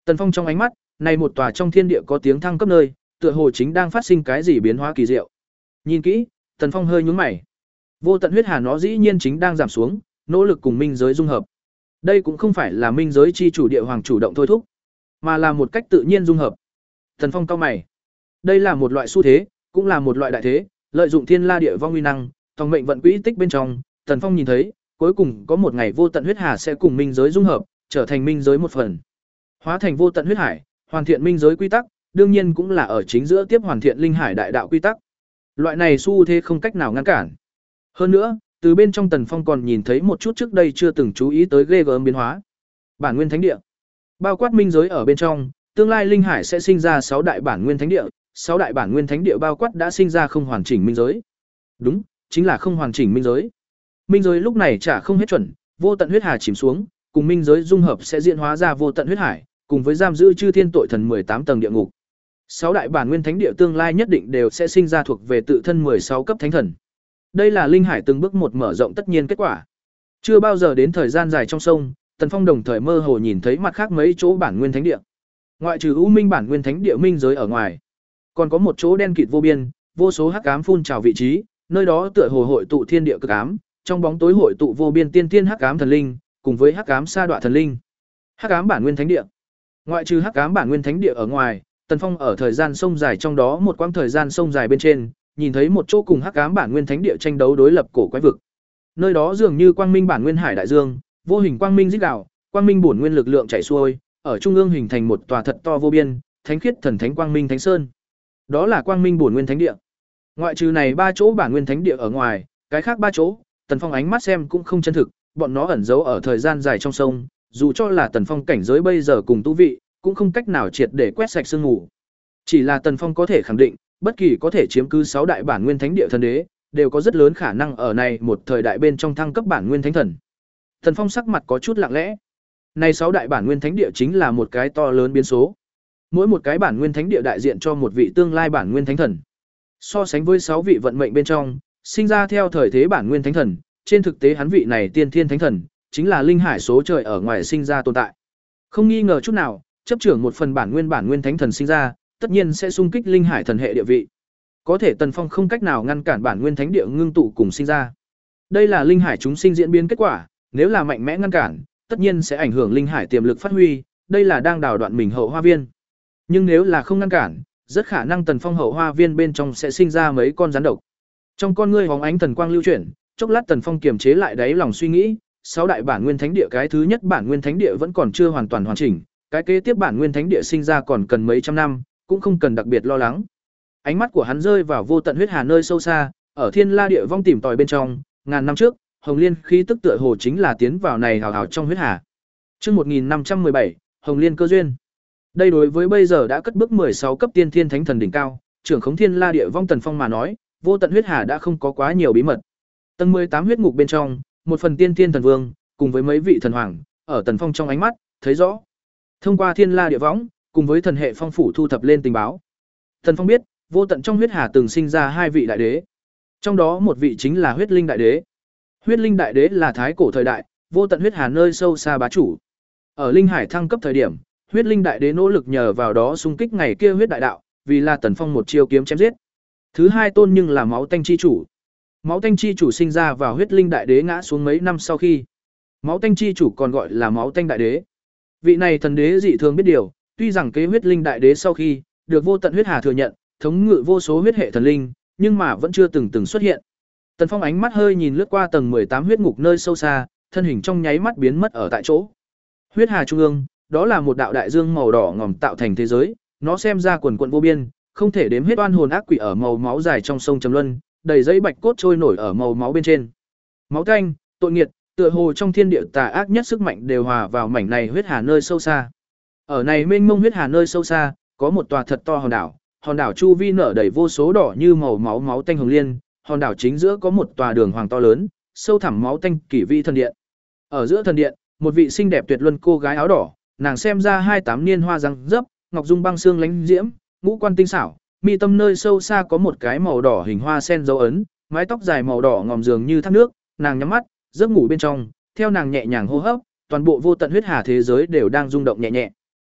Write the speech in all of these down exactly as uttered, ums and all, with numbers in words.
Tần Phong trong ánh mắt, này một tòa trong thiên địa có tiếng thăng cấp nơi, tựa hồ chính đang phát sinh cái gì biến hóa kỳ diệu. Nhìn kỹ, Tần Phong hơi nhướng mày. Vô tận huyết hà nó dĩ nhiên chính đang giảm xuống, nỗ lực cùng minh giới dung hợp. Đây cũng không phải là minh giới chi chủ địa hoàng chủ động thôi thúc, mà là một cách tự nhiên dung hợp. Tần Phong cau mày. Đây là một loại xu thế, cũng là một loại đại thế, lợi dụng thiên la địa vong uy năng, tòng mệnh vận quỹ tích bên trong, Tần Phong nhìn thấy, cuối cùng có một ngày vô tận huyết hà sẽ cùng minh giới dung hợp, trở thành minh giới một phần. Hóa thành vô tận huyết hải, hoàn thiện minh giới quy tắc, đương nhiên cũng là ở chính giữa tiếp hoàn thiện linh hải đại đạo quy tắc. Loại này xu thế không cách nào ngăn cản. Hơn nữa, từ bên trong Tần Phong còn nhìn thấy một chút trước đây chưa từng chú ý tới ghê gớm biến hóa. Bản nguyên thánh địa, bao quát minh giới ở bên trong, tương lai linh hải sẽ sinh ra sáu đại bản nguyên thánh địa, sáu đại bản nguyên thánh địa bao quát đã sinh ra không hoàn chỉnh minh giới. Đúng, chính là không hoàn chỉnh minh giới. Minh giới lúc này chả không hết chuẩn, vô tận huyết hà chìm xuống, cùng minh giới dung hợp sẽ diễn hóa ra vô tận huyết hải, cùng với giam giữ chư thiên tội thần mười tám tầng địa ngục. Sáu đại bản nguyên thánh địa tương lai nhất định đều sẽ sinh ra thuộc về tự thân mười sáu cấp thánh thần. Đây là linh hải từng bước một mở rộng tất nhiên kết quả. Chưa bao giờ đến thời gian dài trong sông, Tần Phong đồng thời mơ hồ nhìn thấy mặt khác mấy chỗ bản nguyên thánh địa. Ngoại trừ U Minh bản nguyên thánh địa minh giới ở ngoài, còn có một chỗ đen kịt vô biên, vô số hắc ám phun trào vị trí, nơi đó tựa hồ hội tụ thiên địa cực ám, trong bóng tối hội tụ vô biên tiên tiên hắc ám thần linh, cùng với hắc ám sa đoạ thần linh. Hắc ám bản nguyên thánh địa. Ngoại trừ hắc ám bản nguyên thánh địa ở ngoài, Tần Phong ở thời gian sông dài trong đó một quãng thời gian sông dài bên trên, nhìn thấy một chỗ cùng hắc ám bản nguyên thánh địa tranh đấu đối lập cổ quái vực. Nơi đó dường như quang minh bản nguyên hải đại dương, vô hình quang minh rít gào, quang minh bổn nguyên lực lượng chảy xuôi, ở trung ương hình thành một tòa thật to vô biên, thánh khiết thần thánh quang minh thánh sơn. Đó là quang minh bổn nguyên thánh địa. Ngoại trừ này ba chỗ bản nguyên thánh địa ở ngoài, cái khác ba chỗ, Tần Phong ánh mắt xem cũng không chân thực, bọn nó ẩn giấu ở thời gian dài trong sông, dù cho là Tần Phong cảnh giới bây giờ cùng tu vị, cũng không cách nào triệt để quét sạch sương mù. Chỉ là Tần Phong có thể khẳng định, bất kỳ có thể chiếm cứ sáu đại bản nguyên thánh địa thần đế, đều có rất lớn khả năng ở này một thời đại bên trong thăng cấp bản nguyên thánh thần. Tần Phong sắc mặt có chút lặng lẽ. Này sáu đại bản nguyên thánh địa chính là một cái to lớn biến số. Mỗi một cái bản nguyên thánh địa đại diện cho một vị tương lai bản nguyên thánh thần. So sánh với sáu vị vận mệnh bên trong, sinh ra theo thời thế bản nguyên thánh thần, trên thực tế hắn vị này tiên thiên thánh thần, chính là linh hải số trời ở ngoài sinh ra tồn tại. Không nghi ngờ chút nào, chấp trưởng một phần bản nguyên bản nguyên thánh thần sinh ra, tất nhiên sẽ xung kích linh hải thần hệ địa vị. Có thể Tần Phong không cách nào ngăn cản bản nguyên thánh địa ngưng tụ cùng sinh ra. Đây là linh hải chúng sinh diễn biến kết quả, nếu là mạnh mẽ ngăn cản, tất nhiên sẽ ảnh hưởng linh hải tiềm lực phát huy, đây là đang đào đoạn mình hậu hoa viên. Nhưng nếu là không ngăn cản, rất khả năng Tần Phong hậu hoa viên bên trong sẽ sinh ra mấy con rắn độc. Trong con ngươi hóng ánh thần quang lưu chuyển, chốc lát Tần Phong kiềm chế lại đáy lòng suy nghĩ, sáu đại bản nguyên thánh địa cái thứ nhất bản nguyên thánh địa vẫn còn chưa hoàn toàn hoàn chỉnh, cái kế tiếp bản nguyên thánh địa sinh ra còn cần mấy trăm năm, cũng không cần đặc biệt lo lắng. Ánh mắt của hắn rơi vào vô tận huyết hà nơi sâu xa, ở thiên la địa vong tìm tòi bên trong, ngàn năm trước, Hồng Liên khí tức tựa hồ chính là tiến vào này hào hào trong huyết hà. Chương một nghìn năm trăm mười bảy, Hồng Liên cơ duyên. Đây đối với bây giờ đã cất bước mười sáu cấp tiên thiên thánh thần đỉnh cao, trưởng khống thiên la địa vong Tần Phong mà nói, vô tận huyết hà đã không có quá nhiều bí mật. Tầng mười tám huyết ngục bên trong, một phần tiên thiên thần vương, cùng với mấy vị thần hoàng, ở Tần Phong trong ánh mắt, thấy rõ. Thông qua thiên la địa võng, cùng với thần hệ phong phủ thu thập lên tình báo. Tần Phong biết, vô tận trong huyết hà từng sinh ra hai vị đại đế. Trong đó một vị chính là huyết linh đại đế. Huyết linh đại đế là thái cổ thời đại, vô tận huyết hà nơi sâu xa bá chủ. Ở linh hải thăng cấp thời điểm, huyết linh đại đế nỗ lực nhờ vào đó xung kích ngày kia huyết đại đạo, vì là Tần Phong một chiêu kiếm chém giết. Thứ hai tôn nhưng là máu tanh chi chủ. Máu tanh chi chủ sinh ra vào huyết linh đại đế ngã xuống mấy năm sau khi. Máu tanh chi chủ còn gọi là máu tanh đại đế. Vị này thần đế dị thường biết điều, tuy rằng kế huyết linh đại đế sau khi được vô tận huyết hà thừa nhận, thống ngự vô số huyết hệ thần linh, nhưng mà vẫn chưa từng từng xuất hiện. Tần Phong ánh mắt hơi nhìn lướt qua tầng mười tám huyết ngục nơi sâu xa, thân hình trong nháy mắt biến mất ở tại chỗ. Huyết hà trung ương, đó là một đạo đại dương màu đỏ ngòm tạo thành thế giới, nó xem ra quần quần vô biên, không thể đếm hết oan hồn ác quỷ ở màu máu dài trong sông trầm luân, đầy dây bạch cốt trôi nổi ở màu máu bên trên. Máu tanh, tội nghiệt, tựa hồ trong thiên địa tà ác nhất sức mạnh đều hòa vào mảnh này huyết hà nơi sâu xa. Ở này mênh mông huyết hà nơi sâu xa, có một tòa thật to hòn đảo, hòn đảo chu vi nở đầy vô số đỏ như màu máu máu tanh hồng liên, hòn đảo chính giữa có một tòa đường hoàng to lớn, sâu thẳm máu tanh kỷ vi thần điện. Ở giữa thần điện, một vị xinh đẹp tuyệt luân cô gái áo đỏ, nàng xem ra hai tám niên hoa răng dấp, ngọc dung băng xương lánh diễm, ngũ quan tinh xảo, mi tâm nơi sâu xa có một cái màu đỏ hình hoa sen dấu ấn, mái tóc dài màu đỏ ngòm dường như thác nước, nàng nhắm mắt, giấc ngủ bên trong, theo nàng nhẹ nhàng hô hấp, toàn bộ vô tận huyết hà thế giới đều đang rung động nhẹ nhẹ.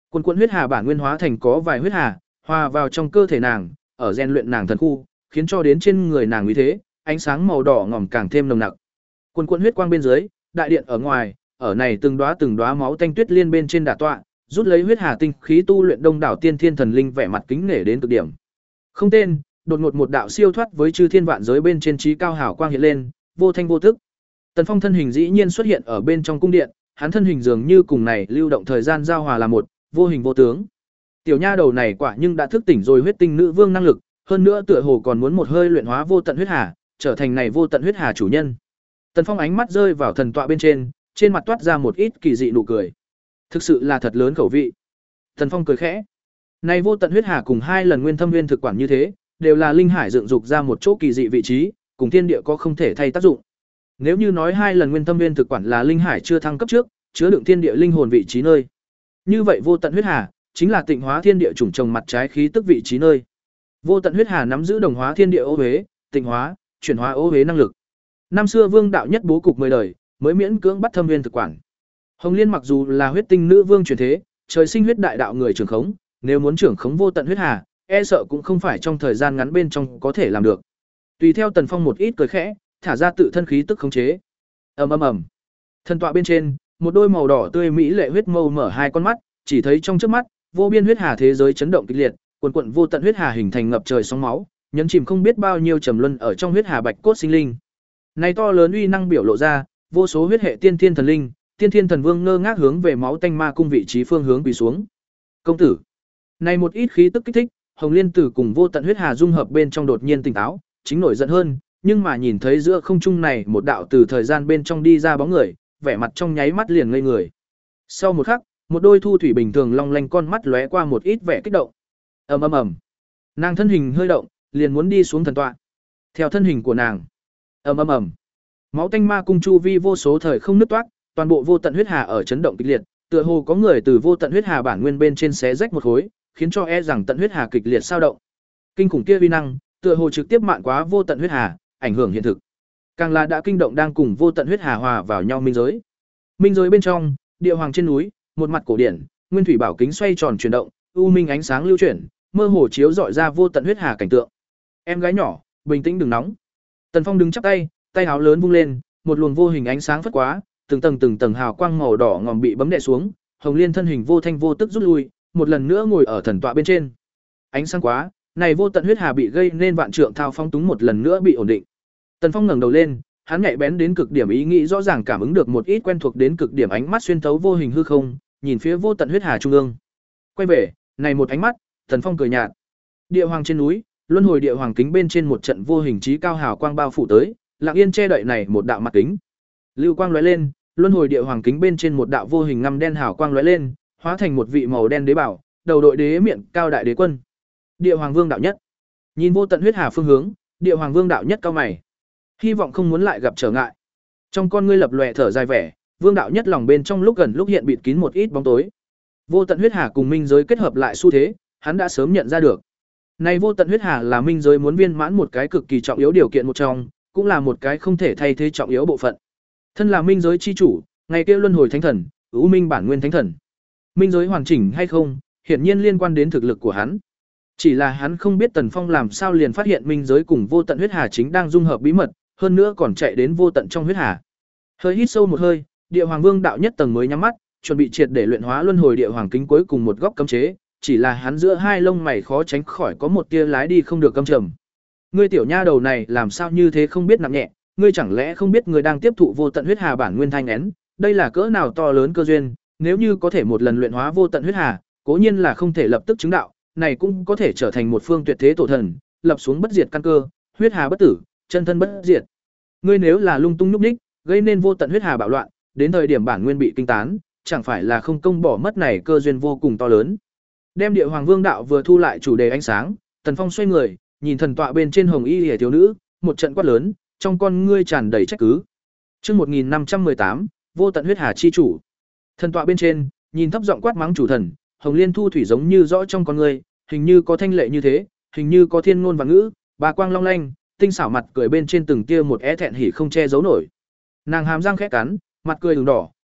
Quần quần huyết hà bản nguyên hóa thành có vài huyết hà, hòa vào trong cơ thể nàng, ở rèn luyện nàng thần khu, khiến cho đến trên người nàng uy thế, ánh sáng màu đỏ ngòm càng thêm nồng nặc. Quần quần huyết quang bên dưới, đại điện ở ngoài, ở này từng đóa từng đóa máu tanh tuyết liên bên trên đả tọa, rút lấy huyết hà tinh khí tu luyện đông đảo tiên thiên thần linh vẻ mặt kính nể đến cực điểm. Không tên, đột ngột một đạo siêu thoát với chư thiên vạn giới bên trên trí cao hào quang hiện lên, vô thanh vô tức. Tần Phong thân hình dĩ nhiên xuất hiện ở bên trong cung điện, hắn thân hình dường như cùng này lưu động thời gian giao hòa là một, vô hình vô tướng. Tiểu nha đầu này quả nhưng đã thức tỉnh rồi huyết tinh nữ vương năng lực, hơn nữa tựa hồ còn muốn một hơi luyện hóa vô tận huyết hà, trở thành này vô tận huyết hà chủ nhân. Tần Phong ánh mắt rơi vào thần tọa bên trên, trên mặt toát ra một ít kỳ dị nụ cười. Thực sự là thật lớn khẩu vị. Tần Phong cười khẽ. Này vô tận huyết hà cùng hai lần nguyên thâm nguyên thực quản như thế, đều là linh hải dựng dục ra một chỗ kỳ dị vị trí, cùng thiên địa có không thể thay tác dụng. Nếu như nói hai lần nguyên thâm nguyên thực quản là linh hải chưa thăng cấp trước, chứa đựng thiên địa linh hồn vị trí nơi. Như vậy vô tận huyết hà chính là tịnh hóa thiên địa chủng trồng mặt trái khí tức vị trí nơi. Vô tận huyết hà nắm giữ đồng hóa thiên địa ô uế, tịnh hóa, chuyển hóa ô uế năng lực. Năm xưa vương đạo nhất bố cục mười đời, mới miễn cưỡng bắt thâm nguyên thực quản. Hồng Liên mặc dù là huyết tinh nữ vương truyền thế, trời sinh huyết đại đạo người trưởng khống, nếu muốn trưởng khống vô tận huyết hà, e sợ cũng không phải trong thời gian ngắn bên trong có thể làm được. Tùy theo Tần Phong một ít cười khẽ, thả ra tự thân khí tức khống chế. Ầm ầm ầm. Thân tọa bên trên, một đôi màu đỏ tươi mỹ lệ huyết mâu mở hai con mắt, chỉ thấy trong trước mắt, vô biên huyết hà thế giới chấn động kịch liệt, cuồn cuộn vô tận huyết hà hình thành ngập trời sóng máu, nhấn chìm không biết bao nhiêu trầm luân ở trong huyết hà bạch cốt sinh linh. Này to lớn uy năng biểu lộ ra, vô số huyết hệ tiên thiên thần linh, tiên thiên thần vương ngơ ngác hướng về máu tanh ma cung vị trí phương hướng quỳ xuống. Công tử, này một ít khí tức kích thích, Hồng Liên Tử cùng vô tận huyết hà dung hợp bên trong đột nhiên tỉnh táo, chính nổi giận hơn, nhưng mà nhìn thấy giữa không trung này một đạo từ thời gian bên trong đi ra bóng người, vẻ mặt trong nháy mắt liền ngây người. Sau một khắc, một đôi thu thủy bình thường long lanh con mắt lóe qua một ít vẻ kích động. Ầm ầm ầm. Nàng thân hình hơi động, liền muốn đi xuống thần tọa. Theo thân hình của nàng, ầm ầm ầm. Máu tanh ma cung chu vi vô số thời không nứt toát, toàn bộ vô tận huyết hà ở chấn động kịch liệt, tựa hồ có người từ vô tận huyết hà bản nguyên bên trên xé rách một khối, khiến cho e rằng tận huyết hà kịch liệt sao động. Kinh khủng kia uy năng, tựa hồ trực tiếp mạn quá vô tận huyết hà, ảnh hưởng hiện thực. Càng là đã kinh động đang cùng vô tận huyết hà hòa vào nhau minh giới. Minh giới bên trong, địa hoàng trên núi, một mặt cổ điển, nguyên thủy bảo kính xoay tròn chuyển động, u minh ánh sáng lưu chuyển, mơ hồ chiếu rọi ra vô tận huyết hà cảnh tượng. Em gái nhỏ, bình tĩnh đừng nóng. Tần Phong đứng chắp tay, tay áo lớn vung lên, một luồng vô hình ánh sáng phất quá, từng tầng từng tầng hào quang màu đỏ ngòm bị bấm đè xuống, Hồng Liên thân hình vô thanh vô tức rút lui, một lần nữa ngồi ở thần tọa bên trên. Ánh sáng quá, này vô tận huyết hà bị gây nên vạn trượng thao phong túng một lần nữa bị ổn định. Tần Phong ngẩng đầu lên, hắn nhạy bén đến cực điểm ý nghĩ rõ ràng cảm ứng được một ít quen thuộc đến cực điểm ánh mắt xuyên thấu vô hình hư không, nhìn phía vô tận huyết hà trung ương. Quay về, này một ánh mắt, Tần Phong cười nhạt. Địa hoàng trên núi, luân hồi địa hoàng kính bên trên một trận vô hình trí cao hào quang bao phủ tới, lặng yên che đậy này một đạo mặt kính. Lưu quang lóe lên, luân hồi địa hoàng kính bên trên một đạo vô hình ngăm đen hào quang lóe lên, hóa thành một vị màu đen đế bảo, đầu đội đế miệng cao đại đế quân. Địa hoàng vương đạo nhất. Nhìn vô tận huyết hà phương hướng, địa hoàng vương đạo nhất cao mày. Hy vọng không muốn lại gặp trở ngại. Trong con ngươi lập lòe thở dài vẻ, vương đạo nhất lòng bên trong lúc gần lúc hiện bịt kín một ít bóng tối. Vô tận huyết hà cùng minh giới kết hợp lại xu thế, hắn đã sớm nhận ra được. Này vô tận huyết hà là minh giới muốn viên mãn một cái cực kỳ trọng yếu điều kiện một trong, cũng là một cái không thể thay thế trọng yếu bộ phận. Thân là minh giới chi chủ, ngày kia luân hồi thánh thần, ưu minh bản nguyên thánh thần. Minh giới hoàn chỉnh hay không, hiển nhiên liên quan đến thực lực của hắn. Chỉ là hắn không biết Tần Phong làm sao liền phát hiện minh giới cùng vô tận huyết hà chính đang dung hợp bí mật, hơn nữa còn chạy đến vô tận trong huyết hà. Hơi hít sâu một hơi, Địa Hoàng Vương đạo nhất tầng mới nhắm mắt, chuẩn bị triệt để luyện hóa luân hồi địa hoàng kính cuối cùng một góc cấm chế, chỉ là hắn giữa hai lông mày khó tránh khỏi có một tia lái đi không được căm trầm. Ngươi tiểu nha đầu này làm sao như thế không biết nặng nhẹ, ngươi chẳng lẽ không biết người đang tiếp thụ vô tận huyết hà bản nguyên thanh én, đây là cỡ nào to lớn cơ duyên, nếu như có thể một lần luyện hóa vô tận huyết hà, cố nhiên là không thể lập tức chứng đạo, này cũng có thể trở thành một phương tuyệt thế tổ thần, lập xuống bất diệt căn cơ, huyết hà bất tử, chân thân bất diệt. Ngươi nếu là lung tung nhúc nhích, gây nên vô tận huyết hà bạo loạn, đến thời điểm bản nguyên bị kinh tán, chẳng phải là không công bỏ mất này cơ duyên vô cùng to lớn. Đem Địa Hoàng Vương đạo vừa thu lại chủ đề ánh sáng, Tần Phong xoay người, nhìn thần tọa bên trên hồng y liễu thiếu nữ, một trận quát lớn, trong con ngươi tràn đầy trách cứ. Chương một nghìn năm trăm mười tám, vô tận huyết hà chi chủ. Thần tọa bên trên, nhìn thấp giọng quát mắng chủ thần, Hồng Liên thu thủy giống như rõ trong con ngươi, hình như có thanh lệ như thế, hình như có thiên ngôn và ngữ, bà quang long lanh, tinh xảo mặt cười bên trên từng tia một é thẹn hỉ không che giấu nổi. Nàng hàm răng khẽ cắn, mặt cười ửng đỏ,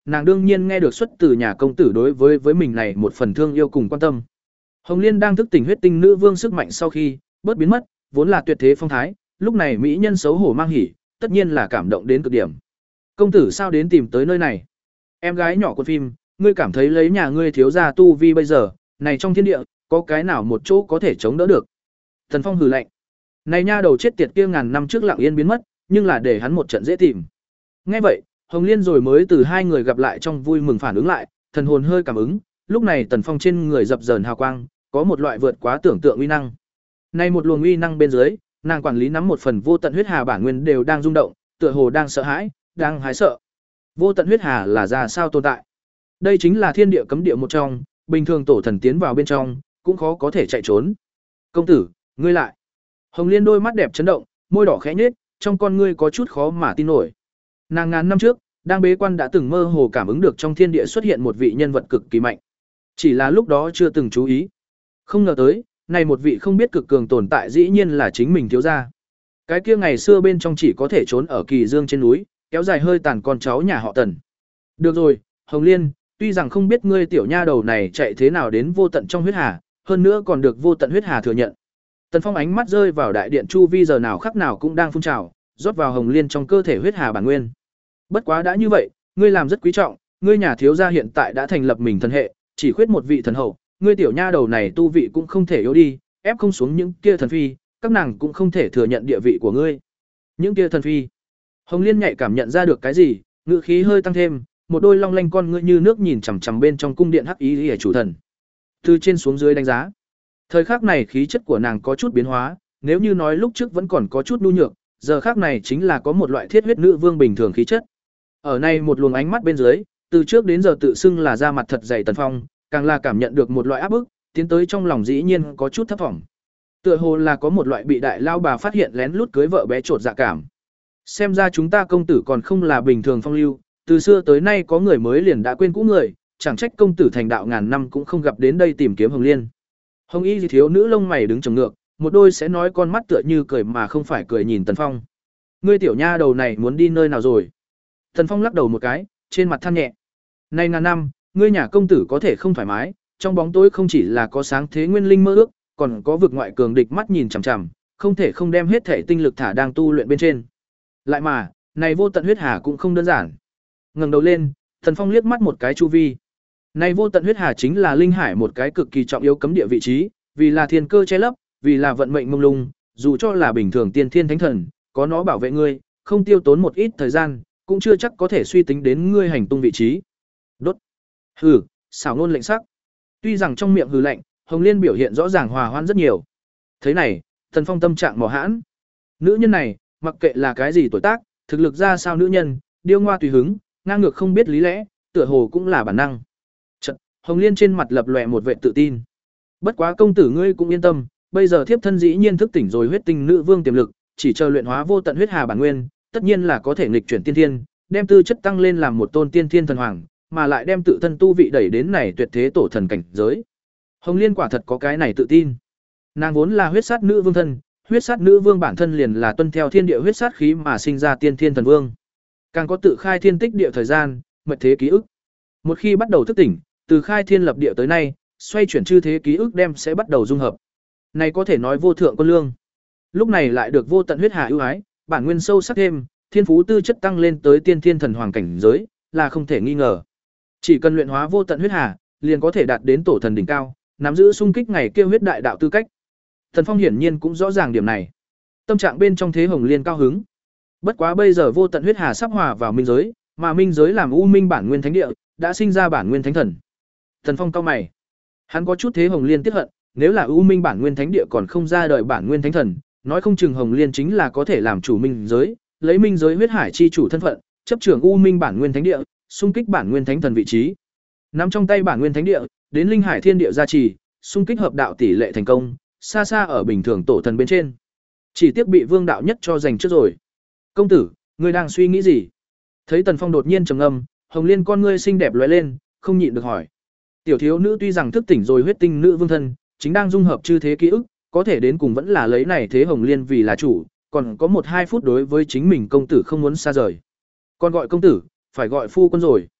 nàng đương nhiên nghe được xuất từ nhà công tử đối với với mình này một phần thương yêu cùng quan tâm. Hồng Liên đang thức tỉnh huyết tinh nữ vương sức mạnh sau khi bớt biến mất, vốn là tuyệt thế phong thái, lúc này mỹ nhân xấu hổ mang hỉ, tất nhiên là cảm động đến cực điểm. Công tử sao đến tìm tới nơi này? Em gái nhỏ quân phim, ngươi cảm thấy lấy nhà ngươi thiếu gia tu vi bây giờ, này trong thiên địa, có cái nào một chỗ có thể chống đỡ được? Tần Phong hừ lạnh. Này nha đầu chết tiệt kia ngàn năm trước lặng yên biến mất, nhưng là để hắn một trận dễ tìm. Nghe vậy, Hồng Liên rồi mới từ hai người gặp lại trong vui mừng phản ứng lại, thần hồn hơi cảm ứng, lúc này Tần Phong trên người dập dờn hào quang, có một loại vượt quá tưởng tượng uy năng. Này một luồng uy năng bên dưới, nàng quản lý nắm một phần vô tận huyết hà bản nguyên đều đang rung động, tựa hồ đang sợ hãi, đang hái sợ. Vô tận huyết hà là ra sao tồn tại? Đây chính là thiên địa cấm địa một trong, bình thường tổ thần tiến vào bên trong, cũng khó có thể chạy trốn. Công tử, ngươi lại. Hồng Liên đôi mắt đẹp chấn động, môi đỏ khẽ nhếch, trong con ngươi có chút khó mà tin nổi. Nàng ngàn năm trước, đang bế quan đã từng mơ hồ cảm ứng được trong thiên địa xuất hiện một vị nhân vật cực kỳ mạnh. Chỉ là lúc đó chưa từng chú ý. Không ngờ tới, này một vị không biết cực cường tồn tại dĩ nhiên là chính mình thiếu gia. Cái kia ngày xưa bên trong chỉ có thể trốn ở Kỳ Dương trên núi, kéo dài hơi tàn con cháu nhà họ Tần. Được rồi, Hồng Liên, tuy rằng không biết ngươi tiểu nha đầu này chạy thế nào đến vô tận trong huyết hà, hơn nữa còn được vô tận huyết hà thừa nhận. Tần Phong ánh mắt rơi vào đại điện chu vi giờ nào khắc nào cũng đang phun trào, rót vào Hồng Liên trong cơ thể huyết hà bản nguyên. Bất quá đã như vậy, ngươi làm rất quý trọng, ngươi nhà thiếu gia hiện tại đã thành lập mình thần hệ, chỉ khuyết một vị thần hậu, ngươi tiểu nha đầu này tu vị cũng không thể yếu đi, ép không xuống những kia thần phi, các nàng cũng không thể thừa nhận địa vị của ngươi. Những kia thần phi. Hồng Liên nhạy cảm nhận ra được cái gì, ngữ khí hơi tăng thêm, một đôi long lanh con ngươi như nước nhìn chằm chằm bên trong cung điện hắc ý liễu chủ thần. Từ trên xuống dưới đánh giá. Thời khắc này khí chất của nàng có chút biến hóa, nếu như nói lúc trước vẫn còn có chút nhu nhược, giờ khắc này chính là có một loại thiết huyết nữ vương bình thường khí chất. Ở này một luồng ánh mắt bên dưới, từ trước đến giờ tự xưng là da mặt thật dày Tần Phong, càng là cảm nhận được một loại áp bức, tiến tới trong lòng dĩ nhiên có chút thấp vọng. Tựa hồ là có một loại bị đại lao bà phát hiện lén lút cưới vợ bé trột dạ cảm. Xem ra chúng ta công tử còn không là bình thường phong lưu, từ xưa tới nay có người mới liền đã quên cũ người, chẳng trách công tử thành đạo ngàn năm cũng không gặp đến đây tìm kiếm Hồng Liên. Hồng Y thì thiếu nữ lông mày đứng trồng ngược, một đôi sẽ nói con mắt tựa như cười mà không phải cười nhìn Tần Phong. Ngươi tiểu nha đầu này muốn đi nơi nào rồi? Tần Phong lắc đầu một cái, trên mặt than nhẹ. Này ngàn năm, ngươi nhà công tử có thể không thoải mái, trong bóng tối không chỉ là có sáng thế nguyên linh mơ ước, còn có vực ngoại cường địch mắt nhìn chằm chằm, không thể không đem hết thể tinh lực thả đang tu luyện bên trên. Lại mà, này vô tận huyết hà cũng không đơn giản. Ngẩng đầu lên, Tần Phong liếc mắt một cái chu vi. Này vô tận huyết hà chính là linh hải một cái cực kỳ trọng yếu cấm địa vị trí, vì là thiên cơ che lấp, vì là vận mệnh mông lung, dù cho là bình thường tiên thiên thánh thần, có nó bảo vệ ngươi, không tiêu tốn một ít thời gian, cũng chưa chắc có thể suy tính đến ngươi hành tung vị trí. Đốt. Hừ, xảo ngôn lệnh sắc. Tuy rằng trong miệng hừ lạnh, Hồng Liên biểu hiện rõ ràng hòa hoãn rất nhiều. Thế này, Tần Phong tâm trạng mò hãn. Nữ nhân này, mặc kệ là cái gì tuổi tác, thực lực ra sao nữ nhân, điêu ngoa tùy hứng, ngang ngược không biết lý lẽ, tựa hồ cũng là bản năng. Chợt, Hồng Liên trên mặt lập lòe một vẻ tự tin. Bất quá công tử ngươi cũng yên tâm, bây giờ thiếp thân dĩ nhiên thức tỉnh rồi huyết tinh nữ vương tiềm lực, chỉ chờ luyện hóa vô tận huyết hà bản nguyên, tất nhiên là có thể nghịch chuyển tiên thiên, đem tư chất tăng lên làm một tôn tiên thiên thần hoàng, mà lại đem tự thân tu vị đẩy đến này tuyệt thế tổ thần cảnh giới. Hồng Liên quả thật có cái này tự tin. Nàng vốn là huyết sát nữ vương thân, huyết sát nữ vương bản thân liền là tuân theo thiên địa huyết sát khí mà sinh ra tiên thiên thần vương. Càng có tự khai thiên tích địa thời gian, mật thế ký ức. Một khi bắt đầu thức tỉnh, từ khai thiên lập địa tới nay, xoay chuyển chư thế ký ức đem sẽ bắt đầu dung hợp. Này có thể nói vô thượng quân lương. Lúc này lại được vô tận huyết hà ưu ái, bản nguyên sâu sắc thêm, thiên phú tư chất tăng lên tới tiên thiên thần hoàng cảnh giới, là không thể nghi ngờ. Chỉ cần luyện hóa vô tận huyết hà, liền có thể đạt đến tổ thần đỉnh cao, nắm giữ xung kích ngày kêu huyết đại đạo tư cách. Thần Phong hiển nhiên cũng rõ ràng điểm này. Tâm trạng bên trong thế Hồng Liên cao hứng. Bất quá bây giờ vô tận huyết hà sắp hòa vào minh giới, mà minh giới làm u minh bản nguyên thánh địa, đã sinh ra bản nguyên thánh thần. Thần Phong cao mày. Hắn có chút thế Hồng Liên tiếc hận, nếu là u minh bản nguyên thánh địa còn không ra đời bản nguyên thánh thần, nói không chừng Hồng Liên chính là có thể làm chủ minh giới, lấy minh giới huyết hải chi chủ thân phận, chấp trưởng u minh bản nguyên thánh địa, xung kích bản nguyên thánh thần vị trí. Nắm trong tay bản nguyên thánh địa, đến linh hải thiên địa gia trì, xung kích hợp đạo tỷ lệ thành công, xa xa ở bình thường tổ thần bên trên. Chỉ tiếc bị Vương đạo nhất cho giành trước rồi. Công tử, ngươi đang suy nghĩ gì? Thấy Tần Phong đột nhiên trầm ngâm, Hồng Liên con ngươi xinh đẹp lóe lên, không nhịn được hỏi. Tiểu thiếu nữ tuy rằng thức tỉnh rồi huyết tinh nữ vương thân, chính đang dung hợp chư thế ký ức, có thể đến cùng vẫn là lấy này thế Hồng Liên vì là chủ, còn có một hai phút đối với chính mình công tử không muốn xa rời. Còn gọi công tử, phải gọi phu quân rồi.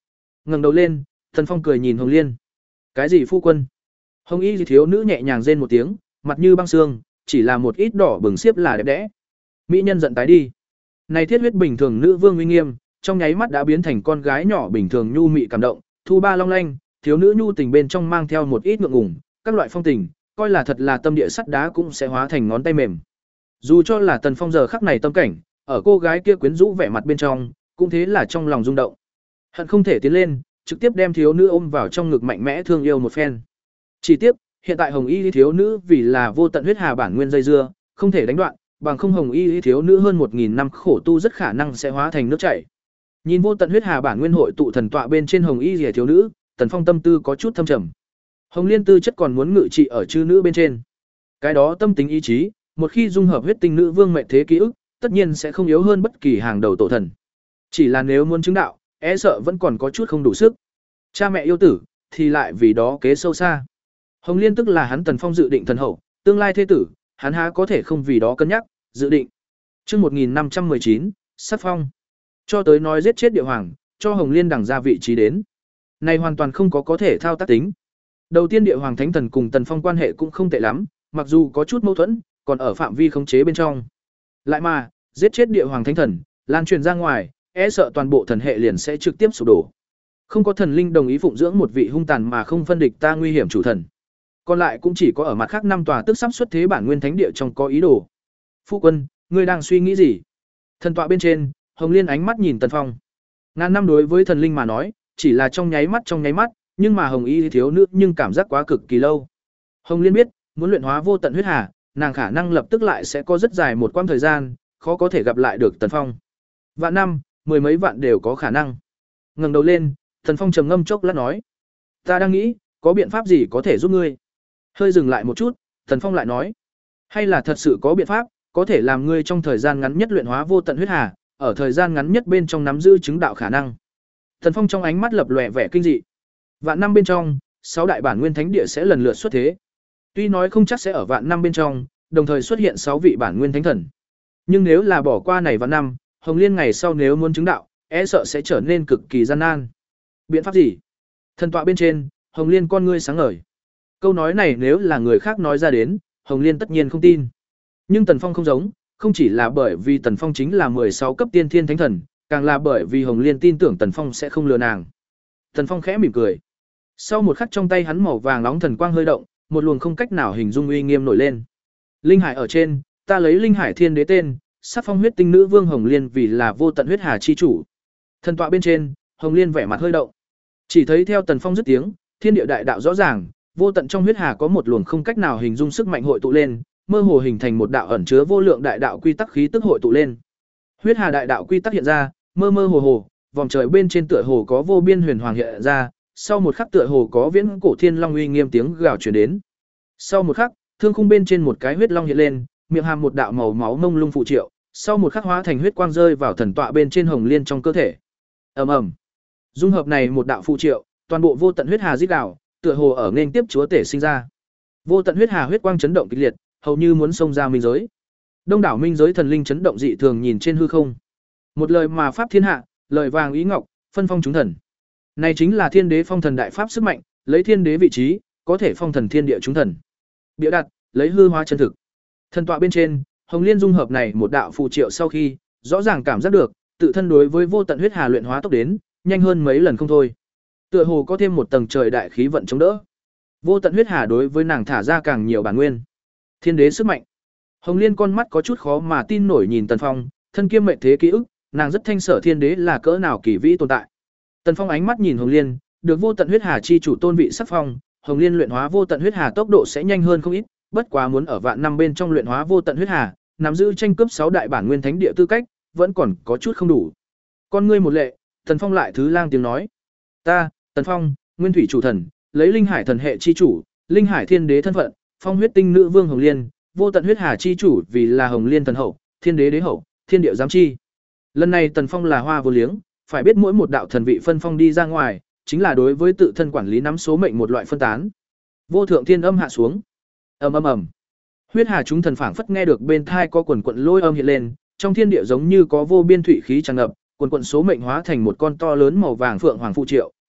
Ngẩng đầu lên, Tần Phong cười nhìn Hồng Liên. Cái gì phu quân? Hồng Y thiếu nữ nhẹ nhàng rên một tiếng, mặt như băng xương, chỉ là một ít đỏ bừng xiếp là đẹp đẽ. Mỹ nhân giận tái đi. Này thiết huyết bình thường nữ vương uy nghiêm, trong nháy mắt đã biến thành con gái nhỏ bình thường nhu mị cảm động, thu ba long lanh, thiếu nữ nhu tình bên trong mang theo một ít ngượng ngùng, các loại phong tình, coi là thật là tâm địa sắt đá cũng sẽ hóa thành ngón tay mềm. Dù cho là Tần Phong giờ khắc này tâm cảnh, ở cô gái kia quyến rũ vẻ mặt bên trong, cũng thế là trong lòng rung động. Hận không thể tiến lên, trực tiếp đem thiếu nữ ôm vào trong ngực mạnh mẽ thương yêu một phen. Chỉ tiếc, hiện tại Hồng Y thiếu nữ vì là vô tận huyết hà bản nguyên dây dưa, không thể đánh đoạn, bằng không Hồng Y thiếu nữ hơn một nghìn năm khổ tu rất khả năng sẽ hóa thành nước chảy. Nhìn vô tận huyết hà bản nguyên hội tụ thần tọa bên trên Hồng Y Liễu thiếu nữ, Tần Phong tâm tư có chút thâm trầm. Hồng Liên tư chất còn muốn ngự trị ở chư nữ bên trên. Cái đó tâm tính ý chí, một khi dung hợp huyết tinh nữ vương mệnh thế ký ức, tất nhiên sẽ không yếu hơn bất kỳ hàng đầu tổ thần. Chỉ là nếu muốn chứng đạo, e sợ vẫn còn có chút không đủ sức. Cha mẹ yêu tử, thì lại vì đó kế sâu xa. Hồng Liên tức là hắn Tần Phong dự định thần hậu, tương lai thế tử, hắn há có thể không vì đó cân nhắc, dự định. Chương một nghìn năm trăm mười chín, sắc phong. Cho tới nói giết chết địa hoàng, cho Hồng Liên đẳng ra vị trí đến. Này hoàn toàn không có có thể thao tác tính. Đầu tiên địa hoàng thánh thần cùng Tần Phong quan hệ cũng không tệ lắm, mặc dù có chút mâu thuẫn, còn ở phạm vi khống chế bên trong. Lại mà, giết chết địa hoàng thánh thần, lan truyền ra ngoài, e sợ toàn bộ thần hệ liền sẽ trực tiếp sụp đổ. Không có thần linh đồng ý phụng dưỡng một vị hung tàn mà không phân địch ta nguy hiểm chủ thần. Còn lại cũng chỉ có ở mặt khác năm tòa tức sắp xuất thế bản nguyên thánh địa trong có ý đồ. Phu quân, ngươi đang suy nghĩ gì? Thần tọa bên trên, Hồng Liên ánh mắt nhìn Tần Phong. Ngàn năm đối với thần linh mà nói, chỉ là trong nháy mắt trong nháy mắt, nhưng mà Hồng Y thiếu nữ nhưng cảm giác quá cực kỳ lâu. Hồng Liên biết, muốn luyện hóa vô tận huyết hà, nàng khả năng lập tức lại sẽ có rất dài một quãng thời gian, khó có thể gặp lại được Tần Phong. Vạn năm, mười mấy vạn đều có khả năng. Ngẩng đầu lên, Tần Phong trầm ngâm chốc lát nói: "Ta đang nghĩ, có biện pháp gì có thể giúp ngươi?" Hơi dừng lại một chút, Tần Phong lại nói: "Hay là thật sự có biện pháp, có thể làm ngươi trong thời gian ngắn nhất luyện hóa vô tận huyết hà, ở thời gian ngắn nhất bên trong nắm giữ chứng đạo khả năng." Tần Phong trong ánh mắt lập lòe vẻ kinh dị. Vạn năm bên trong, sáu đại bản nguyên thánh địa sẽ lần lượt xuất thế. Tuy nói không chắc sẽ ở vạn năm bên trong, đồng thời xuất hiện sáu vị bản nguyên thánh thần. Nhưng nếu là bỏ qua này vạn năm, Hồng Liên ngày sau nếu muốn chứng đạo, e sợ sẽ trở nên cực kỳ gian nan. Biện pháp gì? Thần tọa bên trên, Hồng Liên con ngươi sáng ngời. Câu nói này nếu là người khác nói ra đến, Hồng Liên tất nhiên không tin. Nhưng Tần Phong không giống, không chỉ là bởi vì Tần Phong chính là mười sáu cấp tiên thiên thánh thần, càng là bởi vì Hồng Liên tin tưởng Tần Phong sẽ không lừa nàng. Tần Phong khẽ mỉm cười. Sau một khắc trong tay hắn màu vàng nóng thần quang hơi động, một luồng không cách nào hình dung uy nghiêm nổi lên. Linh hải ở trên, ta lấy Linh Hải Thiên Đế tên, sắc phong huyết tinh nữ vương Hồng Liên vì là vô tận huyết hà chi chủ. Thần tọa bên trên, Hồng Liên vẻ mặt hơi động. Chỉ thấy theo Tần Phong dứt tiếng, thiên địa đại đạo rõ ràng, vô tận trong huyết hà có một luồng không cách nào hình dung sức mạnh hội tụ lên, mơ hồ hình thành một đạo ẩn chứa vô lượng đại đạo quy tắc khí tức hội tụ lên. Huyết hà đại đạo quy tắc hiện ra, mơ mơ hồ hồ, vòng trời bên trên tựa hồ có vô biên huyền hoàng hiện ra, sau một khắc tựa hồ có viễn cổ thiên long uy nghiêm tiếng gào truyền đến. Sau một khắc, thương khung bên trên một cái huyết long hiện lên, miệng hàm một đạo màu máu mông lung phụ triệu, sau một khắc hóa thành huyết quang rơi vào thần tọa bên trên Hồng Liên trong cơ thể. Ầm ầm. Dung hợp này một đạo phụ triệu, toàn bộ vô tận huyết hà rít gào, tựa hồ ở nên tiếp chúa tể sinh ra. Vô tận huyết hà huyết quang chấn động kịch liệt, hầu như muốn xông ra minh giới. Đông đảo minh giới thần linh chấn động dị thường nhìn trên hư không. Một lời mà pháp thiên hạ, lời vàng ý ngọc, phân phong chúng thần. Này chính là Thiên Đế phong thần đại pháp sức mạnh, lấy Thiên Đế vị trí, có thể phong thần thiên địa chúng thần. Bịa đặt, lấy hư hóa chân thực. Thần tọa bên trên, Hồng Liên dung hợp này một đạo phù triệu sau khi, rõ ràng cảm giác được, tự thân đối với vô tận huyết hà luyện hóa tốc đến, nhanh hơn mấy lần không thôi. Tựa hồ có thêm một tầng trời đại khí vận chống đỡ. Vô tận huyết hà đối với nàng thả ra càng nhiều bản nguyên. Thiên Đế sức mạnh. Hồng Liên con mắt có chút khó mà tin nổi nhìn Tần Phong, thân kiêm mệnh thế ký ức, nàng rất thanh sở Thiên Đế là cỡ nào kỳ vĩ tồn tại. Tần Phong ánh mắt nhìn Hồng Liên, được vô tận huyết hà chi chủ tôn vị sắc phong, Hồng Liên luyện hóa vô tận huyết hà tốc độ sẽ nhanh hơn không ít, bất quá muốn ở vạn năm bên trong luyện hóa vô tận huyết hà, nắm giữ tranh cướp sáu đại bản nguyên thánh địa tư cách, vẫn còn có chút không đủ. Con ngươi một lệ, Tần Phong lại thứ lang tiếng nói: "Ta, Tần Phong, Nguyên Thủy chủ thần, lấy Linh Hải thần hệ chi chủ, Linh Hải Thiên Đế thân phận, phong huyết tinh nữ vương Hồng Liên, vô tận huyết hà chi chủ vì là Hồng Liên thần hậu, Thiên Đế đế hậu, thiên địa giám chi." Lần này Tần Phong là hoa vô liếng, phải biết mỗi một đạo thần vị phân phong đi ra ngoài, chính là đối với tự thân quản lý nắm số mệnh một loại phân tán. Vô thượng thiên âm hạ xuống. Ầm ầm ầm. Huyết hà chúng thần phảng phất nghe được bên thai có quần quần lôi âm hiện lên, trong thiên địa giống như có vô biên thủy khí tràn ngập, quần quần số mệnh hóa thành một con to lớn màu vàng phượng hoàng phụ triệu,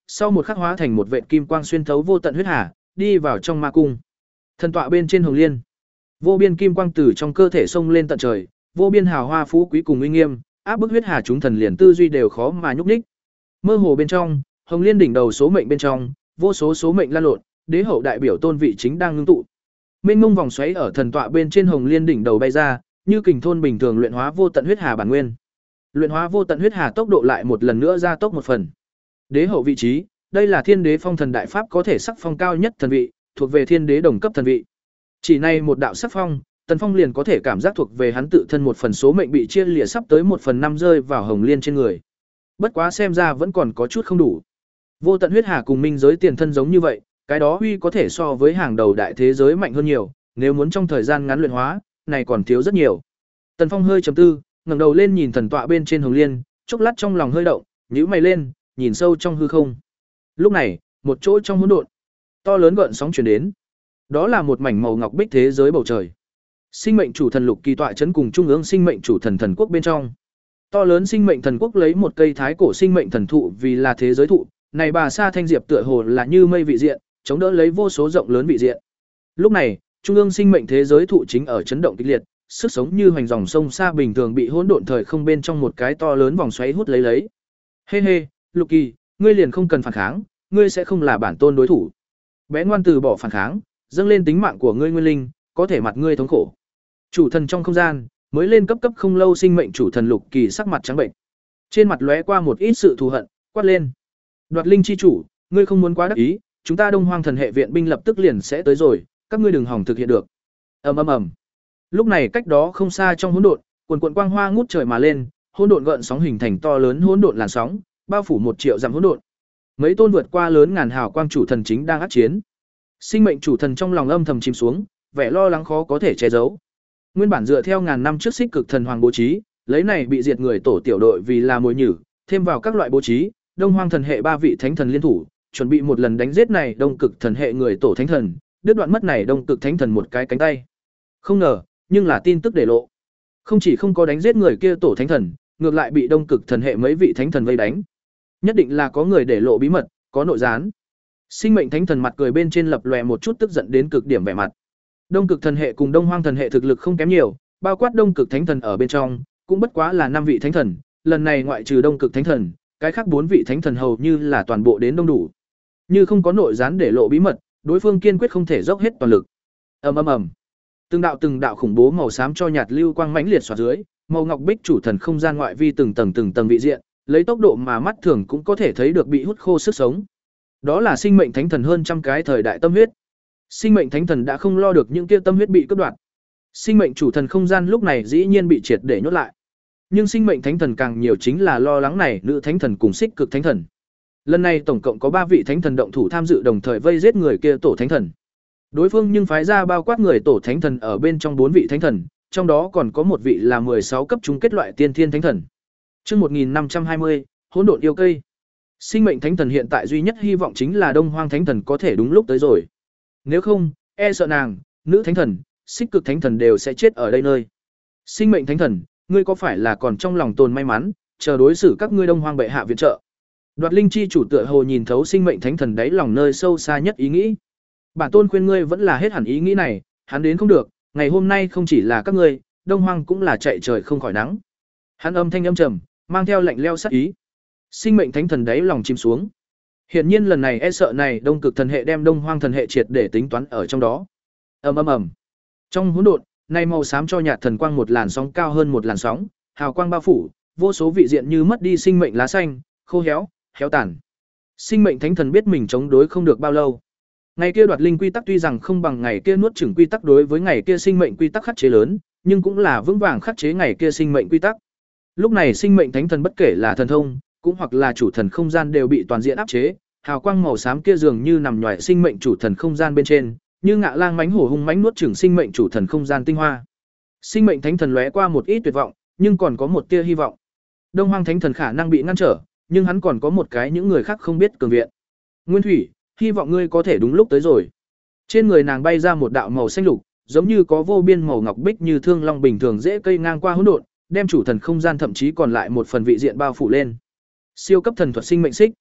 sau một khắc hóa thành một vệt kim quang xuyên thấu vô tận huyết hà, đi vào trong ma cung. Thần tọa bên trên hồng liên, vô biên kim quang từ trong cơ thể xông lên tận trời, vô biên hào hoa phú quý cùng uy nghiêm, áp bức huyết hà chúng thần liền tư duy đều khó mà nhúc nhích. Mơ hồ bên trong, hồng liên đỉnh đầu số mệnh bên trong, vô số số mệnh lan lộn, đế hậu đại biểu tôn vị chính đang ngưng tụ. Mênh mông vòng xoáy ở thần tọa bên trên hồng liên đỉnh đầu bay ra, như kình thôn bình thường luyện hóa vô tận huyết hà bản nguyên. Luyện hóa vô tận huyết hà tốc độ lại một lần nữa gia tốc một phần. Đế hậu vị trí, đây là thiên đế phong thần đại pháp có thể sắc phong cao nhất thần vị, thuộc về thiên đế đồng cấp thần vị. Chỉ này một đạo sắc phong, Tần Phong liền có thể cảm giác thuộc về hắn tự thân một phần số mệnh bị chia lìa sắp tới một phần năm rơi vào hồng liên trên người. Bất quá xem ra vẫn còn có chút không đủ. Vô tận huyết hà cùng minh giới tiền thân giống như vậy, cái đó huy có thể so với hàng đầu đại thế giới mạnh hơn nhiều, nếu muốn trong thời gian ngắn luyện hóa, này còn thiếu rất nhiều. Tần Phong hơi trầm tư, ngẩng đầu lên nhìn thần tọa bên trên hồng liên, chốc lát trong lòng hơi động, nhíu mày lên, nhìn sâu trong hư không. Lúc này, một chỗ trong hỗn độn, to lớn gợn sóng truyền đến. Đó là một mảnh màu ngọc bích thế giới bầu trời. Sinh mệnh chủ thần Lục Kỳ tọa trấn cùng trung ương sinh mệnh chủ thần thần quốc bên trong. To lớn sinh mệnh thần quốc lấy một cây thái cổ sinh mệnh thần thụ vì là thế giới thụ, này bà sa thanh diệp tựa hồ là như mây vị diện, chống đỡ lấy vô số rộng lớn vị diện. Lúc này, trung ương sinh mệnh thế giới thụ chính ở chấn động kịch liệt, sức sống như hoành dòng sông xa bình thường bị hỗn độn thời không bên trong một cái to lớn vòng xoáy hút lấy lấy. Hê hê, Lục Kỳ, ngươi liền không cần phản kháng, ngươi sẽ không là bản tôn đối thủ. Bé ngoan từ bỏ phản kháng, dâng lên tính mạng của ngươi nguyên linh, có thể mặt ngươi thống khổ. Chủ thần trong không gian, mới lên cấp cấp không lâu sinh mệnh chủ thần Lục Kỳ sắc mặt trắng bệnh. Trên mặt lóe qua một ít sự thù hận, quát lên: "Đoạt linh chi chủ, ngươi không muốn quá đắc ý, chúng ta Đông Hoang thần hệ viện binh lập tức liền sẽ tới rồi, các ngươi đừng hòng thực hiện được." Ầm ầm ầm. Lúc này cách đó không xa trong hỗn độn, quần quần quang hoa ngút trời mà lên, hỗn độn gợn sóng hình thành to lớn hỗn độn làn sóng, bao phủ một triệu dặm hỗn độn. Mấy tôn vượt qua lớn ngàn hào quang chủ thần chính đang ác chiến. Sinh mệnh chủ thần trong lòng âm thầm chìm xuống, vẻ lo lắng khó có thể che giấu. Nguyên bản dựa theo ngàn năm trước Xích Cực thần hoàng bố trí, lấy này bị diệt người tổ tiểu đội vì là mồi nhử, thêm vào các loại bố trí, Đông Hoang thần hệ ba vị thánh thần liên thủ, chuẩn bị một lần đánh giết này Đông Cực thần hệ người tổ thánh thần, đứt đoạn mất này Đông Cực thánh thần một cái cánh tay. Không ngờ, nhưng là tin tức để lộ. Không chỉ không có đánh giết người kia tổ thánh thần, ngược lại bị Đông Cực thần hệ mấy vị thánh thần vây đánh. Nhất định là có người để lộ bí mật, có nội gián. Sinh mệnh thánh thần mặt cười bên trên lập lòe một chút tức giận đến cực điểm vẻ mặt. Đông Cực thần hệ cùng Đông Hoang thần hệ thực lực không kém nhiều, bao quát Đông Cực thánh thần ở bên trong, cũng bất quá là năm vị thánh thần, lần này ngoại trừ Đông Cực thánh thần, cái khác bốn vị thánh thần hầu như là toàn bộ đến đông đủ. Như không có nội gián để lộ bí mật, đối phương kiên quyết không thể dốc hết toàn lực. Ầm ầm ầm. Từng đạo từng đạo khủng bố màu xám cho nhạt lưu quang mãnh liệt xoạt dưới, màu ngọc bích chủ thần không gian ngoại vi từng tầng từng tầng vị diện, lấy tốc độ mà mắt thường cũng có thể thấy được bị hút khô sức sống. Đó là sinh mệnh thánh thần hơn trăm cái thời đại tâm huyết. Sinh mệnh thánh thần đã không lo được những kia tâm huyết bị cướp đoạt. Sinh mệnh chủ thần không gian lúc này dĩ nhiên bị triệt để nhốt lại. Nhưng sinh mệnh thánh thần càng nhiều chính là lo lắng này nữ thánh thần cùng Xích Cực thánh thần. Lần này tổng cộng có ba vị thánh thần động thủ tham dự đồng thời vây giết người kia tổ thánh thần. Đối phương nhưng phái ra bao quát người tổ thánh thần ở bên trong bốn vị thánh thần, trong đó còn có một vị là mười sáu cấp chung kết loại tiên thiên thánh thần. Chương một nghìn năm trăm hai mươi, hỗn độn yêu cây. Sinh mệnh thánh thần hiện tại duy nhất hy vọng chính là Đông Hoang thánh thần có thể đúng lúc tới rồi. Nếu không, e sợ nàng, nữ thánh thần, Xích Cực thánh thần đều sẽ chết ở đây nơi. Sinh mệnh thánh thần, ngươi có phải là còn trong lòng tồn may mắn, chờ đối xử các ngươi Đông Hoang bệ hạ viện trợ. Đoạt linh chi chủ tựa hồ nhìn thấu sinh mệnh thánh thần đáy lòng nơi sâu xa nhất ý nghĩ. Bản tôn khuyên ngươi vẫn là hết hẳn ý nghĩ này, hắn đến không được, ngày hôm nay không chỉ là các ngươi, Đông Hoang cũng là chạy trời không khỏi nắng. Hắn âm thanh âm trầm, mang theo lạnh lẽo sát ý. Sinh mệnh thánh thần đáy lòng chìm xuống. Hiển nhiên lần này e sợ này Đông Cực thần hệ đem Đông Hoang thần hệ triệt để tính toán ở trong đó. Ầm ầm ầm. Trong hỗn độn, nay màu xám cho nhạt thần quang một làn sóng cao hơn một làn sóng, hào quang bao phủ, vô số vị diện như mất đi sinh mệnh lá xanh, khô héo, héo tàn. Sinh mệnh thánh thần biết mình chống đối không được bao lâu. Ngày kia đoạt linh quy tắc tuy rằng không bằng ngày kia nuốt chửng quy tắc đối với ngày kia sinh mệnh quy tắc khắc chế lớn, nhưng cũng là vững vàng khắc chế ngày kia sinh mệnh quy tắc. Lúc này sinh mệnh thánh thần bất kể là thần thông, cũng hoặc là chủ thần không gian đều bị toàn diện áp chế, hào quang màu xám kia dường như nằm nhòi sinh mệnh chủ thần không gian bên trên, như ngạ lang mãnh hổ hung mãnh nuốt chửng sinh mệnh chủ thần không gian tinh hoa. Sinh mệnh thánh thần lóe qua một ít tuyệt vọng, nhưng còn có một tia hy vọng. Đông Hoang thánh thần khả năng bị ngăn trở, nhưng hắn còn có một cái những người khác không biết cường viện. Nguyên Thủy, hy vọng ngươi có thể đúng lúc tới rồi. Trên người nàng bay ra một đạo màu xanh lục, giống như có vô biên màu ngọc bích như thương long bình thường dễ cây ngang qua hỗn độn, đem chủ thần không gian thậm chí còn lại một phần vị diện bao phủ lên. Siêu cấp thần thuật sinh mệnh xích.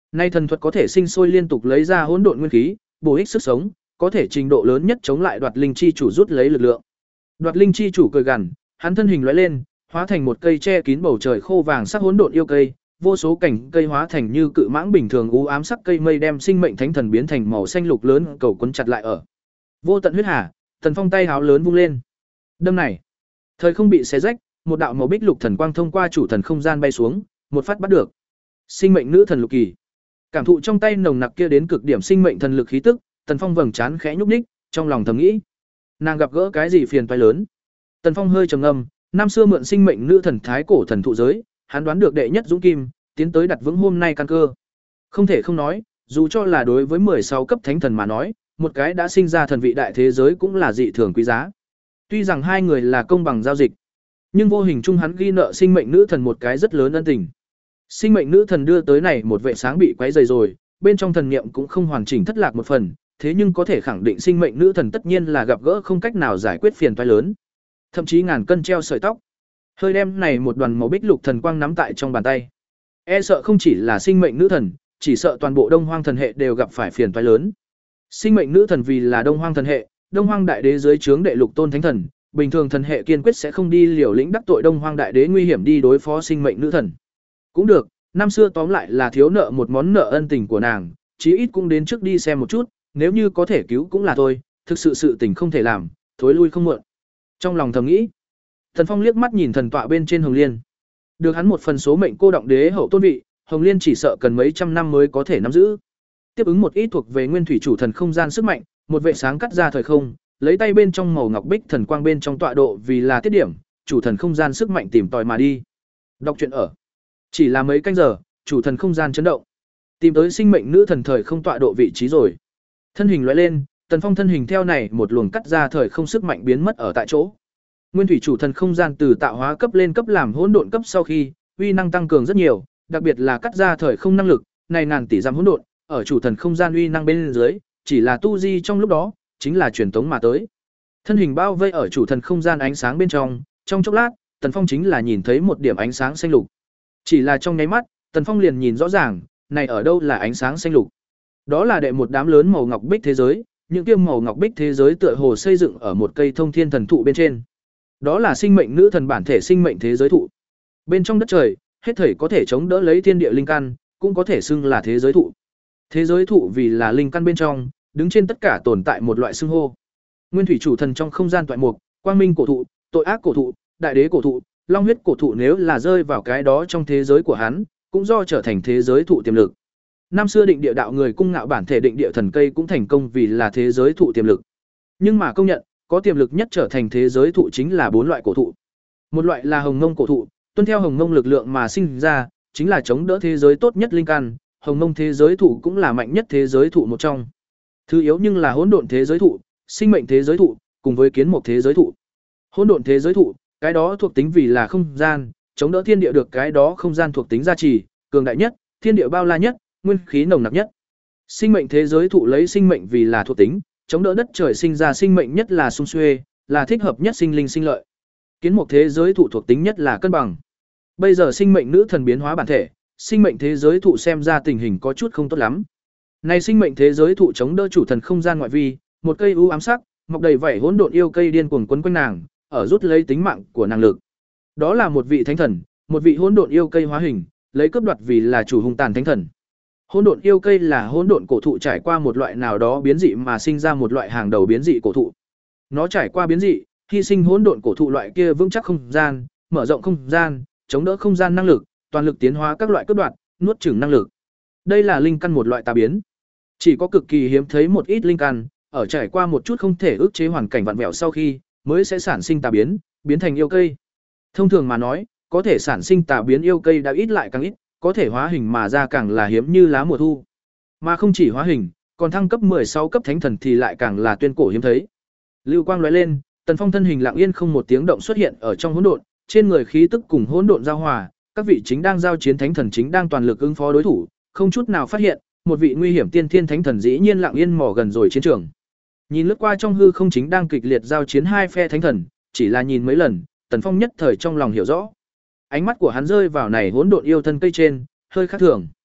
Nay thần thuật có thể sinh sôi liên tục lấy ra hỗn độn nguyên khí, bổ ích sức sống, có thể trình độ lớn nhất chống lại Đoạt Linh chi chủ rút lấy lực lượng. Đoạt Linh chi chủ cười gằn, hắn thân hình lóe lên, hóa thành một cây che kín bầu trời khô vàng sắc hỗn độn yêu cây, vô số cảnh cây hóa thành như cự mãng bình thường u ám sắc cây mây đem sinh mệnh thánh thần biến thành màu xanh lục lớn cầu quấn chặt lại ở. Vô tận huyết hà, Tần Phong tay háo lớn vung lên. Đâm này, thời không bị xé rách, một đạo màu bích lục thần quang thông qua chủ thần không gian bay xuống, một phát bắt được. Sinh mệnh nữ thần lục kỳ. Cảm thụ trong tay nồng nặc kia đến cực điểm sinh mệnh thần lực khí tức, Tần Phong vầng trán khẽ nhúc nhích, trong lòng thầm nghĩ, nàng gặp gỡ cái gì phiền toái lớn. Tần Phong hơi trầm ngâm, năm xưa mượn sinh mệnh nữ thần thái cổ thần thụ giới, hắn đoán được đệ nhất dũng kim, tiến tới đặt vững hôm nay căn cơ. Không thể không nói, dù cho là đối với mười sáu cấp thánh thần mà nói, một cái đã sinh ra thần vị đại thế giới cũng là dị thường quý giá. Tuy rằng hai người là công bằng giao dịch, nhưng vô hình chung hắn ghi nợ sinh mệnh nữ thần một cái rất lớn ân tình. Sinh mệnh nữ thần đưa tới này một vệ sáng bị quấy rầy rồi, bên trong thần niệm cũng không hoàn chỉnh thất lạc một phần, thế nhưng có thể khẳng định sinh mệnh nữ thần tất nhiên là gặp gỡ không cách nào giải quyết phiền toái lớn, thậm chí ngàn cân treo sợi tóc. Hơi đem này một đoàn màu bích lục thần quang nắm tại trong bàn tay. E sợ không chỉ là sinh mệnh nữ thần, chỉ sợ toàn bộ Đông Hoang thần hệ đều gặp phải phiền toái lớn. Sinh mệnh nữ thần vì là Đông Hoang thần hệ, Đông Hoang đại đế dưới trướng đệ lục tôn thánh thần, bình thường thần hệ kiên quyết sẽ không đi liều lĩnh đắc tội Đông Hoang đại đế nguy hiểm đi đối phó sinh mệnh nữ thần. Cũng được, năm xưa tóm lại là thiếu nợ một món nợ ân tình của nàng, chí ít cũng đến trước đi xem một chút, nếu như có thể cứu cũng là thôi, thực sự sự tình không thể làm, thối lui không muộn. Trong lòng thầm nghĩ, Thần Phong liếc mắt nhìn thần tọa bên trên Hồng Liên. Được hắn một phần số mệnh cô động đế hậu tôn vị, Hồng Liên chỉ sợ cần mấy trăm năm mới có thể nắm giữ. Tiếp ứng một ít thuộc về nguyên thủy chủ thần không gian sức mạnh, một vệ sáng cắt ra thời không, lấy tay bên trong màu ngọc bích thần quang bên trong tọa độ vì là tiết điểm, chủ thần không gian sức mạnh tìm tòi mà đi. Đọc truyện ở. Chỉ là mấy canh giờ, chủ thần không gian chấn động. Tìm tới sinh mệnh nữ thần thời không tọa độ vị trí rồi. Thân hình lóe lên, Tần Phong thân hình theo này một luồng cắt ra thời không sức mạnh biến mất ở tại chỗ. Nguyên thủy chủ thần không gian từ tạo hóa cấp lên cấp làm hỗn độn cấp sau khi, uy năng tăng cường rất nhiều, đặc biệt là cắt ra thời không năng lực, này ngàn tỷ giam hỗn độn, ở chủ thần không gian uy năng bên dưới, chỉ là tu di trong lúc đó, chính là truyền tống mà tới. Thân hình bao vây ở chủ thần không gian ánh sáng bên trong, trong chốc lát, Tần Phong chính là nhìn thấy một điểm ánh sáng xanh lục. Chỉ là trong nháy mắt, Tần Phong liền nhìn rõ ràng, này ở đâu là ánh sáng xanh lục. Đó là đệ một đám lớn màu ngọc bích thế giới, những kia màu ngọc bích thế giới tựa hồ xây dựng ở một cây thông thiên thần thụ bên trên. Đó là sinh mệnh nữ thần bản thể sinh mệnh thế giới thụ. Bên trong đất trời, hết thảy có thể chống đỡ lấy thiên địa linh căn, cũng có thể xưng là thế giới thụ. Thế giới thụ vì là linh căn bên trong, đứng trên tất cả tồn tại một loại xưng hô. Nguyên thủy chủ thần trong không gian toại mục, quang minh cổ thụ, tội ác cổ thụ, đại đế cổ thụ, long huyết cổ thụ nếu là rơi vào cái đó trong thế giới của hắn, cũng do trở thành thế giới thụ tiềm lực. Năm xưa định địa đạo người cung ngạo bản thể định địa thần cây cũng thành công vì là thế giới thụ tiềm lực. Nhưng mà công nhận, có tiềm lực nhất trở thành thế giới thụ chính là bốn loại cổ thụ. Một loại là hồng mông cổ thụ, tuân theo hồng mông lực lượng mà sinh ra, chính là chống đỡ thế giới tốt nhất linh căn, hồng mông thế giới thụ cũng là mạnh nhất thế giới thụ một trong. Thứ yếu nhưng là hỗn độn thế giới thụ, sinh mệnh thế giới thụ, cùng với kiến mục thế giới thụ. Hỗn độn thế giới thụ, cái đó thuộc tính vì là không gian, chống đỡ thiên địa được cái đó không gian thuộc tính gia trì, cường đại nhất, thiên địa bao la nhất, nguyên khí nồng nặc nhất. Sinh mệnh thế giới thụ lấy sinh mệnh vì là thuộc tính, chống đỡ đất trời sinh ra sinh mệnh nhất là sung xuê, là thích hợp nhất sinh linh sinh lợi. Kiến mục thế giới thụ thuộc tính nhất là cân bằng. Bây giờ sinh mệnh nữ thần biến hóa bản thể, sinh mệnh thế giới thụ xem ra tình hình có chút không tốt lắm. Này sinh mệnh thế giới thụ chống đỡ chủ thần không gian ngoại vi, một cây u ám sắc, mọc đầy vảy hỗn độn yêu cây điên cuồng quấn quanh nàng, ở rút lấy tính mạng của nàng lực. Đó là một vị thánh thần, một vị hỗn độn yêu cây hóa hình, lấy cướp đoạt vì là chủ hung tàn thánh thần. Hỗn độn yêu cây là hỗn độn cổ thụ trải qua một loại nào đó biến dị mà sinh ra một loại hàng đầu biến dị cổ thụ. Nó trải qua biến dị, hy sinh hỗn độn cổ thụ loại kia vững chắc không gian, mở rộng không gian, chống đỡ không gian năng lực, toàn lực tiến hóa các loại cướp đoạt, nuốt chửng năng lực. Đây là linh căn một loại tà biến. Chỉ có cực kỳ hiếm thấy một ít linh căn, ở trải qua một chút không thể ức chế hoàn cảnh vặn vẹo sau khi, mới sẽ sản sinh tà biến, biến thành yêu cây. Thông thường mà nói, có thể sản sinh tà biến yêu cây đã ít lại càng ít, có thể hóa hình mà ra càng là hiếm như lá mùa thu. Mà không chỉ hóa hình, còn thăng cấp mười sáu cấp thánh thần thì lại càng là tuyên cổ hiếm thấy. Lưu quang lóe lên, Tần Phong thân hình lặng yên không một tiếng động xuất hiện ở trong hỗn độn, trên người khí tức cùng hỗn độn giao hòa, các vị chính đang giao chiến thánh thần chính đang toàn lực ứng phó đối thủ, không chút nào phát hiện, một vị nguy hiểm tiên thiên thánh thần dĩ nhiên lặng yên mò gần rồi chiến trường. Nhìn lướt qua trong hư không chính đang kịch liệt giao chiến hai phe thánh thần, chỉ là nhìn mấy lần, Tần Phong nhất thời trong lòng hiểu rõ. Ánh mắt của hắn rơi vào này hỗn độn yêu thân cây trên, hơi khác thường.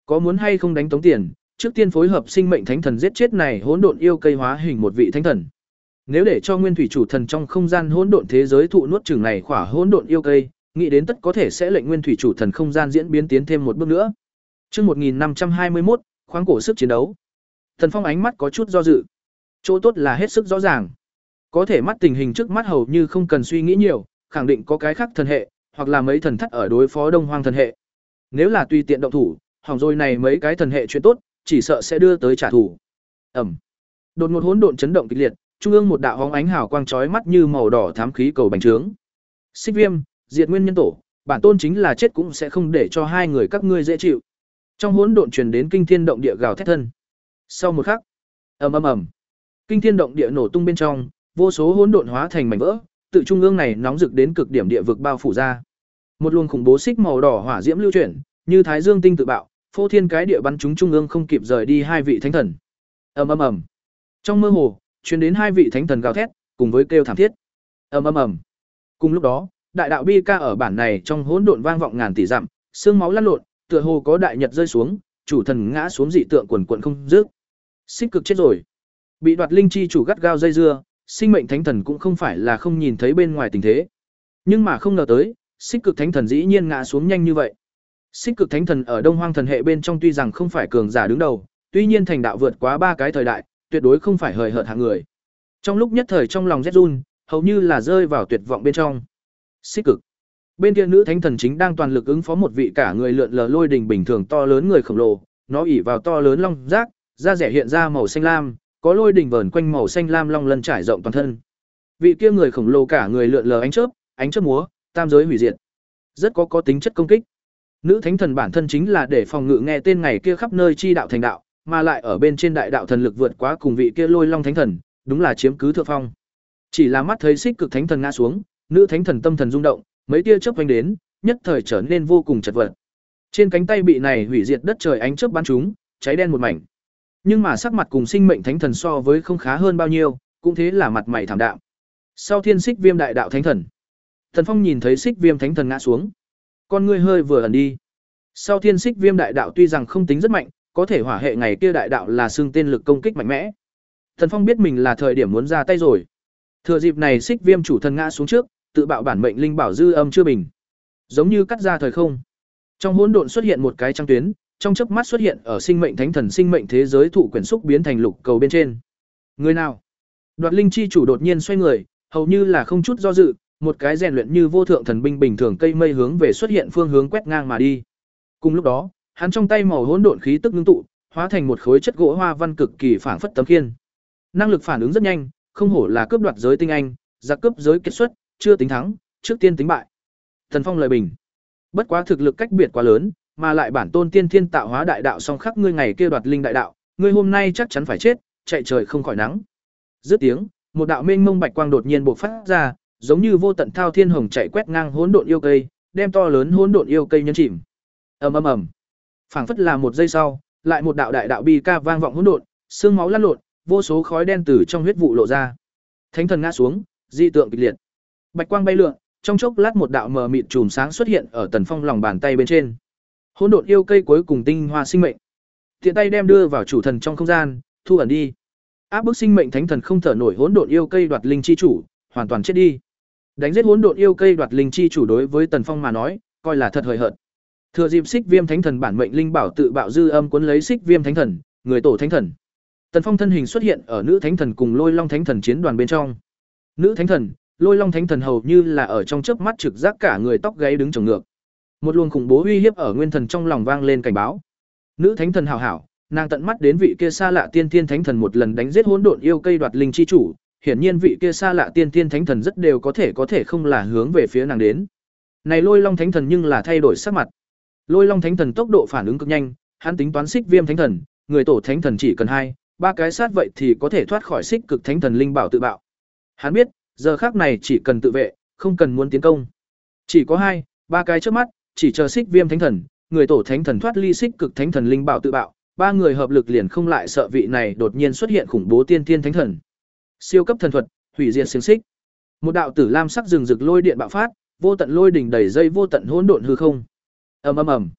Có muốn hay không đánh tống tiền, trước tiên phối hợp sinh mệnh thánh thần giết chết này hỗn độn yêu cây hóa hình một vị thánh thần. Nếu để cho nguyên thủy chủ thần trong không gian hỗn độn thế giới thụ nuốt chửng này khỏa hỗn độn yêu cây, nghĩ đến tất có thể sẽ lệnh nguyên thủy chủ thần không gian diễn biến tiến thêm một bước nữa. Chương một nghìn năm trăm hai mươi mốt, khoáng cổ sức chiến đấu. Thần Phong ánh mắt có chút do dự. Chỗ tốt là hết sức rõ ràng. Có thể mắt tình hình trước mắt hầu như không cần suy nghĩ nhiều, khẳng định có cái khác thần hệ, hoặc là mấy thần thắt ở đối phó Đông Hoang thần hệ. Nếu là tùy tiện động thủ, hỏng rồi này mấy cái thần hệ chuyện tốt, chỉ sợ sẽ đưa tới trả thù. Ầm. Đột ngột hỗn độn chấn động kịch liệt, trung ương một đạo hóng ánh hào quang chói mắt như màu đỏ thám khí cầu bành trướng. Xích Viêm, Diệt Nguyên Nhân Tổ, bản tôn chính là chết cũng sẽ không để cho hai người các ngươi dễ chịu. Trong hỗn độn truyền đến kinh thiên động địa gào thét thân. Sau một khắc, ầm ầm ầm, kinh thiên động địa nổ tung bên trong, vô số hỗn độn hóa thành mảnh vỡ, tự trung ương này nóng rực đến cực điểm địa vực bao phủ ra. Một luồng khủng bố xích màu đỏ hỏa diễm lưu chuyển, như thái dương tinh tự bạo, phô thiên cái địa bắn chúng trung ương không kịp rời đi hai vị thánh thần. Ầm ầm ầm. Trong mơ hồ, truyền đến hai vị thánh thần gào thét, cùng với kêu thảm thiết. Ầm ầm ầm. Cùng lúc đó, đại đạo bi ca ở bản này trong hỗn độn vang vọng ngàn tỷ dặm, xương máu lăn lộn, tựa hồ có đại nhật rơi xuống, chủ thần ngã xuống dị tượng quần quần không dứt. Xích Cực chết rồi. Bị đoạt linh chi chủ gắt gao dây dưa, sinh mệnh thánh thần cũng không phải là không nhìn thấy bên ngoài tình thế. Nhưng mà không ngờ tới, Xích Cực thánh thần dĩ nhiên ngã xuống nhanh như vậy. Xích Cực thánh thần ở Đông Hoang thần hệ bên trong tuy rằng không phải cường giả đứng đầu, tuy nhiên thành đạo vượt quá ba cái thời đại, tuyệt đối không phải hời hợt hạng người. Trong lúc nhất thời trong lòng rét run, hầu như là rơi vào tuyệt vọng bên trong. Xích Cực. Bên kia nữ thánh thần chính đang toàn lực ứng phó một vị cả người lượn lờ lôi đình bình thường to lớn người khổng lồ, nó ỉ vào to lớn long giác, da rẻ hiện ra màu xanh lam, có lôi đình vờn quanh màu xanh lam long lân trải rộng toàn thân. Vị kia người khổng lồ cả người lượn lờ ánh chớp, ánh chớp múa, tam giới hủy diệt. Rất có có tính chất công kích. Nữ thánh thần bản thân chính là để phòng ngự nghe tên ngày kia khắp nơi chi đạo thành đạo, mà lại ở bên trên đại đạo thần lực vượt quá cùng vị kia lôi long thánh thần, đúng là chiếm cứ thượng phong. Chỉ là mắt thấy Xích Cực thánh thần ngã xuống, nữ thánh thần tâm thần rung động, mấy tia chớp vành đến, nhất thời trở nên vô cùng chật vật. Trên cánh tay bị này hủy diệt đất trời ánh chớp bắn trúng, cháy đen một mảnh. Nhưng mà sắc mặt cùng sinh mệnh thánh thần so với không khá hơn bao nhiêu, cũng thế là mặt mày thảm đạm. Sau Thiên Xích Viêm đại đạo thánh thần, Thần Phong nhìn thấy Xích Viêm thánh thần ngã xuống, con ngươi hơi vừa ẩn đi. Sau Thiên Xích Viêm đại đạo tuy rằng không tính rất mạnh, có thể hỏa hệ ngày kia đại đạo là xương tên lực công kích mạnh mẽ. Thần Phong biết mình là thời điểm muốn ra tay rồi. Thừa dịp này Xích Viêm chủ thần ngã xuống trước, tự bạo bản mệnh linh bảo dư âm chưa bình, giống như cắt ra thời không. Trong hỗn độn xuất hiện một cái trăng tuyến, trong chớp mắt xuất hiện ở sinh mệnh thánh thần sinh mệnh thế giới thụ quyển xúc biến thành lục cầu bên trên. Người nào? Đoạt linh chi chủ đột nhiên xoay người, hầu như là không chút do dự, một cái rèn luyện như vô thượng thần binh bình thường cây mây hướng về xuất hiện phương hướng quét ngang mà đi. Cùng lúc đó, hắn trong tay màu hỗn độn khí tức ngưng tụ, hóa thành một khối chất gỗ hoa văn cực kỳ phảng phất tấm khiên. Năng lực phản ứng rất nhanh, không hổ là cướp đoạt giới tinh anh, giặc cướp giới kết xuất, chưa tính thắng, trước tiên tính bại. Thần Phong lời bình. Bất quá thực lực cách biệt quá lớn, mà lại bản tôn tiên thiên tạo hóa đại đạo song khắc ngươi ngày kia đoạt linh đại đạo, ngươi hôm nay chắc chắn phải chết, chạy trời không khỏi nắng. Dứt tiếng, một đạo mênh mông bạch quang đột nhiên bộc phát ra, giống như vô tận thao thiên hồng chạy quét ngang hỗn độn yêu cây, đem to lớn hỗn độn yêu cây nhấn chìm. Ầm ầm ầm. Phảng phất là một giây sau, lại một đạo đại đạo bi ca vang vọng hỗn độn, xương máu lăn lộn, vô số khói đen từ trong huyết vụ lộ ra. Thánh thần ngã xuống, dị tượng kịch liệt. Bạch quang bay lượn, trong chốc lát một đạo mờ mịt chùm sáng xuất hiện ở Tần Phong lòng bàn tay bên trên. Hỗn độn yêu cây cuối cùng tinh hoa sinh mệnh. Tiện tay đem đưa vào chủ thần trong không gian, thu ẩn đi. Áp bức sinh mệnh thánh thần không thở nổi hỗn độn yêu cây đoạt linh chi chủ, hoàn toàn chết đi. Đánh giết hỗn độn yêu cây đoạt linh chi chủ đối với Tần Phong mà nói, coi là thật hời hợt. Thừa dịp Xích Viêm thánh thần bản mệnh linh bảo tự bạo dư âm cuốn lấy Xích Viêm thánh thần, người tổ thánh thần. Tần Phong thân hình xuất hiện ở nữ thánh thần cùng Lôi Long thánh thần chiến đoàn bên trong. Nữ thánh thần, Lôi Long thánh thần hầu như là ở trong chớp mắt trực giác cả người tóc gáy đứng chồng ngược. Một luồng khủng bố uy hiếp ở nguyên thần trong lòng vang lên cảnh báo. Nữ thánh thần hảo hảo, nàng tận mắt đến vị kia xa lạ tiên tiên thánh thần một lần đánh giết hỗn độn yêu cây đoạt linh chi chủ, hiển nhiên vị kia xa lạ tiên tiên thánh thần rất đều có thể có thể không là hướng về phía nàng đến. Này Lôi Long thánh thần nhưng là thay đổi sắc mặt. Lôi Long thánh thần tốc độ phản ứng cực nhanh, hắn tính toán Xích Viêm thánh thần, người tổ thánh thần chỉ cần hai, ba cái sát vậy thì có thể thoát khỏi Xích Cực thánh thần linh bảo tự bạo. Hắn biết, giờ khắc này chỉ cần tự vệ, không cần muốn tiến công. Chỉ có hai, ba cái trước mắt, chỉ chờ Xích Viêm thánh thần, người tổ thánh thần thoát ly Xích Cực thánh thần linh bảo tự bạo, ba người hợp lực liền không lại sợ vị này đột nhiên xuất hiện khủng bố tiên tiên thánh thần. Siêu cấp thần thuật, hủy diệt xiềng xích. Một đạo tử lam sắc rừng rực lôi điện bạo phát, vô tận lôi đỉnh đầy dây vô tận hỗn độn hư không. Ầm ầm ầm.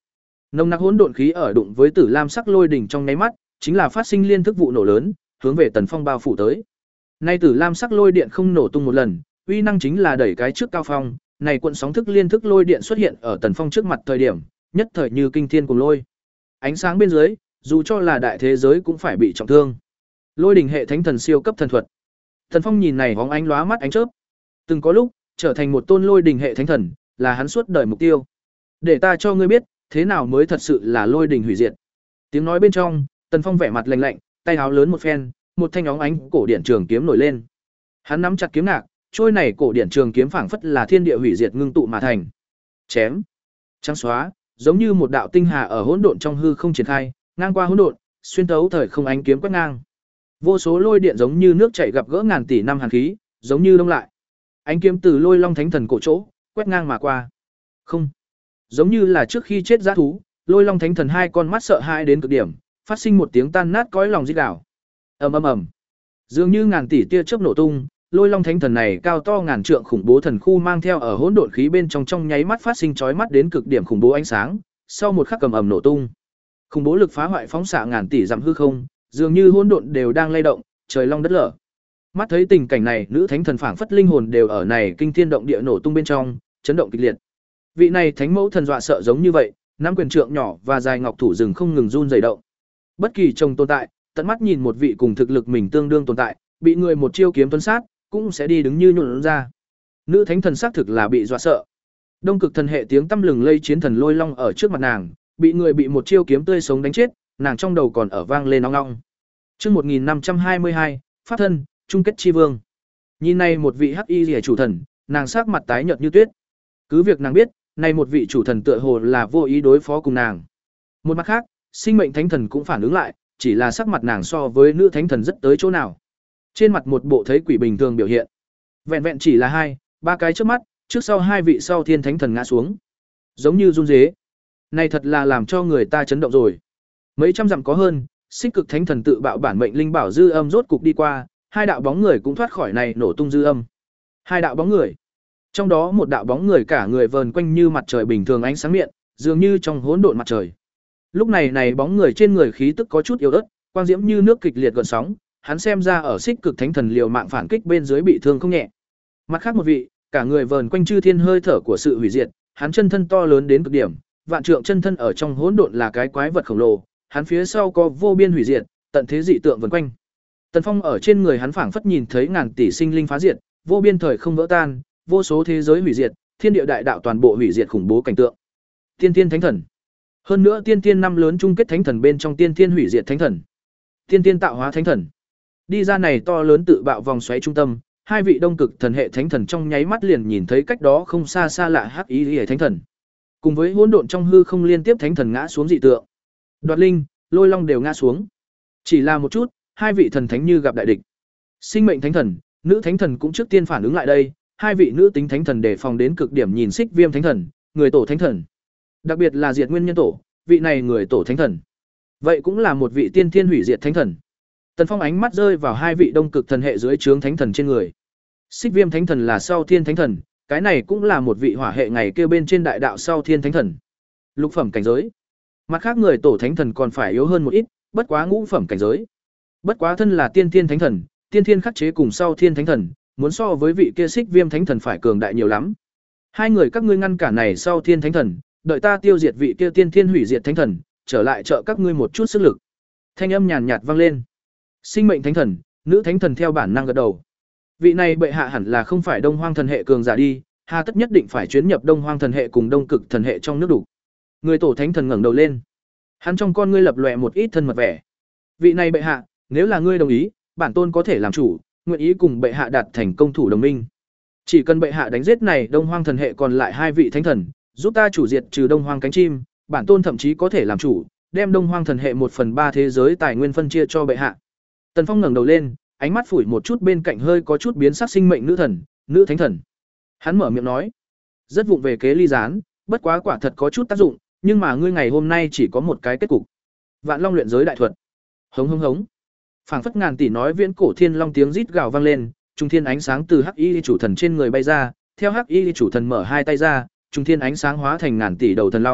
Nồng nặc hỗn độn khí ở đụng với tử lam sắc lôi đỉnh trong nháy mắt, chính là phát sinh liên thức vụ nổ lớn, hướng về Tần Phong bao phủ tới. Nay tử lam sắc lôi điện không nổ tung một lần, uy năng chính là đẩy cái trước cao phong, này cuộn sóng thức liên thức lôi điện xuất hiện ở Tần Phong trước mặt thời điểm, nhất thời như kinh thiên cùng lôi. Ánh sáng bên dưới, dù cho là đại thế giới cũng phải bị trọng thương. Lôi đỉnh hệ thánh thần siêu cấp thần thuật. Tần Phong nhìn này bóng ánh lóa mắt ánh chớp, từng có lúc trở thành một tôn lôi đỉnh hệ thánh thần, là hắn suốt đời mục tiêu. Để ta cho ngươi biết, thế nào mới thật sự là lôi đỉnh hủy diệt. Tiếng nói bên trong, Tần Phong vẻ mặt lạnh lạnh, tay áo lớn một phen, một thanh óng ánh cổ điển trường kiếm nổi lên. Hắn nắm chặt kiếm ngạc, trôi này cổ điển trường kiếm phảng phất là thiên địa hủy diệt ngưng tụ mà thành. Chém, trắng xóa, giống như một đạo tinh hà ở hỗn độn trong hư không triển khai, ngang qua hỗn độn, xuyên thấu thời không ánh kiếm quét ngang. Vô số lôi điện giống như nước chảy gặp gỡ ngàn tỷ năm hàn khí, giống như đông lại. Ánh kiếm từ Lôi Long Thánh Thần cổ chỗ, quét ngang mà qua. Không, giống như là trước khi chết dã thú, Lôi Long Thánh Thần hai con mắt sợ hãi đến cực điểm, phát sinh một tiếng tan nát cõi lòng rít gào. Ầm ầm ầm. Dường như ngàn tỷ tia chớp nổ tung, Lôi Long Thánh Thần này cao to ngàn trượng khủng bố thần khu mang theo ở hỗn độn khí bên trong trong nháy mắt phát sinh chói mắt đến cực điểm khủng bố ánh sáng, sau một khắc cầm ầm nổ tung. Khủng bố lực phá hoại phóng xạ ngàn tỷ dặm hư không, dường như hỗn độn đều đang lay động, trời long đất lở. Mắt thấy tình cảnh này, nữ thánh thần phảng phất linh hồn đều ở này kinh thiên động địa nổ tung bên trong, chấn động kịch liệt. Vị này thánh mẫu thần dọa sợ giống như vậy, nắm quyền trượng nhỏ và dài ngọc thủ rừng không ngừng run rẩy động. Bất kỳ chồng tồn tại, tận mắt nhìn một vị cùng thực lực mình tương đương tồn tại, bị người một chiêu kiếm tuấn sát, cũng sẽ đi đứng như nhũn ra. Nữ thánh thần xác thực là bị dọa sợ. Đông cực thần hệ tiếng tăm lừng lây chiến thần Lôi Long ở trước mặt nàng, bị người bị một chiêu kiếm tươi sống đánh chết, nàng trong đầu còn ở vang lên ong ong. Chương một nghìn năm trăm hai mươi hai, pháp thân, chung kết chi vương. Nhìn này một vị hắc y liễu chủ thần, nàng sắc mặt tái nhợt như tuyết. Cứ việc nàng biết, này một vị chủ thần tựa hồ là vô ý đối phó cùng nàng. Một mặt khác, sinh mệnh thánh thần cũng phản ứng lại, chỉ là sắc mặt nàng so với nữ thánh thần rất tới chỗ nào. Trên mặt một bộ thấy quỷ bình thường biểu hiện. Vẹn vẹn chỉ là hai, ba cái trước mắt, trước sau hai vị sau thiên thánh thần ngã xuống. Giống như run rế. Này thật là làm cho người ta chấn động rồi. Mấy trăm dặm có hơn, Xích Cực Thánh Thần tự bạo bản mệnh linh bảo dư âm rốt cục đi qua, hai đạo bóng người cũng thoát khỏi này nổ tung dư âm. Hai đạo bóng người. Trong đó một đạo bóng người cả người vờn quanh như mặt trời bình thường ánh sáng miệng, dường như trong hỗn độn mặt trời. Lúc này này bóng người trên người khí tức có chút yếu ớt, quang diễm như nước kịch liệt gợn sóng, hắn xem ra ở Xích Cực Thánh Thần liều mạng phản kích bên dưới bị thương không nhẹ. Mặt khác một vị, cả người vờn quanh chư thiên hơi thở của sự hủy diệt, hắn chân thân to lớn đến cực điểm, vạn trượng chân thân ở trong hỗn độn là cái quái vật khổng lồ, hắn phía sau có vô biên hủy diệt, tận thế dị tượng vần quanh. Tần Phong ở trên người hắn phảng phất nhìn thấy ngàn tỷ sinh linh phá diệt, vô biên thời không vỡ tan, vô số thế giới hủy diệt, thiên địa đại đạo toàn bộ hủy diệt khủng bố cảnh tượng. Tiên Tiên Thánh Thần. Hơn nữa Tiên Tiên năm lớn chung kết thánh thần bên trong Tiên Tiên hủy diệt thánh thần, Tiên Tiên tạo hóa thánh thần. Đi ra này to lớn tự bạo vòng xoáy trung tâm, hai vị đông cực thần hệ thánh thần trong nháy mắt liền nhìn thấy cách đó không xa xa lạ hắc ý liễu thánh thần. Cùng với hỗn độn trong hư không liên tiếp thánh thần ngã xuống dị tượng. Đoạt Linh, Lôi Long đều ngã xuống. Chỉ là một chút, hai vị thần thánh như gặp đại địch. Sinh mệnh thánh thần, nữ thánh thần cũng trước tiên phản ứng lại đây, hai vị nữ tính thánh thần đề phòng đến cực điểm nhìn Xích Viêm thánh thần, người tổ thánh thần. Đặc biệt là Diệt Nguyên Nhân tổ, vị này người tổ thánh thần. Vậy cũng là một vị tiên thiên hủy diệt thánh thần. Tần Phong ánh mắt rơi vào hai vị đông cực thần hệ dưới trướng thánh thần trên người. Xích Viêm thánh thần là sau thiên thánh thần, cái này cũng là một vị hỏa hệ ngày kêu bên trên đại đạo sau thiên thánh thần. Lục phẩm cảnh giới. Mặt khác người tổ thánh thần còn phải yếu hơn một ít, bất quá ngũ phẩm cảnh giới. Bất quá thân là tiên thiên thánh thần, tiên thiên khắc chế cùng sau thiên thánh thần, muốn so với vị kia Xích Viêm thánh thần phải cường đại nhiều lắm. Hai người các ngươi ngăn cản này sau thiên thánh thần, đợi ta tiêu diệt vị kia tiên thiên hủy diệt thánh thần, trở lại trợ các ngươi một chút sức lực. Thanh âm nhàn nhạt vang lên. Sinh mệnh thánh thần, nữ thánh thần theo bản năng gật đầu. Vị này bệ hạ hẳn là không phải Đông Hoang thần hệ cường giả đi, hà tất nhất định phải chuyến nhập Đông Hoang thần hệ cùng Đông Cực thần hệ trong nước đủ. Người tổ thánh thần ngẩng đầu lên. Hắn trong con ngươi lập lòe một ít thân mật vẻ. Vị này bệ hạ, nếu là ngươi đồng ý, bản tôn có thể làm chủ, nguyện ý cùng bệ hạ đạt thành công thủ đồng minh. Chỉ cần bệ hạ đánh giết này Đông Hoang thần hệ còn lại hai vị thánh thần, giúp ta chủ diệt trừ Đông Hoang cánh chim, bản tôn thậm chí có thể làm chủ, đem Đông Hoang thần hệ một phần ba thế giới tài nguyên phân chia cho bệ hạ. Tần Phong ngẩng đầu lên, ánh mắt phủi một chút bên cạnh hơi có chút biến sắc sinh mệnh nữ thần, nữ thánh thần. Hắn mở miệng nói, rất vụng về kế ly gián, bất quá quả thật có chút tác dụng, nhưng mà ngươi ngày hôm nay chỉ có một cái kết cục. Vạn Long luyện giới đại thuật. Hống hống hống. Phảng phất ngàn tỷ nói viễn cổ thiên long tiếng rít gào vang lên, trung thiên ánh sáng từ Hắc Y chủ thần trên người bay ra, theo Hắc Y chủ thần mở hai tay ra, trung thiên ánh sáng hóa thành ngàn tỷ đầu thần long,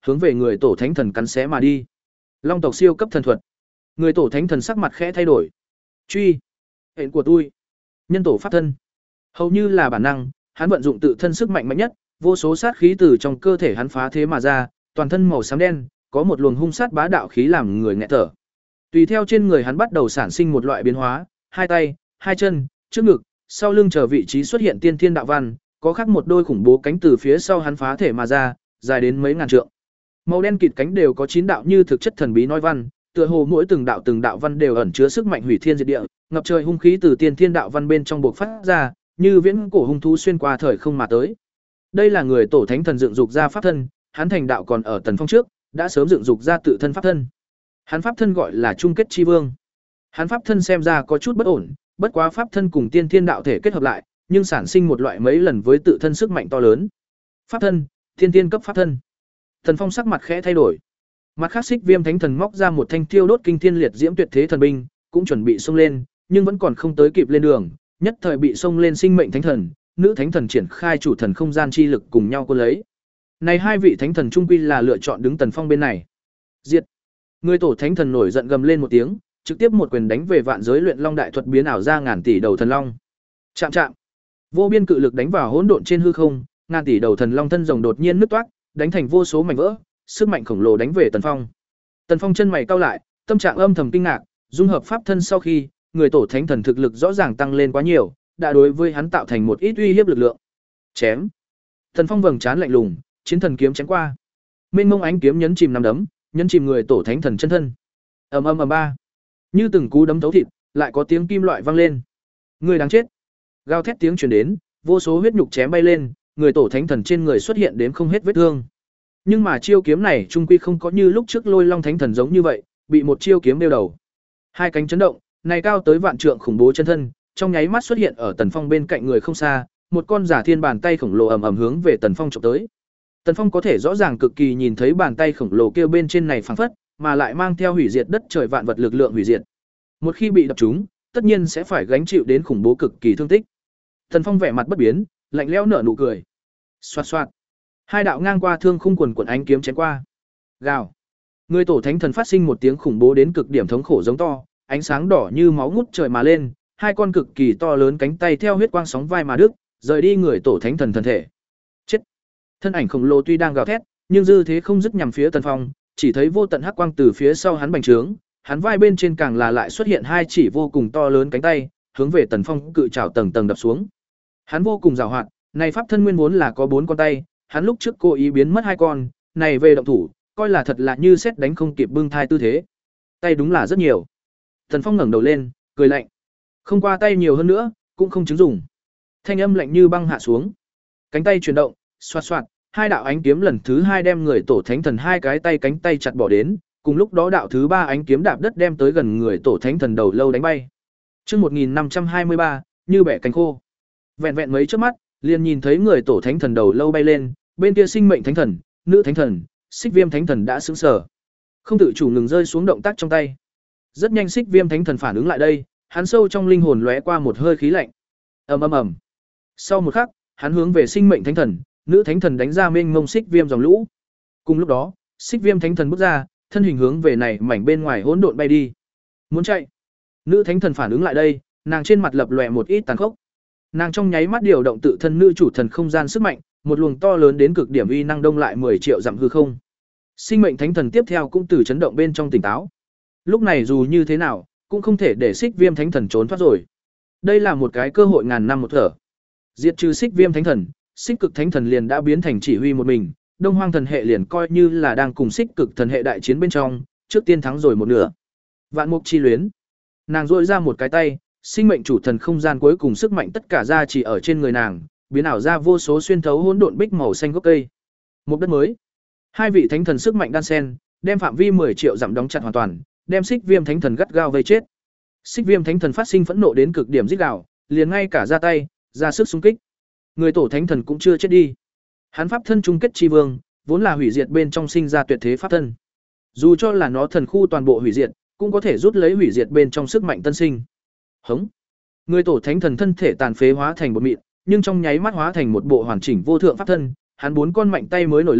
hướng về người tổ thánh thần cắn xé mà đi. Long tộc siêu cấp thần thuật. Người tổ thánh thần sắc mặt khẽ thay đổi. Truy, hẹn của tôi. Nhân tổ pháp thân. Hầu như là bản năng, hắn vận dụng tự thân sức mạnh mạnh nhất, vô số sát khí từ trong cơ thể hắn phá thế mà ra, toàn thân màu xám đen, có một luồng hung sát bá đạo khí làm người nghẹt thở. Tùy theo trên người hắn bắt đầu sản sinh một loại biến hóa, hai tay, hai chân, trước ngực, sau lưng chờ vị trí xuất hiện tiên thiên đạo văn, có khắc một đôi khủng bố cánh từ phía sau hắn phá thể mà ra, dài đến mấy ngàn trượng. Màu đen kịt cánh đều có chín đạo như thực chất thần bí nói văn, tựa hồ mỗi từng đạo từng đạo văn đều ẩn chứa sức mạnh hủy thiên diệt địa, ngập trời hung khí từ tiên thiên đạo văn bên trong bộc phát ra, như viễn cổ hung thú xuyên qua thời không mà tới. Đây là người tổ thánh thần dựng dục ra pháp thân, hắn thành đạo còn ở Tần Phong trước, đã sớm dựng dục ra tự thân pháp thân. Hắn pháp thân gọi là Chung Kết Chi Vương. Hắn pháp thân xem ra có chút bất ổn, bất quá pháp thân cùng tiên thiên đạo thể kết hợp lại, nhưng sản sinh một loại mấy lần với tự thân sức mạnh to lớn. Pháp thân, tiên tiên cấp pháp thân. Tần Phong sắc mặt khẽ thay đổi. Mặt khác Xích Viêm Thánh Thần móc ra một thanh thiêu đốt kinh thiên liệt diễm tuyệt thế thần binh, cũng chuẩn bị xông lên, nhưng vẫn còn không tới kịp lên đường, nhất thời bị xông lên Sinh Mệnh Thánh Thần, Nữ Thánh Thần triển khai chủ thần không gian chi lực cùng nhau cuốn lấy. Này hai vị thánh thần trung quy là lựa chọn đứng Tần Phong bên này. Diệt. Người tổ thánh thần nổi giận gầm lên một tiếng, trực tiếp một quyền đánh về vạn giới luyện long đại thuật biến ảo ra ngàn tỷ đầu thần long. Chạm chạm. Vô biên cự lực đánh vào hỗn độn trên hư không, ngàn tỷ đầu thần long thân rồng đột nhiên nứt toác, đánh thành vô số mảnh vỡ, sức mạnh khổng lồ đánh về Tần Phong. Tần Phong chân mày cau lại, tâm trạng âm thầm kinh ngạc, dung hợp pháp thân sau khi, người tổ thánh thần thực lực rõ ràng tăng lên quá nhiều, đã đối với hắn tạo thành một ít uy hiếp lực lượng. Chém. Tần Phong vầng trán lạnh lùng, chiến thần kiếm chém qua. Mênh mông ánh kiếm nhấn chìm nắm đấm, nhấn chìm người tổ thánh thần chân thân. Ầm ầm ầm ba. Như từng cú đấm thấu thịt, lại có tiếng kim loại vang lên. Người đáng chết. Gào thét tiếng truyền đến, vô số huyết nhục chém bay lên, người tổ thánh thần trên người xuất hiện đến không hết vết thương. Nhưng mà chiêu kiếm này trung quy không có như lúc trước Lôi Long Thánh Thần giống như vậy, bị một chiêu kiếm đeo đầu. Hai cánh chấn động, này cao tới vạn trượng khủng bố chân thân, trong nháy mắt xuất hiện ở Tần Phong bên cạnh người không xa, một con giả thiên bàn tay khổng lồ ầm ầm hướng về Tần Phong chụp tới. Tần Phong có thể rõ ràng cực kỳ nhìn thấy bàn tay khổng lồ kia bên trên này phảng phất, mà lại mang theo hủy diệt đất trời vạn vật lực lượng hủy diệt. Một khi bị đập trúng, tất nhiên sẽ phải gánh chịu đến khủng bố cực kỳ thương tích. Tần Phong vẻ mặt bất biến, lạnh lẽo nở nụ cười. Xoạt xoạt. Hai đạo ngang qua thương khung quần quần ánh kiếm chém qua. Gào. Người tổ thánh thần phát sinh một tiếng khủng bố đến cực điểm thống khổ giống to, ánh sáng đỏ như máu ngút trời mà lên, hai con cực kỳ to lớn cánh tay theo huyết quang sóng vai mà đứt, rời đi người tổ thánh thần thân thể. Chết. Thân ảnh khổng lồ tuy đang gào thét, nhưng dư thế không dứt nhằm phía Tần Phong, chỉ thấy vô tận hắc quang từ phía sau hắn bành trướng, hắn vai bên trên càng là lại xuất hiện hai chỉ vô cùng to lớn cánh tay, hướng về Tần Phong cự trảo tầng tầng đập xuống. Hắn vô cùng giàu hoạt, này pháp thân nguyên vốn là có bốn con tay, hắn lúc trước cố ý biến mất hai con, này về động thủ, coi là thật là như xét đánh không kịp bưng thai tư thế. Tay đúng là rất nhiều. Tần Phong ngẩng đầu lên, cười lạnh. Không qua tay nhiều hơn nữa, cũng không chứng dùng. Thanh âm lạnh như băng hạ xuống. Cánh tay chuyển động, xoạt xoạt, hai đạo ánh kiếm lần thứ hai đem người tổ thánh thần hai cái tay cánh tay chặt bỏ đến, cùng lúc đó đạo thứ ba ánh kiếm đạp đất đem tới gần người tổ thánh thần đầu lâu đánh bay. Chương một nghìn năm trăm hai mươi ba, như bẻ cánh khô. Vẹn vẹn mấy chớp mắt, liền nhìn thấy người tổ thánh thần đầu lâu bay lên, bên kia Sinh Mệnh Thánh Thần, Nữ Thánh Thần, Xích Viêm Thánh Thần đã sững sờ, không tự chủ ngừng rơi xuống động tác trong tay. Rất nhanh Xích Viêm Thánh Thần phản ứng lại đây, hắn sâu trong linh hồn lóe qua một hơi khí lạnh. Ầm ầm ầm. Sau một khắc, hắn hướng về Sinh Mệnh Thánh Thần, Nữ Thánh Thần đánh ra mênh mông xích viêm dòng lũ. Cùng lúc đó, Xích Viêm Thánh Thần bước ra, thân hình hướng về này mảnh bên ngoài hỗn độn bay đi. Muốn chạy. Nữ Thánh Thần phản ứng lại đây, nàng trên mặt lập lòe một ít tàn khốc. Nàng trong nháy mắt điều động tự thân nữ chủ thần không gian sức mạnh, một luồng to lớn đến cực điểm uy năng đông lại mười triệu dặm hư không. Sinh Mệnh Thánh Thần tiếp theo cũng từ chấn động bên trong tỉnh táo. Lúc này dù như thế nào, cũng không thể để Xích Viêm Thánh Thần trốn thoát rồi. Đây là một cái cơ hội ngàn năm một thở. Diệt trừ Xích Viêm Thánh Thần, Xích Cực Thánh Thần liền đã biến thành chỉ huy một mình, Đông Hoang Thần hệ liền coi như là đang cùng Xích Cực Thần hệ đại chiến bên trong, trước tiên thắng rồi một nửa. Vạn Mục Chi Luyến. Nàng duỗi ra một cái tay, sinh mệnh chủ thần không gian cuối cùng sức mạnh tất cả ra chỉ ở trên người nàng, biến ảo ra vô số xuyên thấu hỗn độn bích màu xanh gốc cây. Một đất mới. Hai vị thánh thần sức mạnh đan sen, đem phạm vi mười triệu dặm đóng chặt hoàn toàn, đem Xích Viêm Thánh Thần gắt gao vây chết. Xích Viêm Thánh Thần phát sinh phẫn nộ đến cực điểm rít gào, liền ngay cả ra tay, ra sức xung kích. Người tổ thánh thần cũng chưa chết đi. Hắn pháp thân chung kết chi vương, vốn là hủy diệt bên trong sinh ra tuyệt thế pháp thân. Dù cho là nó thần khu toàn bộ hủy diệt, cũng có thể rút lấy hủy diệt bên trong sức mạnh tân sinh. Hống. Người tổ thánh thần thân thể tàn phế hóa thành bột mịn, nhưng trong nháy mắt hóa thành một bộ hoàn chỉnh vô thượng pháp thân, hắn bốn con mạnh tay mới nổi lên,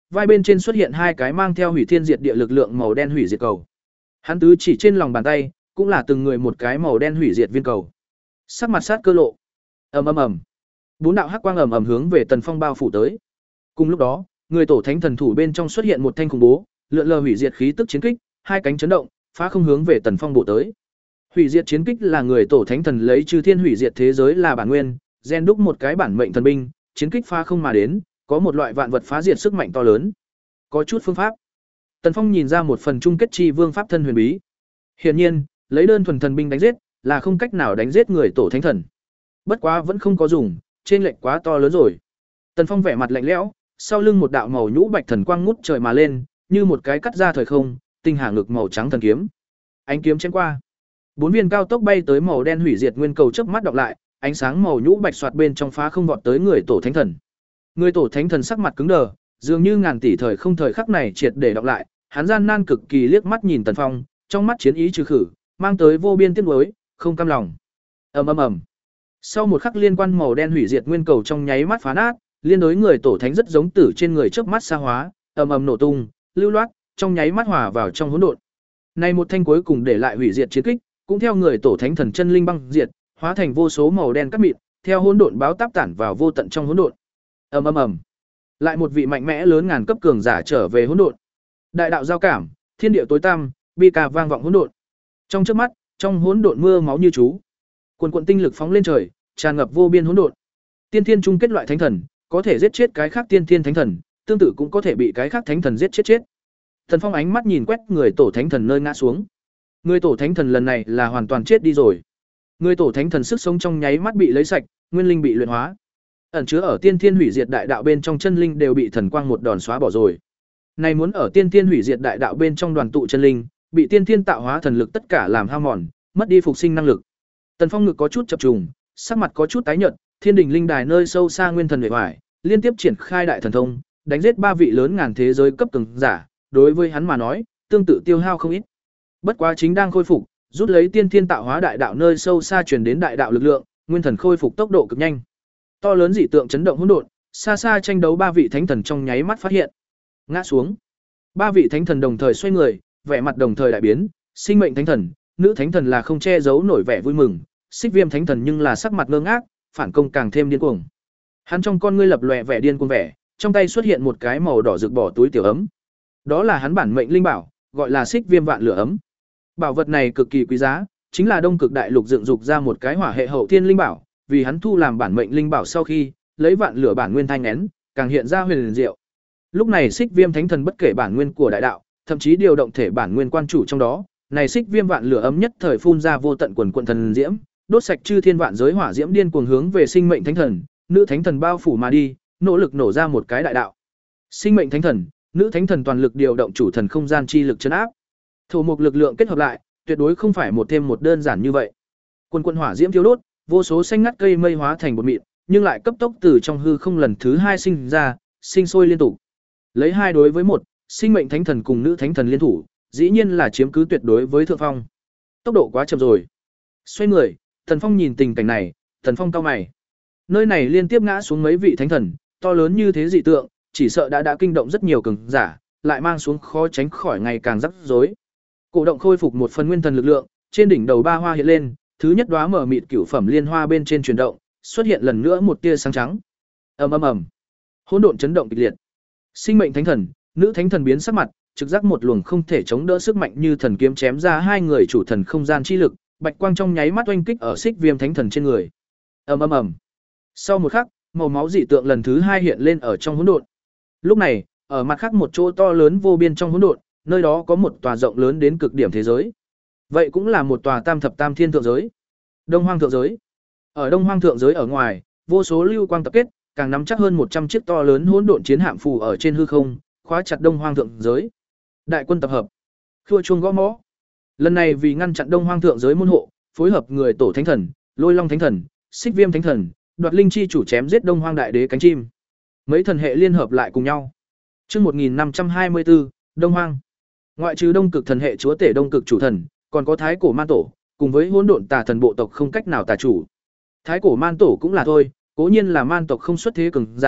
vai bên trên xuất hiện hai cái mang theo hủy thiên diệt địa lực lượng màu đen hủy diệt cầu. Hắn tứ chỉ trên lòng bàn tay, cũng là từng người một cái màu đen hủy diệt viên cầu. Sắc mặt sát cơ lộ. Ầm ầm ầm. Bốn đạo hắc quang ầm ầm hướng về Tần Phong bao phủ tới. Cùng lúc đó, người tổ thánh thần thủ bên trong xuất hiện một thanh khủng bố, lượn lờ hủy diệt khí tức chiến kích, hai cánh chấn động, phá không hướng về Tần Phong bổ tới. Hủy diệt chiến kích là người tổ thánh thần lấy chư thiên hủy diệt thế giới là bản nguyên, gen đúc một cái bản mệnh thần binh, chiến kích phá không mà đến, có một loại vạn vật phá diệt sức mạnh to lớn. Có chút phương pháp. Tần Phong nhìn ra một phần chung kết chi vương pháp thân huyền bí. Hiển nhiên, lấy đơn thuần thần binh đánh giết, là không cách nào đánh giết người tổ thánh thần. Bất quá vẫn không có dùng, trên lệch quá to lớn rồi. Tần Phong vẻ mặt lạnh lẽo, sau lưng một đạo màu nhũ bạch thần quang ngút trời mà lên, như một cái cắt ra thời không, tinh hà ngực màu trắng thần kiếm. Ánh kiếm chém qua, bốn viên cao tốc bay tới màu đen hủy diệt nguyên cầu chớp mắt đọc lại, ánh sáng màu nhũ bạch xoạt bên trong phá không vọt tới người tổ thánh thần. Người tổ thánh thần sắc mặt cứng đờ, dường như ngàn tỷ thời không thời khắc này triệt để đọc lại, hắn gian nan cực kỳ liếc mắt nhìn Tần Phong, trong mắt chiến ý trừ khử, mang tới vô biên tiếc nuối, không cam lòng. Ầm ầm ầm. Sau một khắc liên quan màu đen hủy diệt nguyên cầu trong nháy mắt phá nát, liên đối người tổ thánh rất giống tử trên người chớp mắt xa hóa, ầm ầm nổ tung, lưu loát, trong nháy mắt hòa vào trong hỗn độn. Này một thanh cuối cùng để lại hủy diệt chiến kích, cũng theo người tổ thánh thần chân linh băng diệt, hóa thành vô số màu đen cát mịn, theo hỗn độn báo táp tản vào vô tận trong hỗn độn. Ầm ầm ầm. Lại một vị mạnh mẽ lớn ngàn cấp cường giả trở về hỗn độn. Đại đạo giao cảm, thiên địa tối tăm, bi ca vang vọng hỗn độn. Trong chớp mắt, trong hỗn độn mưa máu như chú. Quần quần tinh lực phóng lên trời, tràn ngập vô biên hỗn độn. Tiên thiên chung kết loại thánh thần, có thể giết chết cái khác tiên thiên thánh thần, tương tự cũng có thể bị cái khác thánh thần giết chết chết. Thần Phong ánh mắt nhìn quét người tổ thánh thần nơi ngã xuống. Người tổ thánh thần lần này là hoàn toàn chết đi rồi. Người tổ thánh thần sức sống trong nháy mắt bị lấy sạch, nguyên linh bị luyện hóa. Ẩn chứa ở tiên thiên hủy diệt đại đạo bên trong chân linh đều bị thần quang một đòn xóa bỏ rồi. Này muốn ở tiên thiên hủy diệt đại đạo bên trong đoàn tụ chân linh, bị tiên thiên tạo hóa thần lực tất cả làm hao mòn, mất đi phục sinh năng lực. Tần Phong ngực có chút chập trùng, sắc mặt có chút tái nhợt, thiên đình linh đài nơi sâu xa nguyên thần bề ngoài, liên tiếp triển khai đại thần thông, đánh giết ba vị lớn ngàn thế giới cấp cường giả, đối với hắn mà nói, tương tự tiêu hao không ít. Bất quá chính đang khôi phục, rút lấy tiên thiên tạo hóa đại đạo nơi sâu xa truyền đến đại đạo lực lượng, nguyên thần khôi phục tốc độ cực nhanh. To lớn dị tượng chấn động hỗn độn, xa xa tranh đấu ba vị thánh thần trong nháy mắt phát hiện, ngã xuống. Ba vị thánh thần đồng thời xoay người, vẻ mặt đồng thời đại biến, sinh mệnh thánh thần, nữ thánh thần là không che giấu nổi vẻ vui mừng, Xích Viêm thánh thần nhưng là sắc mặt ngơ ngác, phản công càng thêm điên cuồng. Hắn trong con ngươi lập lòe vẻ điên cuồng vẻ, trong tay xuất hiện một cái màu đỏ rực bỏ túi tiểu ấm. Đó là hắn bản mệnh linh bảo, gọi là Xích Viêm vạn lửa ấm. Bảo vật này cực kỳ quý giá, chính là Đông Cực Đại Lục dựng dục ra một cái hỏa hệ hậu thiên linh bảo, vì hắn thu làm bản mệnh linh bảo sau khi lấy vạn lửa bản nguyên thanh nén, càng hiện ra huyền liền diệu. Lúc này Xích Viêm thánh thần bất kể bản nguyên của đại đạo, thậm chí điều động thể bản nguyên quan chủ trong đó, này Xích Viêm vạn lửa ấm nhất thời phun ra vô tận quần quần thần diễm, đốt sạch chư thiên vạn giới hỏa diễm điên cuồng hướng về sinh mệnh thánh thần, nữ thánh thần bao phủ mà đi, nỗ lực nổ ra một cái đại đạo. Sinh mệnh thánh thần, nữ thánh thần toàn lực điều động chủ thần không gian chi lực trấn áp. Thổ mục lực lượng kết hợp lại, tuyệt đối không phải một thêm một đơn giản như vậy. Quần quần hỏa diễm thiêu đốt, vô số xanh ngắt cây mây hóa thành bột mịn, nhưng lại cấp tốc từ trong hư không lần thứ hai sinh ra, sinh sôi liên tục. Lấy hai đối với một, sinh mệnh thánh thần cùng nữ thánh thần liên thủ, dĩ nhiên là chiếm cứ tuyệt đối với thượng phong. Tốc độ quá chậm rồi. Xoay người, Tần Phong nhìn tình cảnh này, Tần Phong cau mày. Nơi này liên tiếp ngã xuống mấy vị thánh thần, to lớn như thế dị tượng, chỉ sợ đã đã kinh động rất nhiều cường giả, lại mang xuống khó tránh khỏi ngày càng rắc rối. Cổ động khôi phục một phần nguyên thần lực lượng, trên đỉnh đầu ba hoa hiện lên, thứ nhất đóa mở mịt cửu phẩm liên hoa bên trên chuyển động, xuất hiện lần nữa một tia sáng trắng. Ầm ầm ầm. Hỗn độn chấn động kịch liệt. Sinh mệnh thánh thần, nữ thánh thần biến sắc mặt, trực giác một luồng không thể chống đỡ sức mạnh như thần kiếm chém ra hai người chủ thần không gian chi lực, bạch quang trong nháy mắt oanh kích ở Xích Viêm thánh thần trên người. Ầm ầm ầm. Sau một khắc, màu máu dị tượng lần thứ hai hiện lên ở trong hỗn độn. Lúc này, ở mặt khác một chỗ to lớn vô biên trong hỗn độn, nơi đó có một tòa rộng lớn đến cực điểm thế giới. Vậy cũng là một tòa tam thập tam thiên thượng giới. Đông Hoang thượng giới. Ở Đông Hoang thượng giới ở ngoài, vô số lưu quang tập kết, càng nắm chắc hơn một trăm chiếc to lớn hỗn độn chiến hạm phù ở trên hư không, khóa chặt Đông Hoang thượng giới. Đại quân tập hợp, khua chuông gõ mõ. Lần này vì ngăn chặn Đông Hoang thượng giới môn hộ, phối hợp người tổ thánh thần, Lôi Long thánh thần, Xích Viêm thánh thần, Đoạt Linh chi chủ chém giết Đông Hoang đại đế cánh chim. Mấy thần hệ liên hợp lại cùng nhau. Chương một nghìn năm trăm hai mươi tư, Đông Hoang. Ngoại trừ Đông Cực thần hệ chúa tể Đông Cực chủ thần, còn có Thái Cổ Man Tổ, cùng với hỗn độn tà thần bộ tộc không cách nào tà chủ. Thái Cổ Man Tổ cũng là thôi, cố nhiên là man tộc không xuất thế cường giả,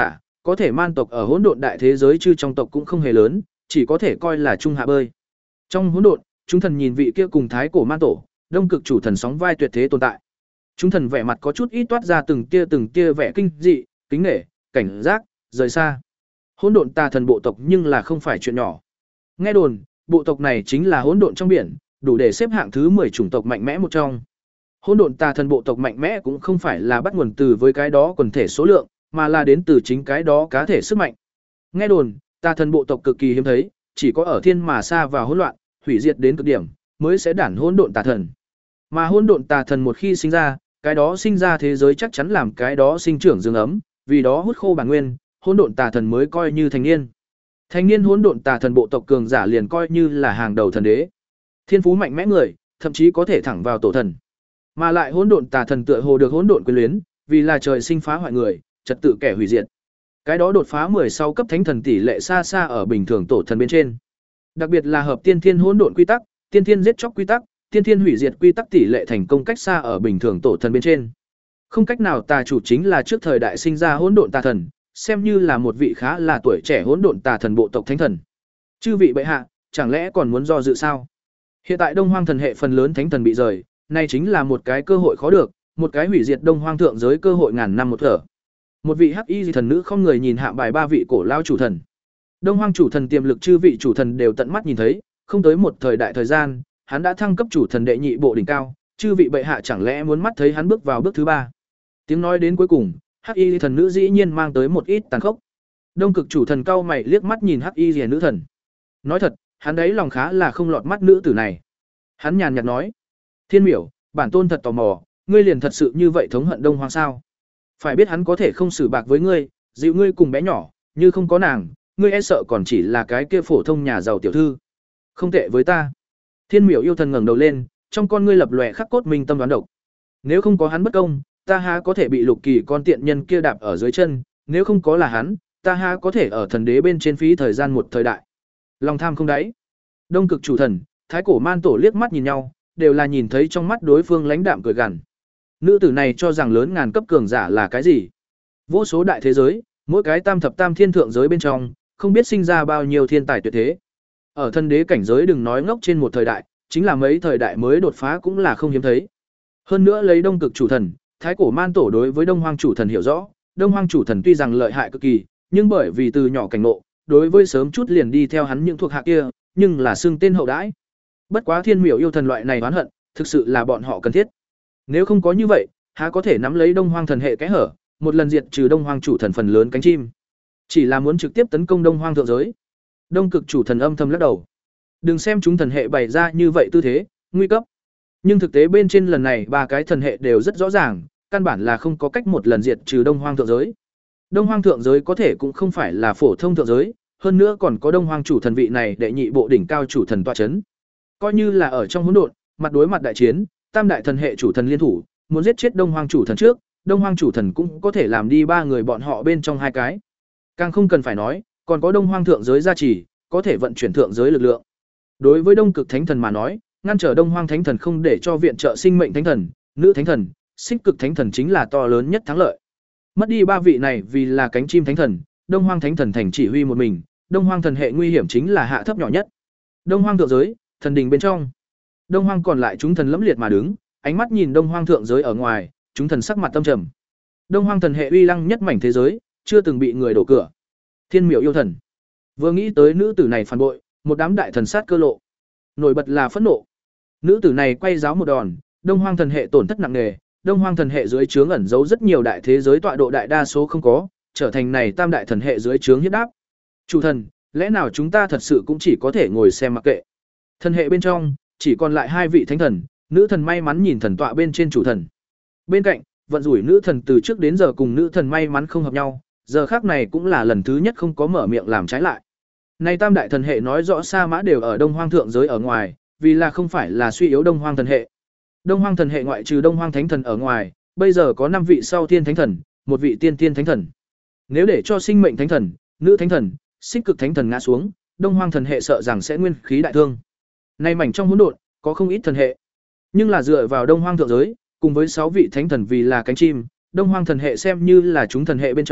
có thể man tộc ở hỗn độn đại thế giới chư trong tộc cũng không hề lớn, chỉ có thể coi là trung hạ bơi. Trong hỗn độn, chúng thần nhìn vị kia cùng thái cổ man tổ, đông cực chủ thần sóng vai tuyệt thế tồn tại. Chúng thần vẻ mặt có chút ít toát ra từng tia từng tia vẻ kinh dị, kính nể, cảnh giác, rời xa. Hỗn độn tà thần bộ tộc nhưng là không phải chuyện nhỏ. Nghe đồn, bộ tộc này chính là hỗn độn trong biển, đủ để xếp hạng thứ mười chủng tộc mạnh mẽ một trong. Hỗn độn tà thần bộ tộc mạnh mẽ cũng không phải là bắt nguồn từ với cái đó quần thể số lượng, mà là đến từ chính cái đó cá thể sức mạnh. Nghe đồn, tà thần bộ tộc cực kỳ hiếm thấy, chỉ có ở thiên mà xa và hỗn loạn, hủy diệt đến cực điểm, mới sẽ đản hỗn độn tà thần. Mà hỗn độn tà thần một khi sinh ra, cái đó sinh ra thế giới chắc chắn làm cái đó sinh trưởng dương ấm, vì đó hút khô bản nguyên, hỗn độn tà thần mới coi như thành niên. Thành niên hỗn độn tà thần bộ tộc cường giả liền coi như là hàng đầu thần đế. Thiên phú mạnh mẽ người, thậm chí có thể thẳng vào tổ thần. Mà lại hỗn độn tà thần tựa hồ được hỗn độn quyền luyến, vì là trời sinh phá hoại người, trật tự kẻ hủy diệt. Cái đó đột phá mười sau cấp thánh thần tỷ lệ xa xa ở bình thường tổ thần bên trên. Đặc biệt là hợp tiên thiên hỗn độn quy tắc, tiên thiên giết chóc quy tắc, tiên thiên hủy diệt quy tắc tỷ lệ thành công cách xa ở bình thường tổ thần bên trên. Không cách nào tà chủ chính là trước thời đại sinh ra hỗn độn tà thần, xem như là một vị khá là tuổi trẻ hỗn độn tà thần bộ tộc thánh thần. Chư vị bệ hạ, chẳng lẽ còn muốn do dự sao? Hiện tại Đông Hoang thần hệ phần lớn thánh thần bị rời, nay chính là một cái cơ hội khó được, một cái hủy diệt Đông Hoang thượng giới cơ hội ngàn năm một thở. Một vị hắc y thần nữ không người nhìn hạ bài ba vị cổ lao chủ thần. Đông Hoang chủ thần tiềm lực chư vị chủ thần đều tận mắt nhìn thấy, không tới một thời đại thời gian, hắn đã thăng cấp chủ thần đệ nhị bộ đỉnh cao, chư vị bệ hạ chẳng lẽ muốn mắt thấy hắn bước vào bước thứ ba. Tiếng nói đến cuối cùng, hắc y thần nữ dĩ nhiên mang tới một ít tàn khốc. Đông cực chủ thần cau mày liếc mắt nhìn hắc y rìa nữ thần. Nói thật, hắn đấy lòng khá là không lọt mắt nữ tử này. Hắn nhàn nhạt nói: "Thiên miểu, bản tôn thật tò mò, ngươi liền thật sự như vậy thống hận Đông Hoang sao? Phải biết hắn có thể không xử bạc với ngươi, dịu ngươi cùng bé nhỏ, như không có nàng, ngươi e sợ còn chỉ là cái kia phổ thông nhà giàu tiểu thư. Không tệ với ta." Thiên miểu yêu thần ngẩng đầu lên, trong con ngươi lập lòe khắc cốt minh tâm đoán độc. Nếu không có hắn bất công, ta há có thể bị Lục Kỳ con tiện nhân kia đạp ở dưới chân, nếu không có là hắn, ta há có thể ở thần đế bên trên phí thời gian một thời đại. Lòng tham không đáy. Đông cực chủ thần, thái cổ man tổ liếc mắt nhìn nhau, đều là nhìn thấy trong mắt đối phương lãnh đạm cười gằn. Nữ tử này cho rằng lớn ngàn cấp cường giả là cái gì? Vô số đại thế giới, mỗi cái tam thập tam thiên thượng giới bên trong, không biết sinh ra bao nhiêu thiên tài tuyệt thế. Ở thần đế cảnh giới đừng nói ngốc trên một thời đại, chính là mấy thời đại mới đột phá cũng là không hiếm thấy. Hơn nữa lấy Đông cực chủ thần, thái cổ man tổ đối với Đông Hoang chủ thần hiểu rõ, Đông Hoang chủ thần tuy rằng lợi hại cực kỳ, nhưng bởi vì từ nhỏ cảnh ngộ, đối với sớm chút liền đi theo hắn những thuộc hạ kia, nhưng là xưng tên hậu đãi. Bất quá thiên miểu yêu thần loại này oán hận, thực sự là bọn họ cần thiết. Nếu không có như vậy, há có thể nắm lấy Đông Hoang thần hệ cái hở, một lần diệt trừ Đông Hoang chủ thần phần lớn cánh chim. Chỉ là muốn trực tiếp tấn công Đông Hoang thượng giới. Đông cực chủ thần âm thầm lắc đầu. Đừng xem chúng thần hệ bày ra như vậy tư thế, nguy cấp. Nhưng thực tế bên trên lần này ba cái thần hệ đều rất rõ ràng, căn bản là không có cách một lần diệt trừ Đông Hoang thượng giới. Đông Hoang thượng giới có thể cũng không phải là phổ thông thượng giới, hơn nữa còn có Đông Hoang chủ thần vị này đệ nhị bộ đỉnh cao chủ thần tọa chấn. Coi như là ở trong hỗn độn, mặt đối mặt đại chiến, tam đại thần hệ chủ thần liên thủ, muốn giết chết Đông Hoang chủ thần trước, Đông Hoang chủ thần cũng có thể làm đi ba người bọn họ bên trong hai cái. Càng không cần phải nói, còn có Đông Hoang thượng giới gia trì, có thể vận chuyển thượng giới lực lượng. Đối với Đông cực thánh thần mà nói, ngăn trở Đông Hoang thánh thần không để cho viện trợ sinh mệnh thánh thần, nữ thánh thần, xích cực thánh thần chính là to lớn nhất thắng lợi. Mất đi ba vị này vì là cánh chim thánh thần, Đông Hoang thánh thần thành chỉ huy một mình, Đông Hoang thần hệ nguy hiểm chính là hạ thấp nhỏ nhất. Đông Hoang thượng giới, thần đình bên trong. Đông Hoang còn lại chúng thần lẫm liệt mà đứng, ánh mắt nhìn Đông Hoang thượng giới ở ngoài, chúng thần sắc mặt tâm trầm. Đông Hoang thần hệ uy lăng nhất mảnh thế giới, chưa từng bị người đổ cửa. Thiên miểu yêu thần. Vừa nghĩ tới nữ tử này phản bội, một đám đại thần sát cơ lộ. Nổi bật là phẫn nộ. Nữ tử này quay giáo một đòn, Đông Hoang thần hệ tổn thất nặng nề, Đông Hoang thần hệ dưới trướng ẩn giấu rất nhiều đại thế giới tọa độ đại đa số không có, trở thành này tam đại thần hệ dưới trướng hiếp đáp. Chủ thần, lẽ nào chúng ta thật sự cũng chỉ có thể ngồi xem mặc kệ? Thần hệ bên trong, chỉ còn lại hai vị thánh thần, nữ thần may mắn nhìn thần tọa bên trên chủ thần. Bên cạnh, vận rủi nữ thần từ trước đến giờ cùng nữ thần may mắn không hợp nhau, giờ khác này cũng là lần thứ nhất không có mở miệng làm trái lại. Này tam đại thần hệ nói rõ Sa Mã đều ở Đông Hoang thượng giới ở ngoài, vì là không phải là suy yếu Đông Hoang thần hệ. Đông Hoang thần hệ ngoại trừ Đông Hoang thánh thần ở ngoài, bây giờ có năm vị sau thiên thánh thần, một vị tiên tiên thánh thần. Nếu để cho sinh mệnh thánh thần, nữ thánh thần, xích cực thánh thần ngã xuống, Đông Hoang thần hệ sợ rằng sẽ nguyên khí đại thương. Nay mảnh trong hỗn độn có không ít thần hệ, nhưng là dựa vào Đông Hoang thượng giới, cùng với sáu vị thánh thần vì là cánh chim, Đông Hoang thần hệ xem như là chúng thần hệ bên trong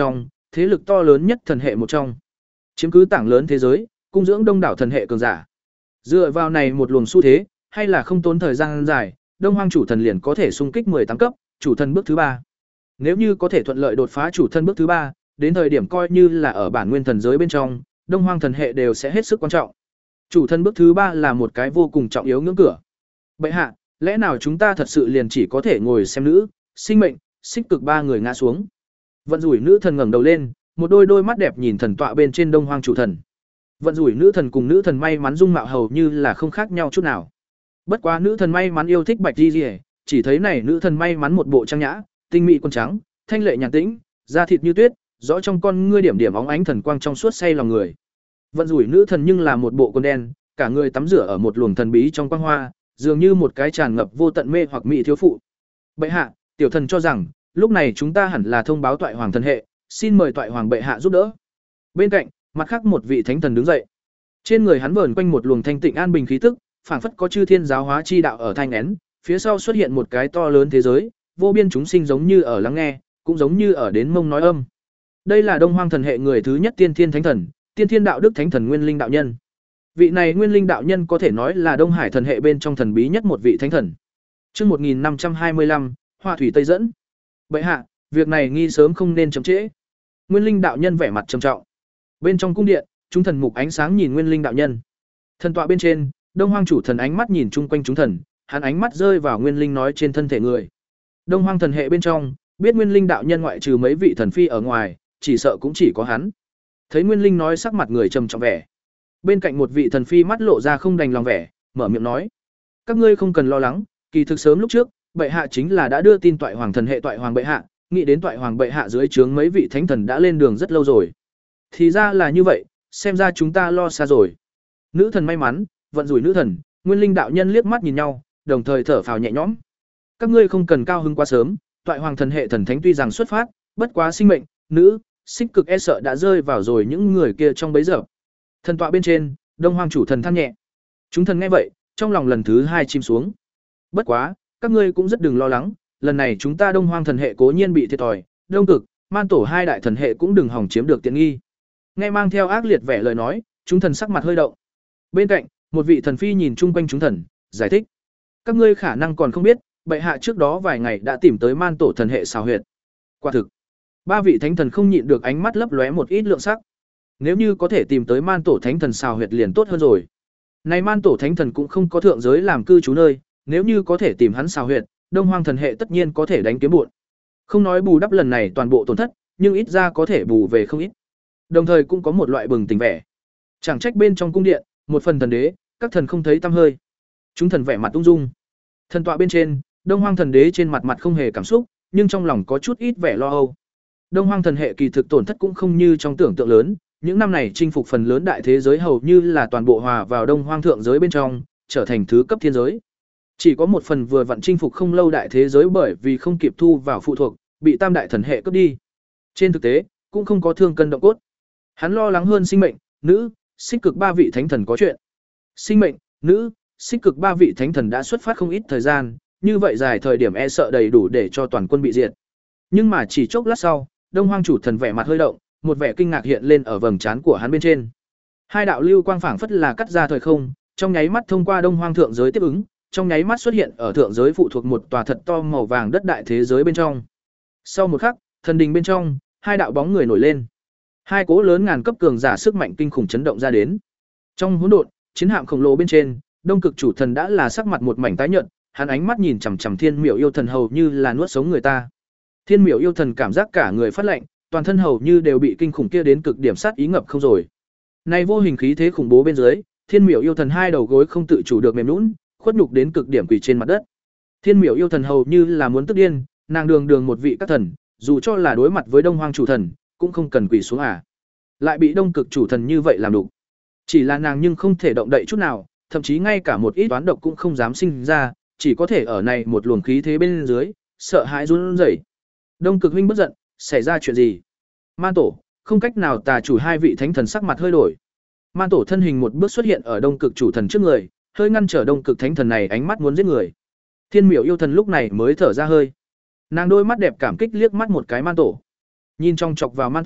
thế lực to lớn nhất thần hệ một trong. Chiếm cứ tảng lớn thế giới, cung dưỡng đông đảo thần hệ cường giả. Dựa vào này một luồng xu thế, hay là không tốn thời gian dài, Đông Hoang chủ thần liền có thể xung kích mười tám cấp, chủ thần bước thứ ba. Nếu như có thể thuận lợi đột phá chủ thân bước thứ ba, đến thời điểm coi như là ở bản nguyên thần giới bên trong, Đông Hoang thần hệ đều sẽ hết sức quan trọng. Chủ thân bước thứ ba là một cái vô cùng trọng yếu ngưỡng cửa. Bệ hạ, lẽ nào chúng ta thật sự liền chỉ có thể ngồi xem nữ, sinh mệnh, xích cực ba người ngã xuống? Vận rủi nữ thần ngẩng đầu lên, một đôi đôi mắt đẹp nhìn thần tọa bên trên Đông Hoang chủ thần. Vận rủi nữ thần cùng nữ thần may mắn dung mạo hầu như là không khác nhau chút nào. Bất quá nữ thần may mắn yêu thích Bạch Di Diệp, chỉ thấy này nữ thần may mắn một bộ trang nhã, tinh mỹ quần trắng, thanh lệ nhàn tĩnh, da thịt như tuyết, rõ trong con ngươi điểm điểm óng ánh thần quang trong suốt say lòng người. Vận rủi nữ thần nhưng là một bộ quần đen, cả người tắm rửa ở một luồng thần bí trong quang hoa, dường như một cái tràn ngập vô tận mê hoặc mỹ thiếu phụ. Bệ hạ, tiểu thần cho rằng, lúc này chúng ta hẳn là thông báo toại hoàng thần hệ, xin mời toại hoàng bệ hạ giúp đỡ. Bên cạnh, mặt khác một vị thánh thần đứng dậy. Trên người hắn vờn quanh một luồng thanh tịnh an bình khí tức, phảng phất có chư thiên giáo hóa chi đạo ở thanh én, phía sau xuất hiện một cái to lớn thế giới, vô biên chúng sinh giống như ở lắng nghe, cũng giống như ở đến mông nói âm. Đây là Đông Hoang thần hệ người thứ nhất tiên thiên thánh thần, tiên thiên đạo đức thánh thần Nguyên Linh đạo nhân. Vị này Nguyên Linh đạo nhân có thể nói là Đông Hải thần hệ bên trong thần bí nhất một vị thánh thần. Chương một nghìn năm trăm hai mươi lăm, Hoa thủy Tây dẫn. Bệ hạ, việc này nghi sớm không nên chậm trễ. Nguyên Linh đạo nhân vẻ mặt trầm trọng. Bên trong cung điện, chúng thần mục ánh sáng nhìn Nguyên Linh đạo nhân. Thần tọa bên trên, Đông Hoang chủ thần ánh mắt nhìn chung quanh chúng thần, hắn ánh mắt rơi vào Nguyên Linh nói trên thân thể người. Đông Hoang thần hệ bên trong, biết Nguyên Linh đạo nhân ngoại trừ mấy vị thần phi ở ngoài, chỉ sợ cũng chỉ có hắn. Thấy Nguyên Linh nói sắc mặt người trầm trọng vẻ. Bên cạnh một vị thần phi mắt lộ ra không đành lòng vẻ, mở miệng nói: "Các ngươi không cần lo lắng, kỳ thực sớm lúc trước, bệ hạ chính là đã đưa tin toại hoàng thần hệ toại hoàng bệ hạ, nghĩ đến toại hoàng bệ hạ dưới trướng mấy vị thánh thần đã lên đường rất lâu rồi." Thì ra là như vậy, xem ra chúng ta lo xa rồi. Nữ thần may mắn, vận rủi nữ thần, Nguyên Linh đạo nhân liếc mắt nhìn nhau, đồng thời thở phào nhẹ nhõm. Các ngươi không cần cao hứng quá sớm, toại hoàng thần hệ thần thánh tuy rằng xuất phát, bất quá sinh mệnh, nữ, xích cực e sợ đã rơi vào rồi những người kia trong bấy giờ. Thần tọa bên trên, Đông Hoang chủ thần than nhẹ. Chúng thần nghe vậy, trong lòng lần thứ hai chìm xuống. Bất quá, các ngươi cũng rất đừng lo lắng, lần này chúng ta Đông Hoang thần hệ cố nhiên bị thiệt thòi, Đông Cực, Man Tổ hai đại thần hệ cũng đừng hòng chiếm được tiện nghi. Nghe mang theo ác liệt vẻ lời nói, chúng thần sắc mặt hơi động. Bên cạnh, một vị thần phi nhìn chung quanh chúng thần, giải thích: các ngươi khả năng còn không biết, bệ hạ trước đó vài ngày đã tìm tới Man Tổ thần hệ xào huyệt. Quả thực, ba vị thánh thần không nhịn được ánh mắt lấp lóe một ít lượng sắc. Nếu như có thể tìm tới Man Tổ thánh thần xào huyệt liền tốt hơn rồi. Này Man Tổ thánh thần cũng không có thượng giới làm cư trú nơi, nếu như có thể tìm hắn xào huyệt, Đông Hoang thần hệ tất nhiên có thể đánh kiếm bộn. Không nói bù đắp lần này toàn bộ tổn thất, nhưng ít ra có thể bù về không ít. Đồng thời cũng có một loại bừng tỉnh vẻ. Chẳng trách bên trong cung điện, một phần thần đế, các thần không thấy tăm hơi. Chúng thần vẻ mặt ung dung. Thần tọa bên trên, Đông Hoang thần đế trên mặt mặt không hề cảm xúc, nhưng trong lòng có chút ít vẻ lo âu. Đông Hoang thần hệ kỳ thực tổn thất cũng không như trong tưởng tượng lớn, những năm này chinh phục phần lớn đại thế giới hầu như là toàn bộ hòa vào Đông Hoang thượng giới bên trong, trở thành thứ cấp thiên giới. Chỉ có một phần vừa vặn chinh phục không lâu đại thế giới bởi vì không kịp thu vào phụ thuộc, bị tam đại thần hệ cướp đi. Trên thực tế, cũng không có thương cân động cốt. Hắn lo lắng hơn sinh mệnh, nữ, xích cực ba vị thánh thần có chuyện. Sinh mệnh, nữ, xích cực ba vị thánh thần đã xuất phát không ít thời gian, như vậy dài thời điểm e sợ đầy đủ để cho toàn quân bị diệt. Nhưng mà chỉ chốc lát sau, Đông Hoang chủ thần vẻ mặt hơi động, một vẻ kinh ngạc hiện lên ở vầng trán của hắn bên trên. Hai đạo lưu quang phảng phất là cắt ra thời không, trong nháy mắt thông qua Đông Hoang thượng giới tiếp ứng, trong nháy mắt xuất hiện ở thượng giới phụ thuộc một tòa thật to màu vàng đất đại thế giới bên trong. Sau một khắc, thần đình bên trong, hai đạo bóng người nổi lên. Hai cỗ lớn ngàn cấp cường giả sức mạnh kinh khủng chấn động ra đến. Trong hỗn độn, chiến hạm khổng lồ bên trên, Đông Cực chủ thần đã là sắc mặt một mảnh tái nhợt, hắn ánh mắt nhìn chằm chằm Thiên Miểu yêu thần hầu như là nuốt sống người ta. Thiên Miểu yêu thần cảm giác cả người phát lạnh, toàn thân hầu như đều bị kinh khủng kia đến cực điểm sát ý ngập không rồi. Này vô hình khí thế khủng bố bên dưới, Thiên Miểu yêu thần hai đầu gối không tự chủ được mềm nhũn, khuất nhục đến cực điểm quỳ trên mặt đất. Thiên Miểu yêu thần hầu như là muốn tức điên, nàng đường đường một vị các thần, dù cho là đối mặt với Đông Hoang chủ thần, cũng không cần quỳ xuống à. Lại bị Đông Cực chủ thần như vậy làm đủ. Chỉ là nàng nhưng không thể động đậy chút nào, thậm chí ngay cả một ít toán độc cũng không dám sinh ra, chỉ có thể ở này một luồng khí thế bên dưới, sợ hãi run rẩy. Đông Cực huynh bất giận, xảy ra chuyện gì? Man Tổ, không cách nào tà chủ hai vị thánh thần sắc mặt hơi đổi. Man Tổ thân hình một bước xuất hiện ở Đông Cực chủ thần trước người, hơi ngăn trở Đông Cực thánh thần này ánh mắt muốn giết người. Thiên Miểu yêu thần lúc này mới thở ra hơi. Nàng đôi mắt đẹp cảm kích liếc mắt một cái Man Tổ. Nhìn trong chọc vào Man Tổ,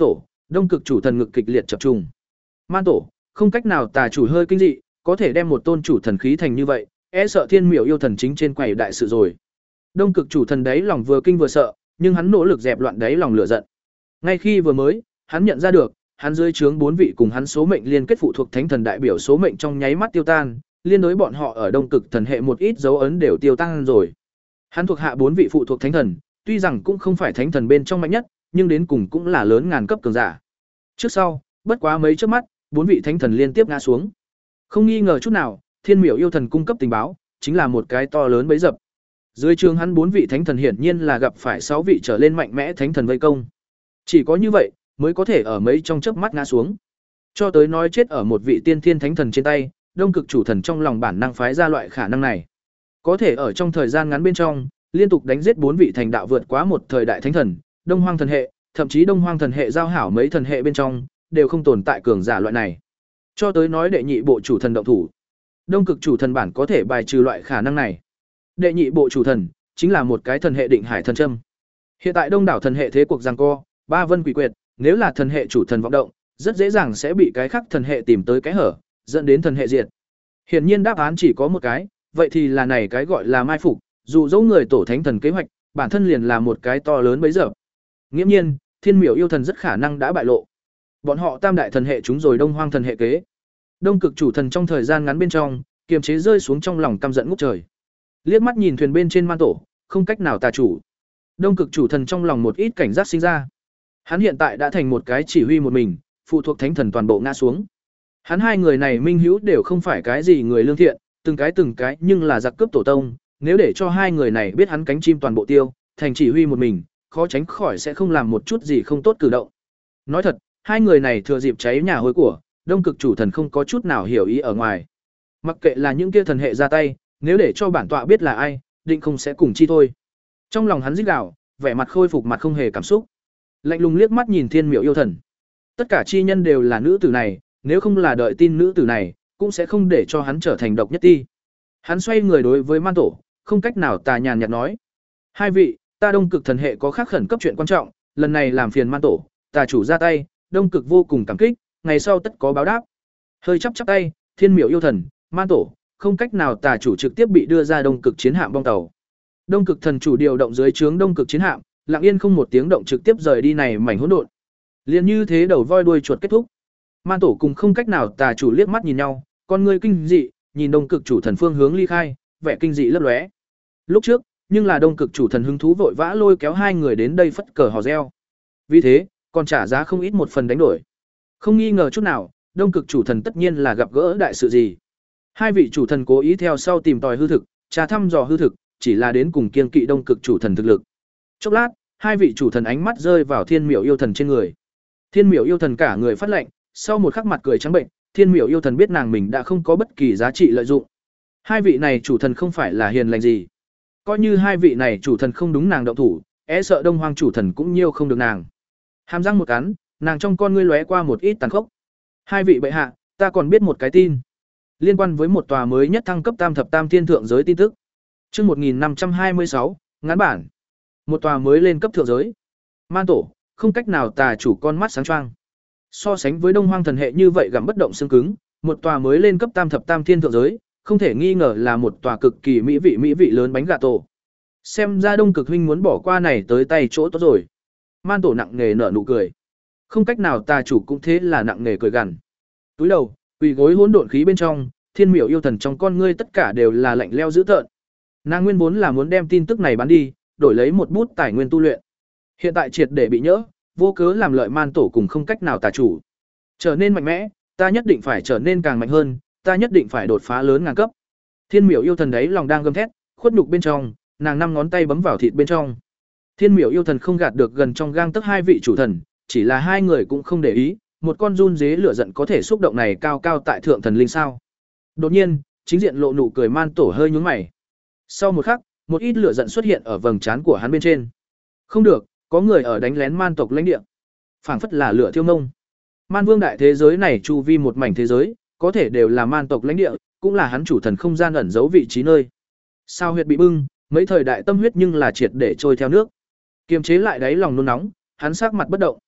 Đông cực chủ thần ngực kịch liệt chập trùng. Man tổ, không cách nào tà chủ hơi kinh dị, có thể đem một tôn chủ thần khí thành như vậy, e sợ thiên miểu yêu thần chính trên quầy đại sự rồi. Đông cực chủ thần đấy lòng vừa kinh vừa sợ, nhưng hắn nỗ lực dẹp loạn đấy lòng lửa giận. Ngay khi vừa mới, hắn nhận ra được, hắn dưới trướng bốn vị cùng hắn số mệnh liên kết phụ thuộc thánh thần đại biểu số mệnh trong nháy mắt tiêu tan, liên đối bọn họ ở Đông cực thần hệ một ít dấu ấn đều tiêu tan rồi. Hắn thuộc hạ bốn vị phụ thuộc thánh thần, tuy rằng cũng không phải thánh thần bên trong mạnh nhất, nhưng đến cùng cũng là lớn ngàn cấp cường giả. Trước sau, bất quá mấy chớp mắt, bốn vị thánh thần liên tiếp ngã xuống. Không nghi ngờ chút nào, Thiên Miểu yêu thần cung cấp tình báo, chính là một cái to lớn bẫy dập. Dưới trường hắn bốn vị thánh thần hiển nhiên là gặp phải sáu vị trở lên mạnh mẽ thánh thần vây công. Chỉ có như vậy, mới có thể ở mấy trong chớp mắt ngã xuống. Cho tới nói chết ở một vị tiên thiên thánh thần trên tay, Đông cực chủ thần trong lòng bản năng phái ra loại khả năng này. Có thể ở trong thời gian ngắn bên trong, liên tục đánh giết bốn vị thành đạo vượt quá một thời đại thánh thần, Đông Hoang thần hệ, thậm chí Đông Hoang thần hệ giao hảo mấy thần hệ bên trong, đều không tồn tại cường giả loại này. Cho tới nói đệ nhị bộ chủ thần động thủ, Đông cực chủ thần bản có thể bài trừ loại khả năng này. Đệ nhị bộ chủ thần chính là một cái thần hệ định hải thần châm. Hiện tại đông đảo thần hệ thế cuộc giằng co, ba vân quỷ quyệt, nếu là thần hệ chủ thần vọng động, rất dễ dàng sẽ bị cái khác thần hệ tìm tới cái hở, dẫn đến thần hệ diệt. Hiển nhiên đáp án chỉ có một cái, vậy thì là này cái gọi là mai phục, dù dẫu người tổ thánh thần kế hoạch, bản thân liền là một cái to lớn bấy giờ. Nghiễm nhiên, Thiên Miểu yêu thần rất khả năng đã bại lộ. Bọn họ tam đại thần hệ chúng rồi Đông Hoang thần hệ kế. Đông cực chủ thần trong thời gian ngắn bên trong, kiềm chế rơi xuống trong lòng căm giận ngút trời. Liếc mắt nhìn thuyền bên trên man tổ, không cách nào tà chủ. Đông cực chủ thần trong lòng một ít cảnh giác sinh ra. Hắn hiện tại đã thành một cái chỉ huy một mình, phụ thuộc thánh thần toàn bộ ngã xuống. Hắn hai người này minh hữu đều không phải cái gì người lương thiện, từng cái từng cái nhưng là giặc cướp tổ tông, nếu để cho hai người này biết hắn cánh chim toàn bộ tiêu, thành chỉ huy một mình, khó tránh khỏi sẽ không làm một chút gì không tốt cử động. Nói thật, hai người này thừa dịp cháy nhà hối của, Đông cực chủ thần không có chút nào hiểu ý ở ngoài. Mặc kệ là những kia thần hệ ra tay, nếu để cho bản tọa biết là ai, định không sẽ cùng chi thôi. Trong lòng hắn rít gào, vẻ mặt khôi phục mặt không hề cảm xúc. Lạnh lùng liếc mắt nhìn Thiên Miểu yêu thần. Tất cả chi nhân đều là nữ tử này, nếu không là đợi tin nữ tử này, cũng sẽ không để cho hắn trở thành độc nhất ti. Hắn xoay người đối với man tổ, không cách nào tà nhàn nhạt nói: "Hai vị, ta Đông cực thần hệ có khác khẩn cấp chuyện quan trọng, lần này làm phiền man tổ, tà chủ ra tay, Đông cực vô cùng cảm kích, ngày sau tất có báo đáp." Hơi chắp chắp tay, Thiên Miểu yêu thần, man tổ, không cách nào tà chủ trực tiếp bị đưa ra Đông cực chiến hạm bong tàu. Đông cực thần chủ điều động dưới trướng Đông cực chiến hạm, lặng yên không một tiếng động trực tiếp rời đi này mảnh hỗn độn. Liền như thế đầu voi đuôi chuột kết thúc. Man tổ cùng không cách nào tà chủ liếc mắt nhìn nhau, con người kinh dị, nhìn Đông cực chủ thần phương hướng ly khai, vẻ kinh dị lấp lóe. Lúc trước, nhưng là Đông cực chủ thần hứng thú vội vã lôi kéo hai người đến đây phất cờ hò reo. Vì thế, còn trả giá không ít một phần đánh đổi. Không nghi ngờ chút nào, Đông cực chủ thần tất nhiên là gặp gỡ đại sự gì. Hai vị chủ thần cố ý theo sau tìm tòi hư thực, tra thăm dò hư thực, chỉ là đến cùng kiên kỵ Đông cực chủ thần thực lực. Chốc lát, hai vị chủ thần ánh mắt rơi vào Thiên Miểu yêu thần trên người. Thiên Miểu yêu thần cả người phát lạnh, sau một khắc mặt cười trắng bệnh, Thiên Miểu yêu thần biết nàng mình đã không có bất kỳ giá trị lợi dụng. Hai vị này chủ thần không phải là hiền lành gì. Coi như hai vị này chủ thần không đúng nàng động thủ, e sợ Đông Hoang chủ thần cũng nhiêu không được nàng. Hàm răng một cắn, nàng trong con ngươi lóe qua một ít tàn khốc. Hai vị bệ hạ, ta còn biết một cái tin, liên quan với một tòa mới nhất thăng cấp tam thập tam thiên thượng giới tin tức. Chương một nghìn năm trăm hai mươi sáu, ngắn bản. Một tòa mới lên cấp thượng giới. Man tổ, không cách nào tà chủ con mắt sáng choang. So sánh với Đông Hoang thần hệ như vậy gặm bất động xương cứng, một tòa mới lên cấp tam thập tam thiên thượng giới, không thể nghi ngờ là một tòa cực kỳ mỹ vị mỹ vị lớn bánh gà tổ. Xem ra Đông cực huynh muốn bỏ qua này tới tay chỗ tốt rồi. Man tổ nặng nề nở nụ cười. Không cách nào tà chủ cũng thế là nặng nề cười gằn. Túi đầu, quỳ gối hỗn độn khí bên trong, Thiên Miểu yêu thần trong con ngươi tất cả đều là lạnh lẽo dữ tợn. Nàng nguyên vốn là muốn đem tin tức này bán đi, đổi lấy một bút tài nguyên tu luyện. Hiện tại triệt để bị nhỡ, vô cớ làm lợi man tổ cùng không cách nào tà chủ. Trở nên mạnh mẽ, ta nhất định phải trở nên càng mạnh hơn, ta nhất định phải đột phá lớn ngàn cấp. Thiên Miểu yêu thần đấy lòng đang gầm thét, khuất nhục bên trong, nàng năm ngón tay bấm vào thịt bên trong. Thiên Miểu yêu thần không gạt được gần trong gang tấc hai vị chủ thần, chỉ là hai người cũng không để ý, một con run dế lửa giận có thể xúc động này cao cao tại thượng thần linh sao? Đột nhiên, chính diện lộ nụ cười man tổ hơi nhướng mày. Sau một khắc, một ít lửa giận xuất hiện ở vầng trán của hắn bên trên. Không được, có người ở đánh lén man tộc lãnh địa. Phảng phất là lửa thiêu mông. Man vương đại thế giới này chu vi một mảnh thế giới, có thể đều là man tộc lãnh địa, cũng là hắn chủ thần không gian ẩn giấu vị trí nơi. Sao huyệt bị bưng, mấy thời đại tâm huyết nhưng là triệt để trôi theo nước. Kiềm chế lại đáy lòng nôn nóng, hắn sắc mặt bất động.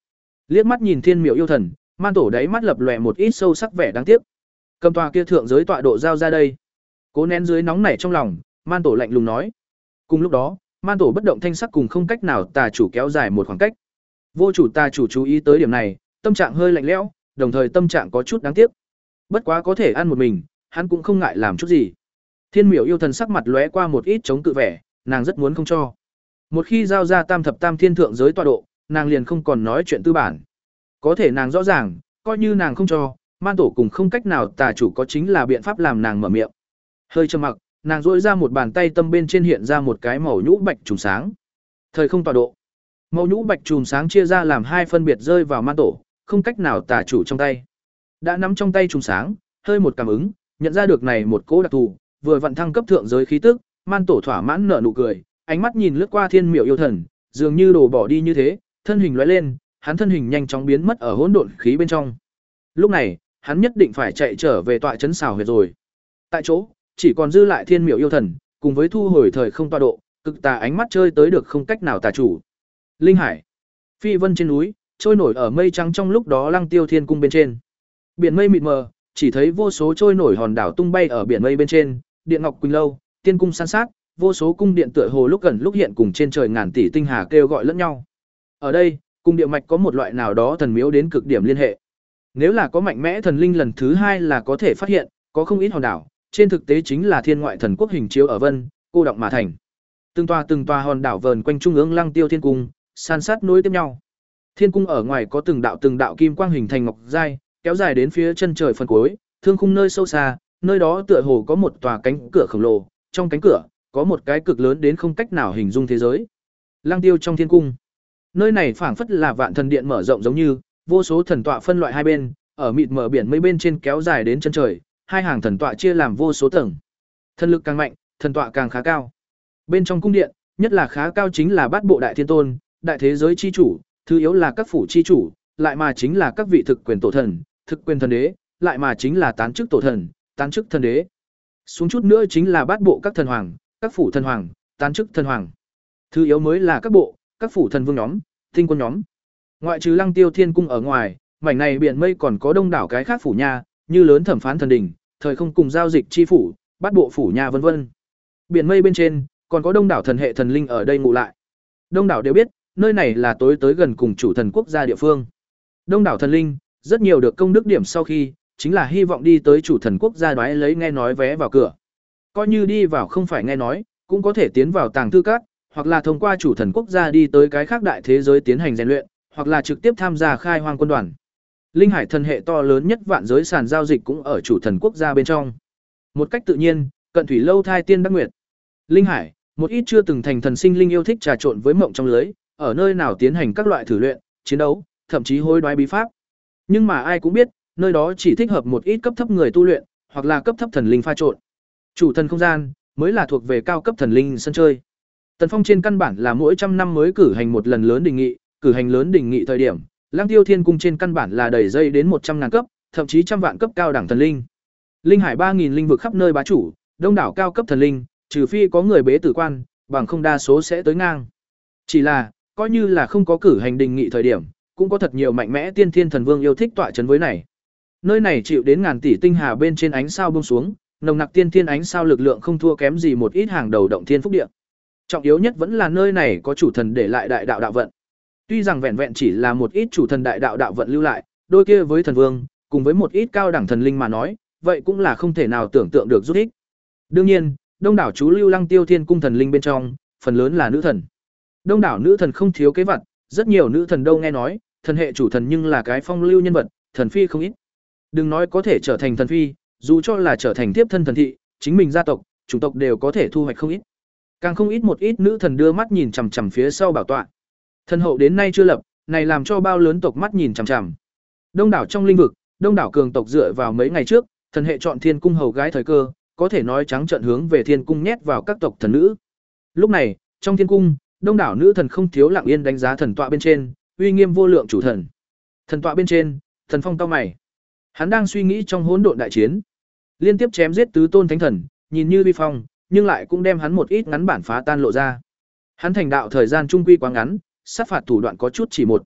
Liếc mắt nhìn Thiên Miểu yêu thần, Man Tổ đáy mắt lập lòe một ít sâu sắc vẻ đáng tiếc. Cầm tòa kia thượng giới tọa độ giao ra đây. Cố nén dưới nóng nảy trong lòng, Man Tổ lạnh lùng nói. Cùng lúc đó, Man Tổ bất động thanh sắc cùng không cách nào tà chủ kéo dài một khoảng cách. Vô chủ tà chủ chú ý tới điểm này, tâm trạng hơi lạnh lẽo, đồng thời tâm trạng có chút đáng tiếc. Bất quá có thể ăn một mình, hắn cũng không ngại làm chút gì. Thiên Miểu yêu thần sắc mặt lóe qua một ít chống cự vẻ, nàng rất muốn không cho. Một khi giao ra tam thập tam thiên thượng giới tọa độ, nàng liền không còn nói chuyện tư bản. Có thể nàng rõ ràng, coi như nàng không cho, Man Tổ cùng không cách nào tà chủ có chính là biện pháp làm nàng mở miệng. Hơi trầm mặc, nàng duỗi ra một bàn tay tâm bên trên hiện ra một cái màu nhũ bạch trùng sáng. Thời không tọa độ. Màu nhũ bạch trùng sáng chia ra làm hai phân biệt rơi vào Man Tổ, không cách nào tà chủ trong tay. Đã nắm trong tay trùng sáng, hơi một cảm ứng, nhận ra được này một cỗ đặc thù, vừa vận thăng cấp thượng giới khí tức, Man Tổ thỏa mãn nở nụ cười, ánh mắt nhìn lướt qua Thiên Miểu yêu thần, dường như đồ bỏ đi như thế, thân hình lóe lên, hắn thân hình nhanh chóng biến mất ở hỗn độn khí bên trong. Lúc này, hắn nhất định phải chạy trở về tọa trấn xảo huyệt rồi. Tại chỗ, chỉ còn dư lại Thiên Miểu yêu thần, cùng với thu hồi thời không tọa độ, cực tà ánh mắt chơi tới được không cách nào tà chủ. Linh hải, phi vân trên núi, trôi nổi ở mây trắng trong lúc đó Lăng Tiêu Thiên cung bên trên. Biển mây mịt mờ, chỉ thấy vô số trôi nổi hòn đảo tung bay ở biển mây bên trên, điện ngọc quỳnh lâu, tiên cung san sát, vô số cung điện tựa hồ lúc gần lúc hiện cùng trên trời ngàn tỷ tinh hà kêu gọi lẫn nhau. Ở đây, cung địa mạch có một loại nào đó thần miếu đến cực điểm liên hệ. Nếu là có mạnh mẽ thần linh lần thứ hai là có thể phát hiện, có không ít hòn đảo, trên thực tế chính là thiên ngoại thần quốc hình chiếu ở vân, cô động mà thành. Từng tòa từng tòa hòn đảo vờn quanh trung ương Lăng Tiêu Thiên cung, san sát nối tiếp nhau. Thiên cung ở ngoài có từng đạo từng đạo kim quang hình thành ngọc giai, kéo dài đến phía chân trời phần cuối, thương khung nơi sâu xa, nơi đó tựa hồ có một tòa cánh cửa khổng lồ, trong cánh cửa có một cái cực lớn đến không cách nào hình dung thế giới. Lăng Tiêu trong thiên cung. Nơi này phảng phất là vạn thần điện mở rộng giống như, vô số thần tọa phân loại hai bên, ở mịt mờ biển mây bên trên kéo dài đến chân trời, hai hàng thần tọa chia làm vô số tầng. Thần lực càng mạnh, thần tọa càng khá cao. Bên trong cung điện, nhất là khá cao chính là Bát Bộ Đại Thiên Tôn, đại thế giới chi chủ, thứ yếu là các phủ chi chủ, lại mà chính là các vị thực quyền tổ thần, thực quyền thần đế, lại mà chính là tán chức tổ thần, tán chức thần đế. Xuống chút nữa chính là Bát Bộ các thần hoàng, các phủ thần hoàng, tán chức thần hoàng. Thứ yếu mới là các bộ, các phủ thần vương nhóm, tinh quân nhóm. Ngoại trừ Lăng Tiêu Thiên cung ở ngoài, mảnh này biển mây còn có đông đảo cái khác phủ nha, như lớn thẩm phán thần đỉnh, thời không cùng giao dịch chi phủ, Bát Bộ phủ nha vân vân. Biển mây bên trên còn có đông đảo thần hệ thần linh ở đây ngụ lại. Đông đảo đều biết, nơi này là tối tới gần cùng chủ thần quốc gia địa phương. Đông đảo thần linh, rất nhiều được công đức điểm sau khi, chính là hy vọng đi tới chủ thần quốc gia đoái lấy nghe nói vé vào cửa. Coi như đi vào không phải nghe nói, cũng có thể tiến vào tàng thư các, hoặc là thông qua chủ thần quốc gia đi tới cái khác đại thế giới tiến hành rèn luyện, hoặc là trực tiếp tham gia khai hoang quân đoàn. Linh hải thần hệ to lớn nhất vạn giới sàn giao dịch cũng ở chủ thần quốc gia bên trong. Một cách tự nhiên, cận thủy lâu thai tiên đắc nguyệt. Linh hải, một ít chưa từng thành thần sinh linh yêu thích trà trộn với mộng trong lưới, ở nơi nào tiến hành các loại thử luyện, chiến đấu, thậm chí hối đoái bí pháp. Nhưng mà ai cũng biết, nơi đó chỉ thích hợp một ít cấp thấp người tu luyện, hoặc là cấp thấp thần linh pha trộn. Chủ thần không gian mới là thuộc về cao cấp thần linh sân chơi. Tần Phong trên căn bản là mỗi trăm năm mới cử hành một lần lớn đình nghị, cử hành lớn đình nghị thời điểm, Lăng Tiêu Thiên cung trên căn bản là đẩy dây đến một trăm ngàn cấp, thậm chí trăm vạn cấp cao đẳng thần linh. Linh hải ba nghìn linh vực khắp nơi bá chủ, đông đảo cao cấp thần linh, trừ phi có người bế tử quan, bằng không đa số sẽ tới ngang. Chỉ là, coi như là không có cử hành đình nghị thời điểm, cũng có thật nhiều mạnh mẽ tiên thiên thần vương yêu thích tọa trấn với này. Nơi này chịu đến ngàn tỷ tinh hà bên trên ánh sao buông xuống, nồng nặc tiên thiên ánh sao lực lượng không thua kém gì một ít hàng đầu động thiên phúc địa. Trọng yếu nhất vẫn là nơi này có chủ thần để lại đại đạo đạo vận. Tuy rằng vẹn vẹn chỉ là một ít chủ thần đại đạo đạo vận lưu lại, đôi kia với thần vương, cùng với một ít cao đẳng thần linh mà nói, vậy cũng là không thể nào tưởng tượng được rút ích. Đương nhiên, đông đảo chú lưu Lăng Tiêu Thiên cung thần linh bên trong, phần lớn là nữ thần. Đông đảo nữ thần không thiếu kế vật, rất nhiều nữ thần đâu nghe nói, thần hệ chủ thần nhưng là cái phong lưu nhân vật, thần phi không ít. Đừng nói có thể trở thành thần phi, dù cho là trở thành tiếp thân thần thị, chính mình gia tộc, chủng tộc đều có thể thu hoạch không ít. Càng không ít một ít nữ thần đưa mắt nhìn chằm chằm phía sau bảo tọa. Thần hậu đến nay chưa lập, này làm cho bao lớn tộc mắt nhìn chằm chằm. Đông đảo trong linh vực, đông đảo cường tộc dựa vào mấy ngày trước, thần hệ chọn Thiên cung hầu gái thời cơ, có thể nói trắng trợn hướng về Thiên cung nhét vào các tộc thần nữ. Lúc này, trong Thiên cung, đông đảo nữ thần không thiếu lặng yên đánh giá thần tọa bên trên, uy nghiêm vô lượng chủ thần. Thần tọa bên trên, Thần Phong cau mày. Hắn đang suy nghĩ trong hỗn độn đại chiến, liên tiếp chém giết tứ tôn thánh thần, nhìn như vi phong, nhưng lại cũng đem hắn một ít ngắn bản phá tan lộ ra. Hắn thành đạo thời gian trung quy quá ngắn, sát phạt thủ đoạn có chút chỉ một.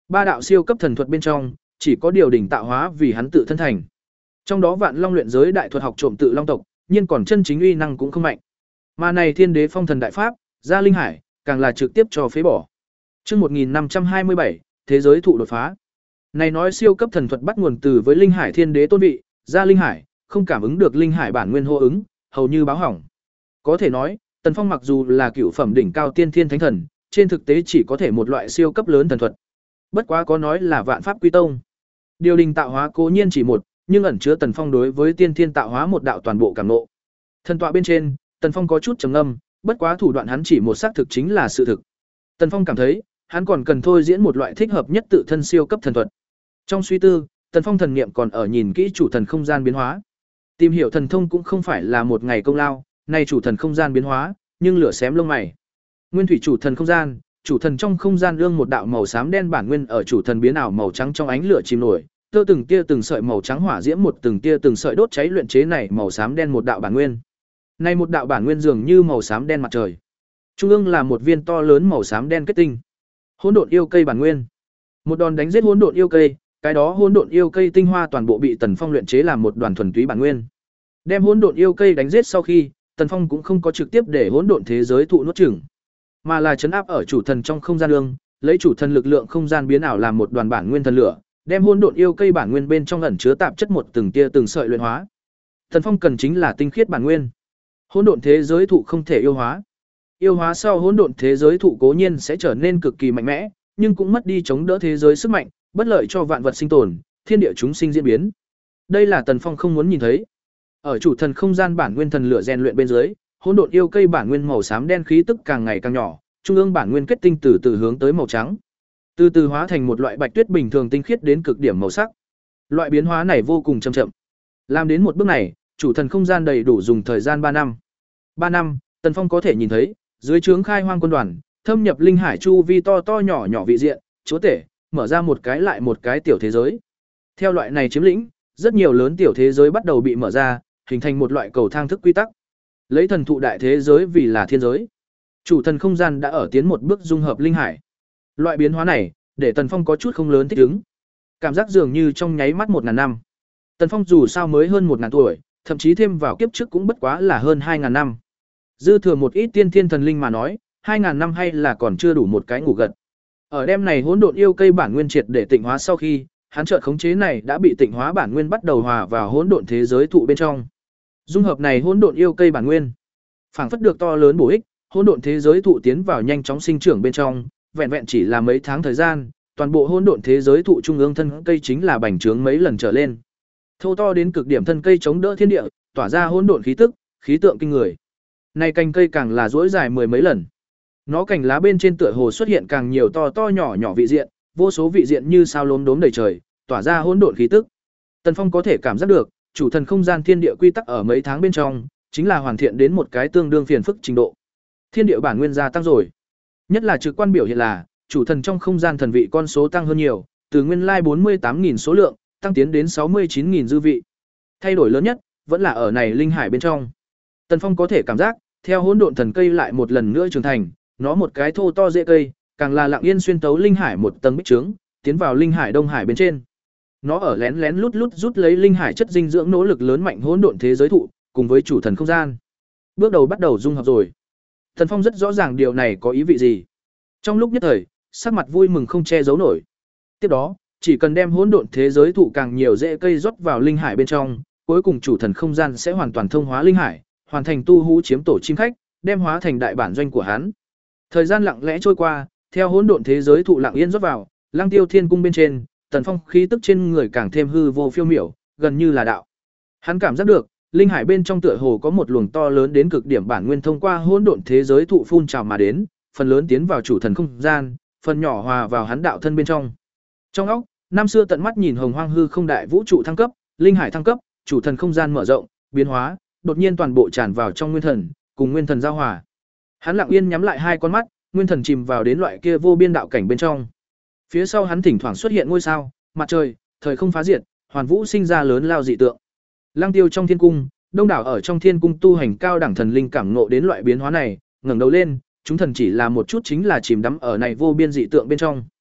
Ba đạo siêu cấp thần thuật bên trong, chỉ có điều đỉnh tạo hóa vì hắn tự thân thành. Trong đó Vạn Long luyện giới đại thuật học trộm tự long tộc, nhưng còn chân chính uy năng cũng không mạnh. Mà này Thiên Đế phong thần đại pháp, ra linh hải, càng là trực tiếp cho phế bỏ. Chương một nghìn năm trăm hai mươi bảy, thế giới thụ đột phá. Này nói siêu cấp thần thuật bắt nguồn từ với linh hải Thiên Đế tôn vị, ra linh hải, không cảm ứng được linh hải bản nguyên hô ứng, hầu như báo hỏng. Có thể nói, Tần Phong mặc dù là cửu phẩm đỉnh cao tiên thiên thánh thần, trên thực tế chỉ có thể một loại siêu cấp lớn thần thuật. Bất quá có nói là vạn pháp quy tông. Điều đình tạo hóa cố nhiên chỉ một, nhưng ẩn chứa Tần Phong đối với tiên thiên tạo hóa một đạo toàn bộ cảm ngộ. Thần tọa bên trên, Tần Phong có chút trầm ngâm, bất quá thủ đoạn hắn chỉ một xác thực chính là sự thực. Tần Phong cảm thấy, hắn còn cần thôi diễn một loại thích hợp nhất tự thân siêu cấp thần thuật. Trong suy tư, Tần Phong thần niệm còn ở nhìn kỹ chủ thần không gian biến hóa. Tìm hiểu thần thông cũng không phải là một ngày công lao, nay chủ thần không gian biến hóa, nhưng lửa xém lông mày. Nguyên thủy chủ thần không gian, chủ thần trong không gian ương một đạo màu xám đen bản nguyên ở chủ thần biến ảo màu trắng trong ánh lửa chìm nổi, tơ từng tia từng sợi màu trắng hỏa diễm một từng tia từng sợi đốt cháy luyện chế này màu xám đen một đạo bản nguyên. Này một đạo bản nguyên dường như màu xám đen mặt trời. Trung ương là một viên to lớn màu xám đen kết tinh. Hỗn độn yêu cây bản nguyên. Một đòn đánh giết hỗn độn yêu cây, cái đó hỗn độn yêu cây tinh hoa toàn bộ bị Tần Phong luyện chế làm một đoàn thuần túy bản nguyên. Đem hỗn độn yêu cây đánh giết sau khi, Tần Phong cũng không có trực tiếp để hỗn độn thế giới thụ nuốt chửng, mà là trấn áp ở chủ thần trong không gian ương, lấy chủ thần lực lượng không gian biến ảo làm một đoàn bản nguyên thần lửa, đem hỗn độn yêu cây bản nguyên bên trong ẩn chứa tạp chất một từng tia từng sợi luyện hóa. Tần Phong cần chính là tinh khiết bản nguyên. Hỗn độn thế giới thụ không thể yêu hóa. Yêu hóa sau hỗn độn thế giới thụ cố nhiên sẽ trở nên cực kỳ mạnh mẽ, nhưng cũng mất đi chống đỡ thế giới sức mạnh, bất lợi cho vạn vật sinh tồn, thiên địa chúng sinh diễn biến. Đây là Tần Phong không muốn nhìn thấy. Ở chủ thần không gian bản nguyên thần lửa rèn luyện bên dưới, hỗn độn yêu cây bản nguyên màu xám đen khí tức càng ngày càng nhỏ, trung ương bản nguyên kết tinh từ từ hướng tới màu trắng, từ từ hóa thành một loại bạch tuyết bình thường tinh khiết đến cực điểm màu sắc. Loại biến hóa này vô cùng chậm chậm. Làm đến một bước này, chủ thần không gian đầy đủ dùng thời gian ba năm. ba năm, Tần Phong có thể nhìn thấy, dưới trướng khai hoang quân đoàn, thâm nhập linh hải chu vi to to nhỏ nhỏ vị diện, chúa tể, mở ra một cái lại một cái tiểu thế giới. Theo loại này chiếm lĩnh, rất nhiều lớn tiểu thế giới bắt đầu bị mở ra, hình thành một loại cầu thang thức quy tắc. Lấy thần thụ đại thế giới vì là thiên giới. Chủ thần không gian đã ở tiến một bước dung hợp linh hải. Loại biến hóa này, để Tần Phong có chút không lớn thích ứng. Cảm giác dường như trong nháy mắt một ngàn năm. Tần Phong dù sao mới hơn một ngàn tuổi, thậm chí thêm vào kiếp trước cũng bất quá là hơn hai ngàn năm. Dư thừa một ít tiên thiên thần linh mà nói, hai ngàn năm hay là còn chưa đủ một cái ngủ gật. Ở đêm này hỗn độn yêu cây bản nguyên triệt để tịnh hóa sau khi, hắn chợt khống chế này đã bị tịnh hóa bản nguyên bắt đầu hòa vào hỗn độn thế giới thụ bên trong. Dung hợp này hỗn độn yêu cây bản nguyên, phảng phất được to lớn bổ ích, hỗn độn thế giới thụ tiến vào nhanh chóng sinh trưởng bên trong, vẹn vẹn chỉ là mấy tháng thời gian, toàn bộ hỗn độn thế giới thụ trung ương thân cây chính là bành trướng mấy lần trở lên. Thô to đến cực điểm thân cây chống đỡ thiên địa, tỏa ra hỗn độn khí tức, khí tượng kinh người. Này cành cây càng là duỗi dài mười mấy lần. Nó cành lá bên trên tựa hồ xuất hiện càng nhiều to to nhỏ nhỏ vị diện, vô số vị diện như sao lốm đốm đầy trời, tỏa ra hỗn độn khí tức. Tần Phong có thể cảm giác được, chủ thần không gian thiên địa quy tắc ở mấy tháng bên trong, chính là hoàn thiện đến một cái tương đương phiền phức trình độ. Thiên địa bản nguyên gia tăng rồi. Nhất là trực quan biểu hiện là, chủ thần trong không gian thần vị con số tăng hơn nhiều, từ nguyên lai bốn mươi tám nghìn số lượng, tăng tiến đến sáu mươi chín nghìn dư vị. Thay đổi lớn nhất, vẫn là ở này linh hải bên trong. Tần Phong có thể cảm giác, theo hỗn độn thần cây lại một lần nữa trưởng thành, nó một cái thô to rễ cây, càng là lặng yên xuyên tấu linh hải một tầng bích trướng, tiến vào linh hải đông hải bên trên. Nó ở lén lén lút lút rút lấy linh hải chất dinh dưỡng nỗ lực lớn mạnh hỗn độn thế giới thụ, cùng với chủ thần không gian. Bước đầu bắt đầu dung hợp rồi. Tần Phong rất rõ ràng điều này có ý vị gì. Trong lúc nhất thời, sắc mặt vui mừng không che giấu nổi. Tiếp đó, chỉ cần đem hỗn độn thế giới thụ càng nhiều rễ cây rót vào linh hải bên trong, cuối cùng chủ thần không gian sẽ hoàn toàn thông hóa linh hải, hoàn thành tu hú chiếm tổ chim khách, đem hóa thành đại bản doanh của hắn. Thời gian lặng lẽ trôi qua, theo hỗn độn thế giới thụ lặng yên rót vào, Lăng Tiêu Thiên cung bên trên, Tần Phong khí tức trên người càng thêm hư vô phiêu miểu, gần như là đạo. Hắn cảm giác được, linh hải bên trong tựa hồ có một luồng to lớn đến cực điểm bản nguyên thông qua hỗn độn thế giới thụ phun trào mà đến, phần lớn tiến vào chủ thần không gian, phần nhỏ hòa vào hắn đạo thân bên trong. Trong óc, năm xưa tận mắt nhìn hồng hoang hư không đại vũ trụ thăng cấp, linh hải thăng cấp, chủ thần không gian mở rộng, biến hóa, đột nhiên toàn bộ tràn vào trong nguyên thần, cùng nguyên thần giao hòa. Hắn lặng yên nhắm lại hai con mắt, nguyên thần chìm vào đến loại kia vô biên đạo cảnh bên trong. Phía sau hắn thỉnh thoảng xuất hiện ngôi sao, mặt trời, thời không phá diệt, hoàn vũ sinh ra lớn lao dị tượng. Lăng Tiêu trong thiên cung, đông đảo ở trong thiên cung tu hành cao đẳng thần linh cảm ngộ đến loại biến hóa này, ngẩng đầu lên, chúng thần chỉ là một chút chính là chìm đắm ở này vô biên dị tượng bên trong.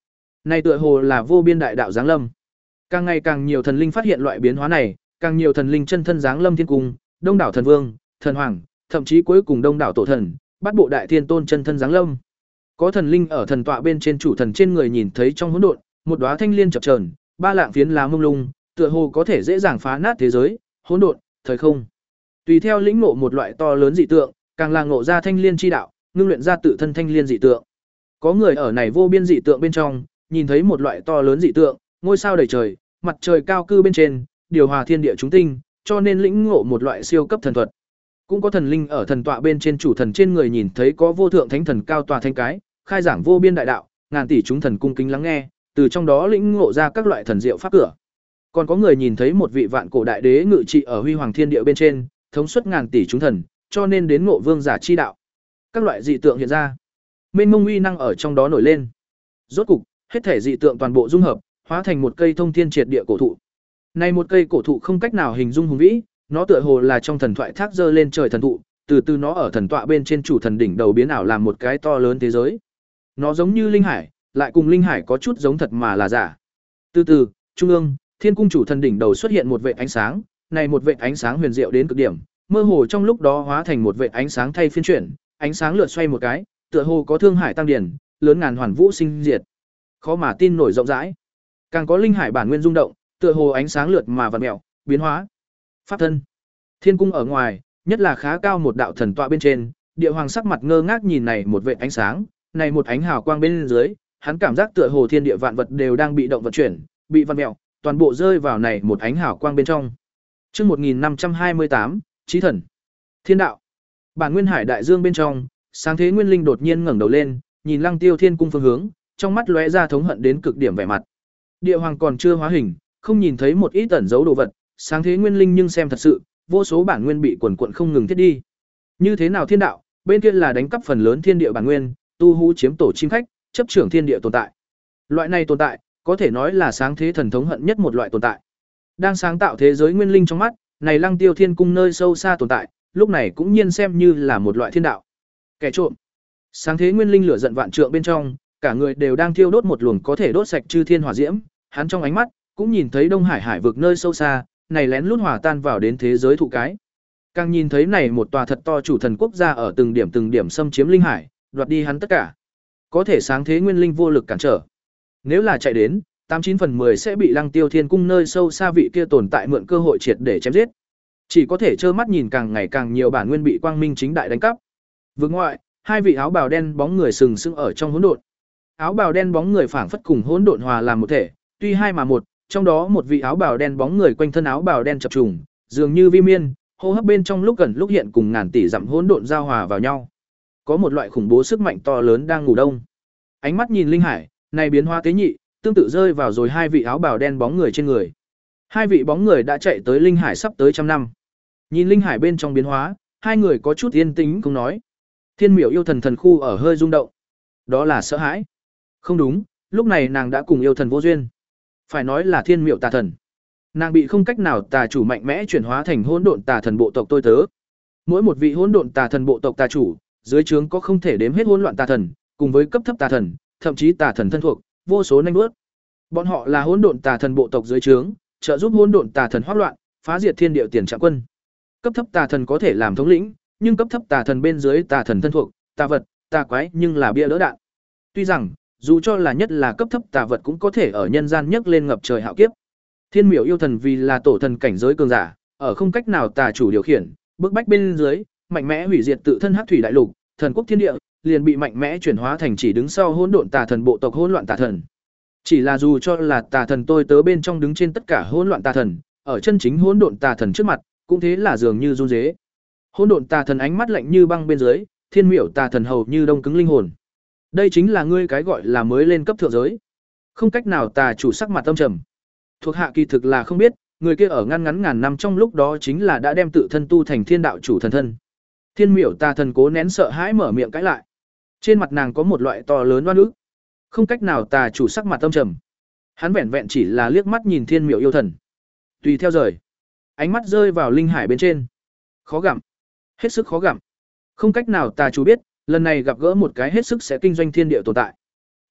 Này tựa hồ là vô biên đại đạo giáng lâm. Càng ngày càng nhiều thần linh phát hiện loại biến hóa này, càng nhiều thần linh chân thân giáng lâm thiên cung, đông đảo thần vương, thần hoàng, thậm chí cuối cùng đông đảo tổ thần, bắt bộ đại thiên tôn chân thân giáng lâm. Có thần linh ở thần tọa bên trên chủ thần trên người nhìn thấy trong hỗn độn, một đóa thanh liên chập chờn, ba lạng phiến lá mông lung, tựa hồ có thể dễ dàng phá nát thế giới, hỗn độn, thời không. Tùy theo lĩnh ngộ một loại to lớn dị tượng, càng là ngộ ra thanh liên chi đạo, ngưng luyện ra tự thân thanh liên dị tượng. Có người ở này vô biên dị tượng bên trong, nhìn thấy một loại to lớn dị tượng, ngôi sao đầy trời, mặt trời cao cư bên trên, điều hòa thiên địa chúng tinh, cho nên lĩnh ngộ một loại siêu cấp thần thuật. Cũng có thần linh ở thần tọa bên trên chủ thần trên người nhìn thấy có vô thượng thánh thần cao tòa thánh cái, khai giảng vô biên đại đạo, ngàn tỷ chúng thần cung kính lắng nghe, từ trong đó lĩnh ngộ ra các loại thần diệu pháp cửa. Còn có người nhìn thấy một vị vạn cổ đại đế ngự trị ở huy hoàng thiên địa bên trên, thống suất ngàn tỷ chúng thần, cho nên đến ngộ vương giả chi đạo. Các loại dị tượng hiện ra, mênh mông uy năng ở trong đó nổi lên. Rốt cục, hết thể dị tượng toàn bộ dung hợp, hóa thành một cây thông thiên triệt địa cổ thụ. Này một cây cổ thụ không cách nào hình dung hùng vĩ, nó tựa hồ là trong thần thoại thác dơ lên trời thần thụ, từ từ nó ở thần tọa bên trên chủ thần đỉnh đầu biến ảo làm một cái to lớn thế giới. Nó giống như linh hải, lại cùng linh hải có chút giống thật mà là giả. Từ từ, trung ương, thiên cung chủ thần đỉnh đầu xuất hiện một vệt ánh sáng, này một vệt ánh sáng huyền diệu đến cực điểm, mơ hồ trong lúc đó hóa thành một vệt ánh sáng thay phiên chuyển, ánh sáng lượn xoay một cái, tựa hồ có thương hải tăng điển, lớn ngàn hoàn vũ sinh diệt. Khó mà tin nổi rộng rãi. Càng có linh hải bản nguyên rung động, tựa hồ ánh sáng lượt mà vặn mèo, biến hóa. Pháp thân. Thiên cung ở ngoài, nhất là khá cao một đạo thần tọa bên trên, địa hoàng sắc mặt ngơ ngác nhìn này một vệt ánh sáng, này một ánh hào quang bên dưới, hắn cảm giác tựa hồ thiên địa vạn vật đều đang bị động vận chuyển, bị vặn mèo, toàn bộ rơi vào này một ánh hào quang bên trong. Chương một nghìn năm trăm hai mươi tám, Chí thần. Thiên đạo. Bản nguyên hải đại dương bên trong, Sáng Thế Nguyên Linh đột nhiên ngẩng đầu lên, nhìn Lăng Tiêu Thiên cung phương hướng, trong mắt lóe ra thống hận đến cực điểm vẻ mặt. Địa hoàng còn chưa hóa hình, không nhìn thấy một ít ẩn dấu đồ vật, Sáng Thế Nguyên Linh nhưng xem thật sự, vô số bản nguyên bị quần quật không ngừng thiết đi. Như thế nào thiên đạo, bên kia là đánh cắp phần lớn thiên địa bản nguyên, tu hú chiếm tổ chim khách, chấp trưởng thiên địa tồn tại. Loại này tồn tại, có thể nói là sáng thế thần thống hận nhất một loại tồn tại. Đang sáng tạo thế giới nguyên linh trong mắt, này Lăng Tiêu Thiên cung nơi sâu xa tồn tại, lúc này cũng nhiên xem như là một loại thiên đạo. Kẻ trộm. Sáng thế nguyên linh lửa giận vạn trượng bên trong, cả người đều đang thiêu đốt một luồng có thể đốt sạch chư thiên hỏa diễm, hắn trong ánh mắt cũng nhìn thấy Đông Hải hải vực nơi sâu xa, này lén lút hòa tan vào đến thế giới thụ cái. Càng nhìn thấy này một tòa thật to chủ thần quốc gia ở từng điểm từng điểm xâm chiếm linh hải, đoạt đi hắn tất cả. Có thể sáng thế nguyên linh vô lực cản trở. Nếu là chạy đến, tám chín phần mười sẽ bị Lăng Tiêu Thiên cung nơi sâu xa vị kia tồn tại mượn cơ hội triệt để chém giết. Chỉ có thể trơ mắt nhìn càng ngày càng nhiều bản nguyên bị quang minh chính đại đánh cắp. Vực ngoại, hai vị áo bào đen bóng người sừng sững ở trong hỗn độn. Áo bào đen bóng người phảng phất cùng hỗn độn hòa làm một thể, tuy hai mà một, trong đó một vị áo bào đen bóng người quanh thân áo bào đen chập trùng, dường như vi miên, hô hấp bên trong lúc gần lúc hiện cùng ngàn tỷ dặm hỗn độn giao hòa vào nhau. Có một loại khủng bố sức mạnh to lớn đang ngủ đông. Ánh mắt nhìn linh hải, này biến hóa tế nhị, tương tự rơi vào rồi hai vị áo bào đen bóng người trên người. Hai vị bóng người đã chạy tới linh hải sắp tới trăm năm. Nhìn linh hải bên trong biến hóa, hai người có chút yên tĩnh không nói. Thiên Miểu yêu thần thần khu ở hơi rung động. Đó là sợ hãi. Không đúng, lúc này nàng đã cùng yêu thần vô duyên. Phải nói là Thiên Miểu tà thần. Nàng bị không cách nào tà chủ mạnh mẽ chuyển hóa thành hỗn độn tà thần bộ tộc tôi tớ. Mỗi một vị hỗn độn tà thần bộ tộc tà chủ, dưới trướng có không thể đếm hết hỗn loạn tà thần, cùng với cấp thấp tà thần, thậm chí tà thần thân thuộc, vô số nhanh bước. Bọn họ là hỗn độn tà thần bộ tộc dưới trướng, trợ giúp hỗn độn tà thần hoắc loạn, phá diệt thiên địa tiền trạng quân. Cấp thấp tà thần có thể làm thống lĩnh, nhưng cấp thấp tà thần bên dưới tà thần thân thuộc, tà vật, tà quái nhưng là bia đỡ đạn. Tuy rằng, dù cho là nhất là cấp thấp tà vật cũng có thể ở nhân gian nhấc lên ngập trời hạo kiếp. Thiên Miểu yêu thần vì là tổ thần cảnh giới cường giả, ở không cách nào tà chủ điều khiển, bức bách bên dưới, mạnh mẽ hủy diệt tự thân hắc thủy đại lục, thần quốc thiên địa, liền bị mạnh mẽ chuyển hóa thành chỉ đứng sau hỗn độn tà thần bộ tộc hỗn loạn tà thần. Chỉ là dù cho là tà thần tôi tớ bên trong đứng trên tất cả hỗn loạn tà thần, ở chân chính hỗn độn tà thần trước mặt, cũng thế là dường như run rế. Hỗn độn tà thần ánh mắt lạnh như băng bên dưới, Thiên Miểu tà thần hầu như đông cứng linh hồn. Đây chính là ngươi cái gọi là mới lên cấp thượng giới. Không cách nào tà chủ sắc mặt âm trầm. Thuộc hạ kỳ thực là không biết, người kia ở ngăn ngắn ngàn năm trong lúc đó chính là đã đem tự thân tu thành thiên đạo chủ thần thân. Thiên Miểu tà thần cố nén sợ hãi mở miệng cãi lại. Trên mặt nàng có một loại to lớn oan ức. Không cách nào tà chủ sắc mặt âm trầm. Hắn vẹn vẹn chỉ là liếc mắt nhìn Thiên Miểu yêu thần. Tùy theo rời, ánh mắt rơi vào linh hải bên trên. Khó gặm, hết sức khó gặm. Không cách nào tà chủ biết, lần này gặp gỡ một cái hết sức sẽ kinh doanh thiên địa tồn tại.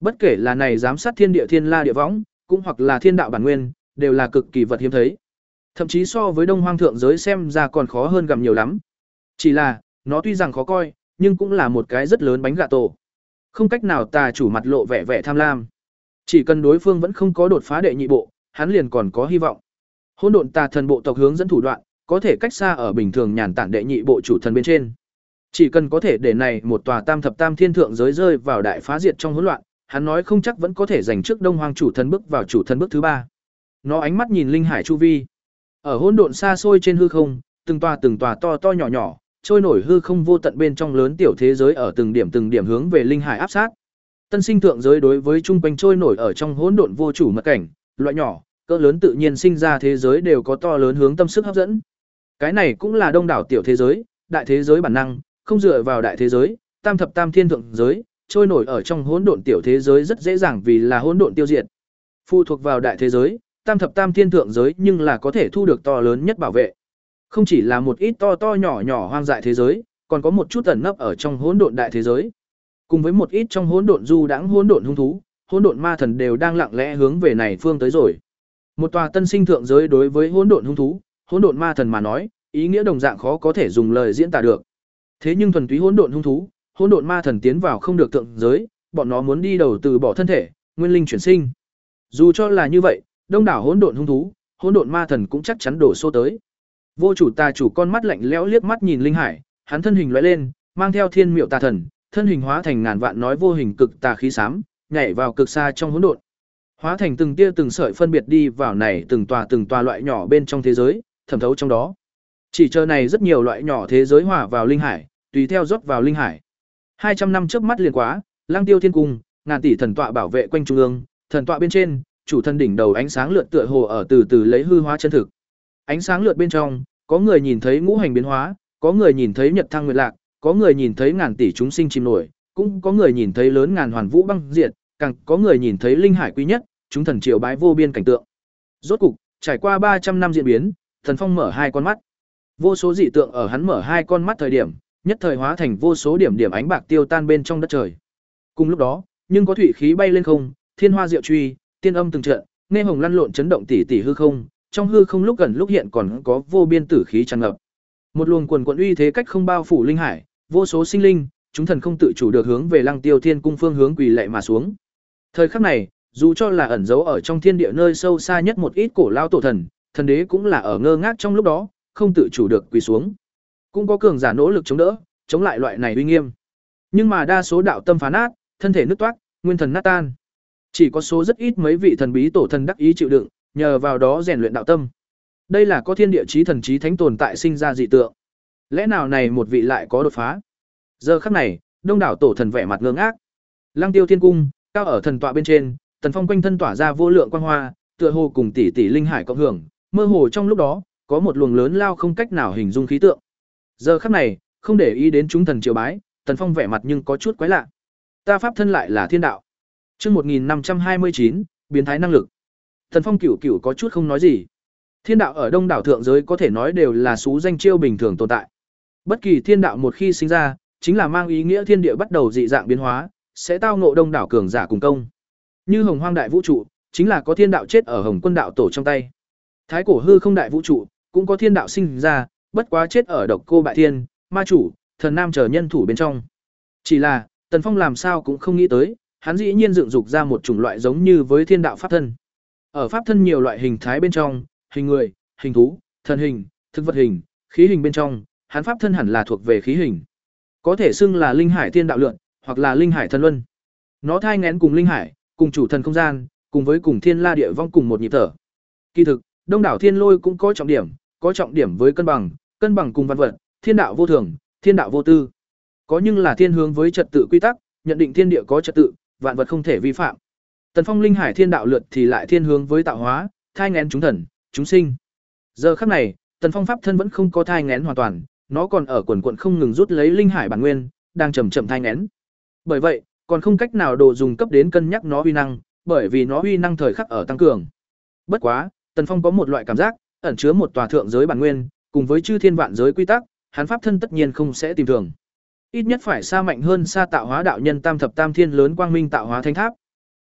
Bất kể là này giám sát thiên địa thiên la địa võng, cũng hoặc là thiên đạo bản nguyên, đều là cực kỳ vật hiếm thấy. Thậm chí so với Đông Hoang thượng giới xem ra còn khó hơn gặm nhiều lắm. Chỉ là, nó tuy rằng khó coi, nhưng cũng là một cái rất lớn bánh gà tổ. Không cách nào tà chủ mặt lộ vẻ vẻ tham lam. Chỉ cần đối phương vẫn không có đột phá đệ nhị bộ, hắn liền còn có hy vọng. Hỗn độn tà thần bộ tộc hướng dẫn thủ đoạn, có thể cách xa ở bình thường nhàn tản đệ nhị bộ chủ thần bên trên. Chỉ cần có thể để này một tòa tam thập tam thiên thượng giới rơi vào đại phá diệt trong hỗn loạn, hắn nói không chắc vẫn có thể giành trước Đông Hoang chủ thần bước vào chủ thần bước thứ ba. Nó ánh mắt nhìn linh hải chu vi. Ở hỗn độn xa xôi trên hư không, từng tòa từng tòa to to nhỏ nhỏ, trôi nổi hư không vô tận bên trong lớn tiểu thế giới ở từng điểm từng điểm hướng về linh hải áp sát. Tân sinh thượng giới đối với trung quanh trôi nổi ở trong hỗn độn vô chủ mật cảnh, loại nhỏ, cỡ lớn tự nhiên sinh ra thế giới đều có to lớn hướng tâm sức hấp dẫn. Cái này cũng là đông đảo tiểu thế giới, đại thế giới bản năng, không dựa vào đại thế giới, tam thập tam thiên thượng giới, trôi nổi ở trong hỗn độn tiểu thế giới rất dễ dàng vì là hỗn độn tiêu diệt. Phụ thuộc vào đại thế giới, tam thập tam thiên thượng giới nhưng là có thể thu được to lớn nhất bảo vệ. Không chỉ là một ít to to nhỏ nhỏ hoang dại thế giới, còn có một chút ẩn nấp ở trong hỗn độn đại thế giới. Cùng với một ít trong hỗn độn du đãng hỗn độn hung thú, hỗn độn ma thần đều đang lặng lẽ hướng về này phương tới rồi. Một tòa tân sinh thượng giới đối với hỗn độn hung thú, hỗn độn ma thần mà nói, ý nghĩa đồng dạng khó có thể dùng lời diễn tả được. Thế nhưng thuần túy hỗn độn hung thú, hỗn độn ma thần tiến vào không được thượng giới, bọn nó muốn đi đầu từ bỏ thân thể, nguyên linh chuyển sinh. Dù cho là như vậy, đông đảo hỗn độn hung thú, hỗn độn ma thần cũng chắc chắn đổ xô tới. Vô chủ tà chủ con mắt lạnh lẽo liếc mắt nhìn linh hải, hắn thân hình lóe lên, mang theo thiên miệu tà thần, thân hình hóa thành ngàn vạn nói vô hình cực tà khí xám, nhảy vào cực xa trong hỗn độn. Hóa thành từng tia từng sợi phân biệt đi vào này từng tòa từng tòa loại nhỏ bên trong thế giới, thẩm thấu trong đó. Chỉ chờ này rất nhiều loại nhỏ thế giới hòa vào linh hải, tùy theo rót vào linh hải. hai trăm năm trước mắt liền quá, Lang Tiêu Thiên Cung, ngàn tỷ thần tọa bảo vệ quanh trung ương, thần tọa bên trên, chủ thân đỉnh đầu ánh sáng lượn tựa hồ ở từ từ lấy hư hóa chân thực. Ánh sáng lượn bên trong, có người nhìn thấy ngũ hành biến hóa, có người nhìn thấy nhật thăng nguyệt lạc, có người nhìn thấy ngàn tỷ chúng sinh chìm nổi, cũng có người nhìn thấy lớn ngàn hoàn vũ băng diệt, càng có người nhìn thấy linh hải quý nhất, chúng thần triều bái vô biên cảnh tượng. Rốt cục, trải qua ba trăm năm diễn biến, Thần Phong mở hai con mắt. Vô số dị tượng ở hắn mở hai con mắt thời điểm, nhất thời hóa thành vô số điểm điểm ánh bạc tiêu tan bên trong đất trời. Cùng lúc đó, nhưng có thủy khí bay lên không, thiên hoa diệu truy, tiên âm từng trận, nghe hồng lăn lộn chấn động tỷ tỷ hư không, trong hư không lúc gần lúc hiện còn có vô biên tử khí tràn ngập. Một luồng quần quần uy thế cách không bao phủ linh hải, vô số sinh linh, chúng thần không tự chủ được hướng về Lăng Tiêu Thiên Cung phương hướng quỳ lạy mà xuống. Thời khắc này, dù cho là ẩn giấu ở trong thiên địa nơi sâu xa nhất một ít cổ lao tổ thần, thần đế cũng là ở ngơ ngác trong lúc đó, không tự chủ được quỳ xuống. Cũng có cường giả nỗ lực chống đỡ, chống lại loại này uy nghiêm. Nhưng mà đa số đạo tâm phá nát, thân thể nứt toác, nguyên thần nát tan. Chỉ có số rất ít mấy vị thần bí tổ thần đắc ý chịu đựng, nhờ vào đó rèn luyện đạo tâm. Đây là có thiên địa chí thần chí thánh tồn tại sinh ra dị tượng. Lẽ nào này một vị lại có đột phá? Giờ khắc này, đông đảo tổ thần vẻ mặt ngơ ngác. Lăng Tiêu Thiên Cung, cao ở thần tọa bên trên, Tần Phong quanh thân tỏa ra vô lượng quang hoa, tựa hồ cùng tỷ tỷ linh hải cộng hưởng, mơ hồ trong lúc đó, có một luồng lớn lao không cách nào hình dung khí tượng. Giờ khắc này, không để ý đến chúng thần triều bái, Tần Phong vẻ mặt nhưng có chút quái lạ. Ta pháp thân lại là thiên đạo. Chương một nghìn năm trăm hai mươi chín, biến thái năng lực. Tần Phong cửu cửu có chút không nói gì. Thiên đạo ở đông đảo thượng giới có thể nói đều là xú danh chiêu bình thường tồn tại. Bất kỳ thiên đạo một khi sinh ra, chính là mang ý nghĩa thiên địa bắt đầu dị dạng biến hóa, sẽ tao ngộ đông đảo cường giả cùng công. Như Hồng Hoang đại vũ trụ, chính là có thiên đạo chết ở Hồng Quân đạo tổ trong tay. Thái cổ hư không đại vũ trụ, cũng có thiên đạo sinh ra, bất quá chết ở Độc Cô Bại Thiên, Ma Chủ, Thần Nam chờ nhân thủ bên trong. Chỉ là, Tần Phong làm sao cũng không nghĩ tới, hắn dĩ nhiên dựng dục ra một chủng loại giống như với thiên đạo pháp thân. Ở pháp thân nhiều loại hình thái bên trong, hình người, hình thú, thần hình, thực vật hình, khí hình bên trong, hắn pháp thân hẳn là thuộc về khí hình. Có thể xưng là linh hải thiên đạo lượn, hoặc là linh hải thần luân. Nó thai nghén cùng linh hải, cùng chủ thần không gian, cùng với cùng thiên la địa vong cùng một nhịp thở. Kỳ thực, đông đảo thiên lôi cũng có trọng điểm, có trọng điểm với cân bằng, cân bằng cùng văn vật, thiên đạo vô thường, thiên đạo vô tư. Có nhưng là thiên hướng với trật tự quy tắc, nhận định thiên địa có trật tự, vạn vật không thể vi phạm. Tần Phong linh hải thiên đạo lượt thì lại thiên hướng với tạo hóa, thai nghén chúng thần, chúng sinh. Giờ khắc này, Tần Phong pháp thân vẫn không có thai nghén hoàn toàn, nó còn ở quần quần không ngừng rút lấy linh hải bản nguyên, đang chậm chậm thai nghén. Bởi vậy, còn không cách nào đồ dùng cấp đến cân nhắc nó uy năng, bởi vì nó uy năng thời khắc ở tăng cường. Bất quá, Tần Phong có một loại cảm giác, ẩn chứa một tòa thượng giới bản nguyên, cùng với chư thiên vạn giới quy tắc, hắn pháp thân tất nhiên không sẽ tìm thường. Ít nhất phải xa mạnh hơn xa tạo hóa đạo nhân tam thập tam thiên lớn quang minh tạo hóa thánh tháp,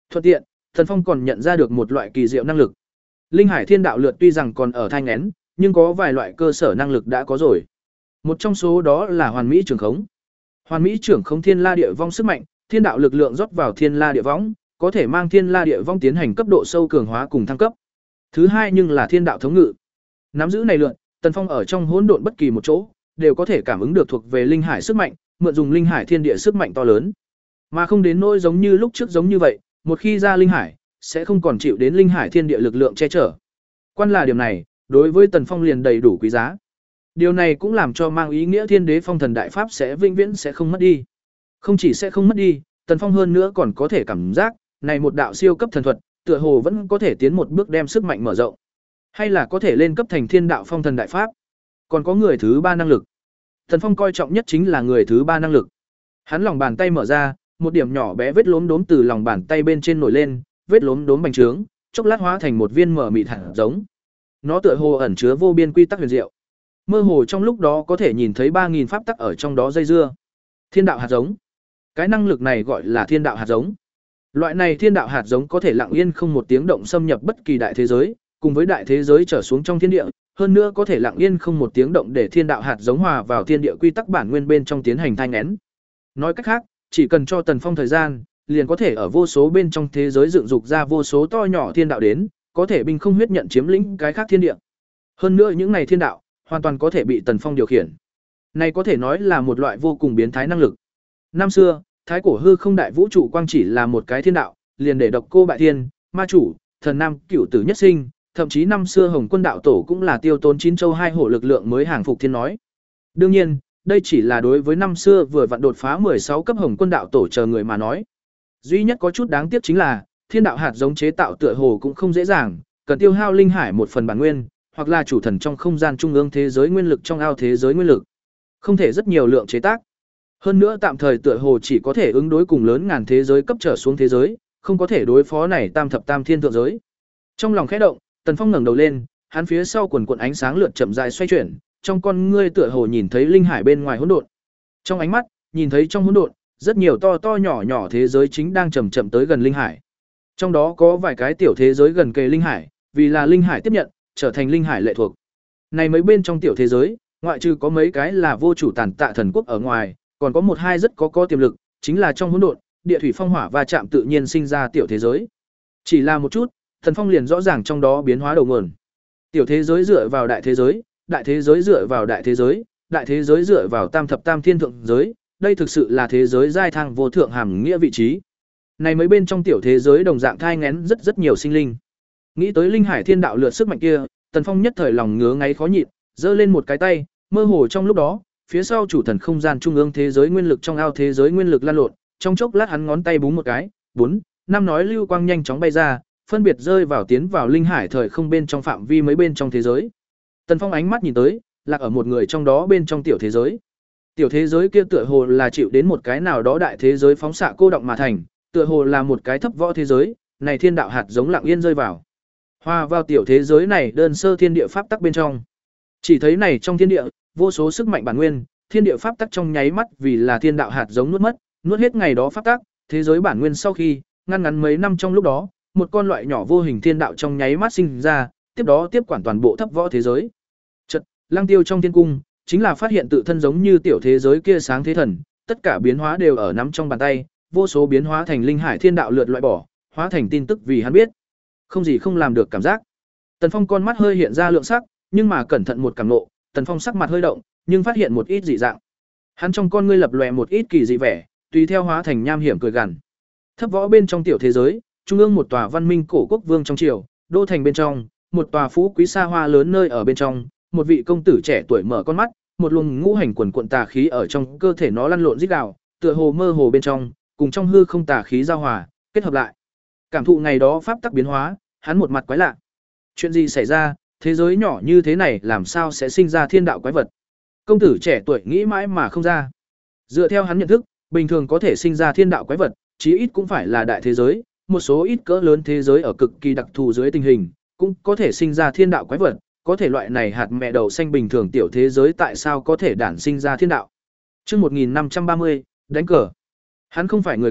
Thuận tiện, Tần Phong còn nhận ra được một loại kỳ diệu năng lực. Linh hải thiên đạo lượt tuy rằng còn ở thai nghén, nhưng có vài loại cơ sở năng lực đã có rồi. Một trong số đó là hoàn mỹ trưởng khống. Hoàn mỹ trưởng khống thiên la địa vong sức mạnh, thiên đạo lực lượng rót vào thiên la địa võng, có thể mang thiên la địa vong tiến hành cấp độ sâu cường hóa cùng thăng cấp. Thứ hai nhưng là thiên đạo thống ngự. Nắm giữ này lượn, Tần Phong ở trong hỗn độn bất kỳ một chỗ, đều có thể cảm ứng được thuộc về linh hải sức mạnh, mượn dùng linh hải thiên địa sức mạnh to lớn. Mà không đến nỗi giống như lúc trước giống như vậy, một khi ra linh hải, sẽ không còn chịu đến linh hải thiên địa lực lượng che chở. Quan là điểm này, đối với Tần Phong liền đầy đủ quý giá. Điều này cũng làm cho mang ý nghĩa Thiên Đế Phong Thần Đại Pháp sẽ vĩnh viễn sẽ không mất đi. Không chỉ sẽ không mất đi, Tần Phong hơn nữa còn có thể cảm giác, này một đạo siêu cấp thần thuật, tựa hồ vẫn có thể tiến một bước đem sức mạnh mở rộng, hay là có thể lên cấp thành Thiên Đạo Phong Thần Đại Pháp. Còn có người thứ ba năng lực. Tần Phong coi trọng nhất chính là người thứ ba năng lực. Hắn lòng bàn tay mở ra, một điểm nhỏ bé vết lốm đốm từ lòng bàn tay bên trên nổi lên, vết lốm đốm bành trướng, chốc lát hóa thành một viên mở mịt hạt giống. Nó tựa hồ ẩn chứa vô biên quy tắc huyền diệu. Mơ hồ trong lúc đó có thể nhìn thấy ba nghìn pháp tắc ở trong đó dây dưa. Thiên đạo hạt giống. Cái năng lực này gọi là thiên đạo hạt giống. Loại này thiên đạo hạt giống có thể lặng yên không một tiếng động xâm nhập bất kỳ đại thế giới, cùng với đại thế giới trở xuống trong thiên địa, hơn nữa có thể lặng yên không một tiếng động để thiên đạo hạt giống hòa vào thiên địa quy tắc bản nguyên bên trong tiến hành thai nghén. Nói cách khác, chỉ cần cho Tần Phong thời gian, liền có thể ở vô số bên trong thế giới dựng dục ra vô số to nhỏ thiên đạo đến, có thể binh không huyết nhận chiếm lĩnh cái khác thiên địa. Hơn nữa những này thiên đạo hoàn toàn có thể bị Tần Phong điều khiển. Này có thể nói là một loại vô cùng biến thái năng lực. Năm xưa, thái cổ hư không đại vũ trụ quang chỉ là một cái thiên đạo, liền để độc cô bại thiên, ma chủ, thần nam, cửu tử nhất sinh, thậm chí năm xưa Hồng Quân đạo tổ cũng là tiêu tốn chín châu hai hổ lực lượng mới hàng phục thiên nói. Đương nhiên, đây chỉ là đối với năm xưa vừa vặn đột phá mười sáu cấp Hồng Quân đạo tổ chờ người mà nói. Duy nhất có chút đáng tiếc chính là, thiên đạo hạt giống chế tạo tựa hồ cũng không dễ dàng, cần tiêu hao linh hải một phần bản nguyên, hoặc là chủ thần trong không gian trung ương thế giới nguyên lực trong ao thế giới nguyên lực. Không thể rất nhiều lượng chế tác. Hơn nữa tạm thời tựa hồ chỉ có thể ứng đối cùng lớn ngàn thế giới cấp trở xuống thế giới, không có thể đối phó này tam thập tam thiên thượng giới. Trong lòng khẽ động, Tần Phong ngẩng đầu lên, hắn phía sau quần quần ánh sáng lượn chậm rãi xoay chuyển, trong con ngươi tựa hồ nhìn thấy linh hải bên ngoài hỗn độn. Trong ánh mắt, nhìn thấy trong hỗn độn, rất nhiều to to nhỏ nhỏ thế giới chính đang chậm chậm tới gần linh hải. Trong đó có vài cái tiểu thế giới gần kề linh hải, vì là linh hải tiếp nhận, trở thành linh hải lệ thuộc. Này mấy bên trong tiểu thế giới, ngoại trừ có mấy cái là vô chủ tàn tạ thần quốc ở ngoài, còn có một hai rất có có tiềm lực, chính là trong hỗn độn, địa thủy phong hỏa va chạm tự nhiên sinh ra tiểu thế giới. Chỉ là một chút, Thần Phong liền rõ ràng trong đó biến hóa đầu nguồn. Tiểu thế giới dựa vào đại thế giới, đại thế giới dựa vào đại thế giới, đại thế giới dựa vào tam thập tam thiên thượng giới, đây thực sự là thế giới giai thang vô thượng hàm nghĩa vị trí. Này mấy bên trong tiểu thế giới đồng dạng thai nghén rất rất nhiều sinh linh. Nghĩ tới linh hải thiên đạo lượt sức mạnh kia, Tần Phong nhất thời lòng ngứa ngáy khó nhịn, giơ lên một cái tay, mơ hồ trong lúc đó, phía sau chủ thần không gian trung ương thế giới nguyên lực trong ao thế giới nguyên lực lan lộn, trong chốc lát hắn ngón tay búng một cái, bốn, năm nói lưu quang nhanh chóng bay ra, phân biệt rơi vào tiến vào linh hải thời không bên trong phạm vi mấy bên trong thế giới. Tần Phong ánh mắt nhìn tới, lạc ở một người trong đó bên trong tiểu thế giới. Tiểu thế giới kia tựa hồ là chịu đến một cái nào đó đại thế giới phóng xạ cô động mà thành, tựa hồ là một cái thấp võ thế giới, này thiên đạo hạt giống lặng yên rơi vào. Hòa vào tiểu thế giới này đơn sơ thiên địa pháp tắc bên trong. Chỉ thấy này trong thiên địa, vô số sức mạnh bản nguyên, thiên địa pháp tắc trong nháy mắt vì là thiên đạo hạt giống nuốt mất, nuốt hết ngày đó pháp tắc, thế giới bản nguyên sau khi, ngăn ngắn mấy năm trong lúc đó, một con loại nhỏ vô hình thiên đạo trong nháy mắt sinh ra, tiếp đó tiếp quản toàn bộ thấp võ thế giới. Chợt, Lăng Tiêu trong thiên cung, chính là phát hiện tự thân giống như tiểu thế giới kia sáng thế thần, tất cả biến hóa đều ở nắm trong bàn tay, vô số biến hóa thành linh hải thiên đạo lượt loại bỏ, hóa thành tin tức vì hắn biết. Không gì không làm được cảm giác. Tần Phong con mắt hơi hiện ra lượng sắc, nhưng mà cẩn thận một cảm nộ, Tần Phong sắc mặt hơi động, nhưng phát hiện một ít dị dạng. Hắn trong con ngươi lập lòe một ít kỳ dị vẻ, tùy theo hóa thành nham hiểm cười gằn. Thấp võ bên trong tiểu thế giới, trung ương một tòa văn minh cổ quốc vương trong triều, đô thành bên trong, một tòa phú quý xa hoa lớn nơi ở bên trong, một vị công tử trẻ tuổi mở con mắt, một luồng ngũ hành quần quận tà khí ở trong cơ thể nó lăn lộn rít gào, tựa hồ mơ hồ bên trong, cùng trong hư không tà khí giao hòa, kết hợp lại. Cảm thụ ngày đó pháp tắc biến hóa, hắn một mặt quái lạ. Chuyện gì xảy ra, thế giới nhỏ như thế này làm sao sẽ sinh ra thiên đạo quái vật? Công tử trẻ tuổi nghĩ mãi mà không ra. Dựa theo hắn nhận thức, bình thường có thể sinh ra thiên đạo quái vật, chí ít cũng phải là đại thế giới, một số ít cỡ lớn thế giới ở cực kỳ đặc thù dưới tình hình, cũng có thể sinh ra thiên đạo quái vật, có thể loại này hạt mẹ đầu xanh bình thường tiểu thế giới tại sao có thể đản sinh ra thiên đạo. Chương một nghìn năm trăm ba mươi, đánh cờ. Hắn không phải người khác,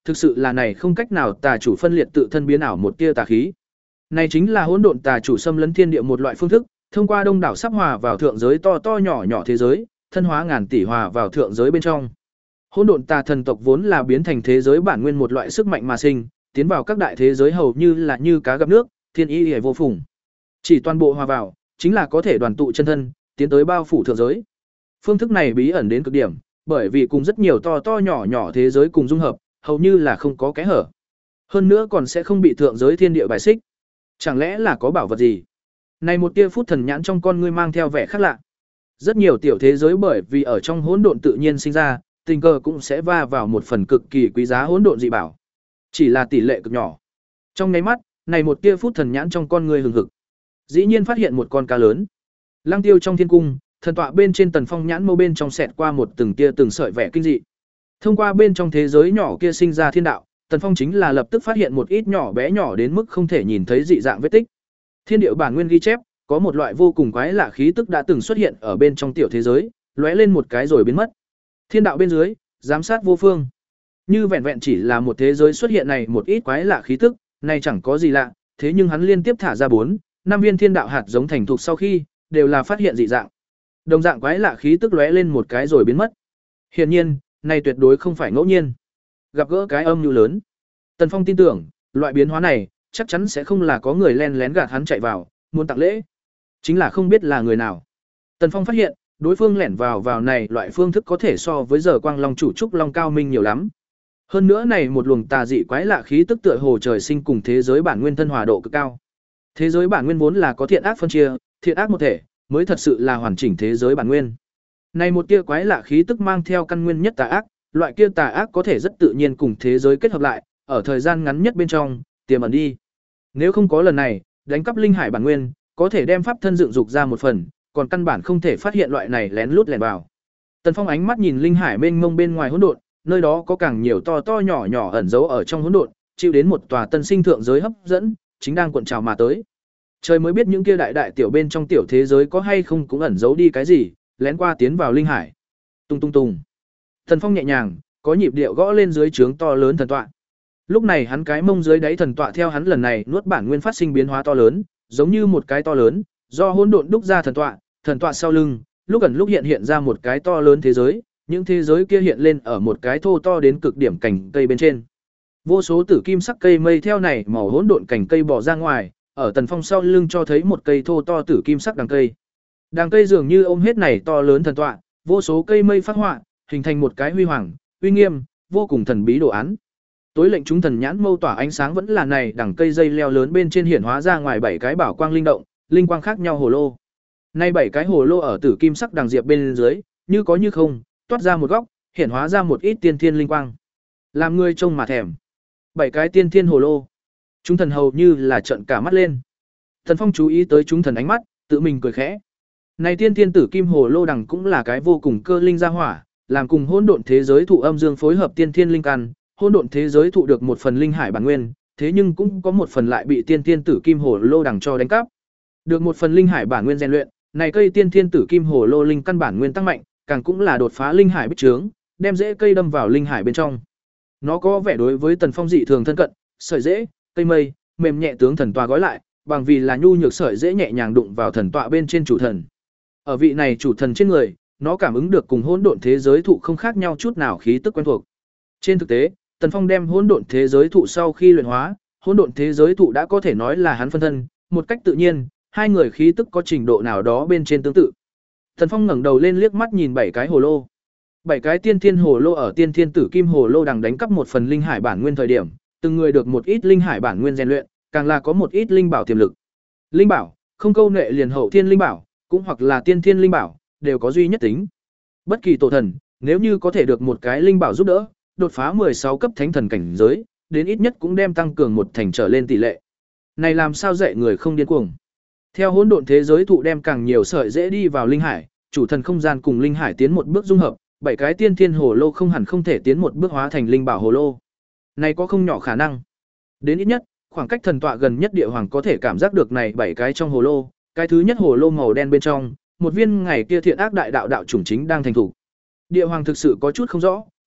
thực sự là này không cách nào tà chủ phân liệt tự thân biến ảo một tia tà khí. Này chính là hỗn độn tà chủ xâm lấn thiên địa một loại phương thức, thông qua đông đảo sắp hòa vào thượng giới to to nhỏ nhỏ thế giới, thân hóa ngàn tỷ hòa vào thượng giới bên trong. Hỗn độn tà thần tộc vốn là biến thành thế giới bản nguyên một loại sức mạnh mà sinh, tiến vào các đại thế giới hầu như là như cá gặp nước, thiên ý hề vô phùng. Chỉ toàn bộ hòa vào, chính là có thể đoàn tụ chân thân, tiến tới bao phủ thượng giới. Phương thức này bí ẩn đến cực điểm, bởi vì cùng rất nhiều to to nhỏ nhỏ thế giới cùng dung hợp, hầu như là không có kẽ hở. Hơn nữa còn sẽ không bị thượng giới thiên địa bài xích. Chẳng lẽ là có bảo vật gì? Này một tia phút thần nhãn trong con ngươi mang theo vẻ khác lạ. Rất nhiều tiểu thế giới bởi vì ở trong hỗn độn tự nhiên sinh ra, tình cờ cũng sẽ va vào một phần cực kỳ quý giá hỗn độn dị bảo. Chỉ là tỷ lệ cực nhỏ. Trong nháy mắt, này một tia phút thần nhãn trong con ngươi hừng hực. Dĩ nhiên phát hiện một con cá lớn. Lăng tiêu trong thiên cung, thần tọa bên trên Tần Phong nhãn mâu bên trong xẹt qua một từng tia từng sợi vẻ kinh dị. Thông qua bên trong thế giới nhỏ kia sinh ra thiên đạo, Tần Phong chính là lập tức phát hiện một ít nhỏ bé nhỏ đến mức không thể nhìn thấy dị dạng vết tích. Thiên điệu bản nguyên ghi chép, có một loại vô cùng quái lạ khí tức đã từng xuất hiện ở bên trong tiểu thế giới, lóe lên một cái rồi biến mất. Thiên đạo bên dưới, giám sát vô phương. Như vẹn vẹn chỉ là một thế giới xuất hiện này một ít quái lạ khí tức, này chẳng có gì lạ, thế nhưng hắn liên tiếp thả ra bốn, năm viên thiên đạo hạt giống thành thục sau khi, đều là phát hiện dị dạng. Đồng dạng quái lạ khí tức lóe lên một cái rồi biến mất. Hiển nhiên, này tuyệt đối không phải ngẫu nhiên. Gặp gỡ cái âm mưu lớn. Tần Phong tin tưởng, loại biến hóa này chắc chắn sẽ không là có người len lén gạt hắn chạy vào, muốn tặng lễ. Chính là không biết là người nào. Tần Phong phát hiện, đối phương lẻn vào vào này loại phương thức có thể so với giờ Quang Long chủ trúc long cao minh nhiều lắm. Hơn nữa này một luồng tà dị quái lạ khí tức tựa hồ trời sinh cùng thế giới bản nguyên thân hòa độ cực cao. Thế giới bản nguyên vốn là có thiện ác phân chia, thiện ác một thể, mới thật sự là hoàn chỉnh thế giới bản nguyên. Này một tia quái lạ khí tức mang theo căn nguyên nhất tà ác, loại kia tà ác có thể rất tự nhiên cùng thế giới kết hợp lại, ở thời gian ngắn nhất bên trong, tiềm ẩn đi. Nếu không có lần này, đánh cắp linh hải bản nguyên, có thể đem pháp thân dựng dục ra một phần, còn căn bản không thể phát hiện loại này lén lút lẻn vào. Tần Phong ánh mắt nhìn linh hải mênh mông bên ngoài hỗn độn, nơi đó có càng nhiều to to nhỏ nhỏ ẩn giấu ở trong hỗn độn, chịu đến một tòa tân sinh thượng giới hấp dẫn, chính đang cuộn trào mà tới. Trời mới biết những kia đại đại tiểu bên trong tiểu thế giới có hay không cũng ẩn giấu đi cái gì, lén qua tiến vào linh hải. Tung tung tung. Tần Phong nhẹ nhàng, có nhịp điệu gõ lên dưới trướng to lớn thần tọa. Lúc này hắn cái mông dưới đáy thần tọa theo hắn lần này nuốt bản nguyên phát sinh biến hóa to lớn, giống như một cái to lớn, do hỗn độn đúc ra thần tọa, thần tọa sau lưng, lúc ẩn lúc hiện hiện ra một cái to lớn thế giới, những thế giới kia hiện lên ở một cái thô to đến cực điểm cành cây bên trên. Vô số tử kim sắc cây mây theo này màu hỗn độn cành cây bò ra ngoài, ở Tần Phong sau lưng cho thấy một cây thô to tử kim sắc đằng cây. Đằng cây dường như ôm hết này to lớn thần tọa, vô số cây mây phát họa, hình thành một cái huy hoàng, uy nghiêm, vô cùng thần bí đồ án. Tối lệnh chúng thần nhãn mâu tỏa ánh sáng vẫn là này đằng cây dây leo lớn bên trên hiển hóa ra ngoài bảy cái bảo quang linh động, linh quang khác nhau hồ lô. Nay bảy cái hồ lô ở tử kim sắc đằng diệp bên dưới, như có như không, toát ra một góc, hiển hóa ra một ít tiên thiên linh quang. Làm người trông mà thèm. Bảy cái tiên thiên hồ lô. Chúng thần hầu như là trợn cả mắt lên. Thần Phong chú ý tới chúng thần ánh mắt, tự mình cười khẽ. Này tiên thiên tử kim hồ lô đằng cũng là cái vô cùng cơ linh gia hỏa, làm cùng hỗn độn thế giới thụ âm dương phối hợp tiên thiên linh căn, hỗn độn thế giới thụ được một phần linh hải bản nguyên, thế nhưng cũng có một phần lại bị tiên thiên tử kim hồ lô đằng cho đánh cắp. Được một phần linh hải bản nguyên rèn luyện, này cây tiên thiên tử kim hồ lô linh căn bản nguyên tăng mạnh, càng cũng là đột phá linh hải bích trướng, đem rễ cây đâm vào linh hải bên trong. Nó có vẻ đối với Tần Phong dị thường thân cận, sợi rễ, cây mây, mềm nhẹ tướng thần tọa gói lại, bằng vì là nhu nhược sợi rễ nhẹ nhàng đụng vào thần tọa bên trên chủ thần. Ở vị này chủ thần trên người, nó cảm ứng được cùng hỗn độn thế giới thụ không khác nhau chút nào khí tức quen thuộc. Trên thực tế, Tần Phong đem hỗn độn thế giới thụ sau khi luyện hóa, hỗn độn thế giới thụ đã có thể nói là hắn phân thân, một cách tự nhiên, hai người khí tức có trình độ nào đó bên trên tương tự. Tần Phong ngẩng đầu lên liếc mắt nhìn bảy cái hồ lô. Bảy cái tiên thiên hồ lô ở tiên thiên tử kim hồ lô đằng đánh cắp một phần linh hải bản nguyên thời điểm, từng người được một ít linh hải bản nguyên rèn luyện, càng là có một ít linh bảo tiềm lực. Linh bảo, không câu nệ liền hậu thiên linh bảo, cũng hoặc là tiên thiên linh bảo, đều có duy nhất tính. Bất kỳ tổ thần, nếu như có thể được một cái linh bảo giúp đỡ, đột phá mười sáu cấp thánh thần cảnh giới, đến ít nhất cũng đem tăng cường một thành trở lên tỷ lệ. Này làm sao dạy người không điên cuồng. Theo hỗn độn thế giới thụ đem càng nhiều sợi dễ đi vào linh hải, chủ thần không gian cùng linh hải tiến một bước dung hợp, bảy cái tiên thiên hồ lô không hẳn không thể tiến một bước hóa thành linh bảo hồ lô. Này có không nhỏ khả năng. Đến ít nhất, khoảng cách thần tọa gần nhất địa hoàng có thể cảm giác được này bảy cái trong hồ lô, cái thứ nhất hồ lô màu đen bên trong, một viên ngày kia thiện ác đại đạo đạo chủng chính đang thành thủ. Địa hoàng thực sự có chút không rõ,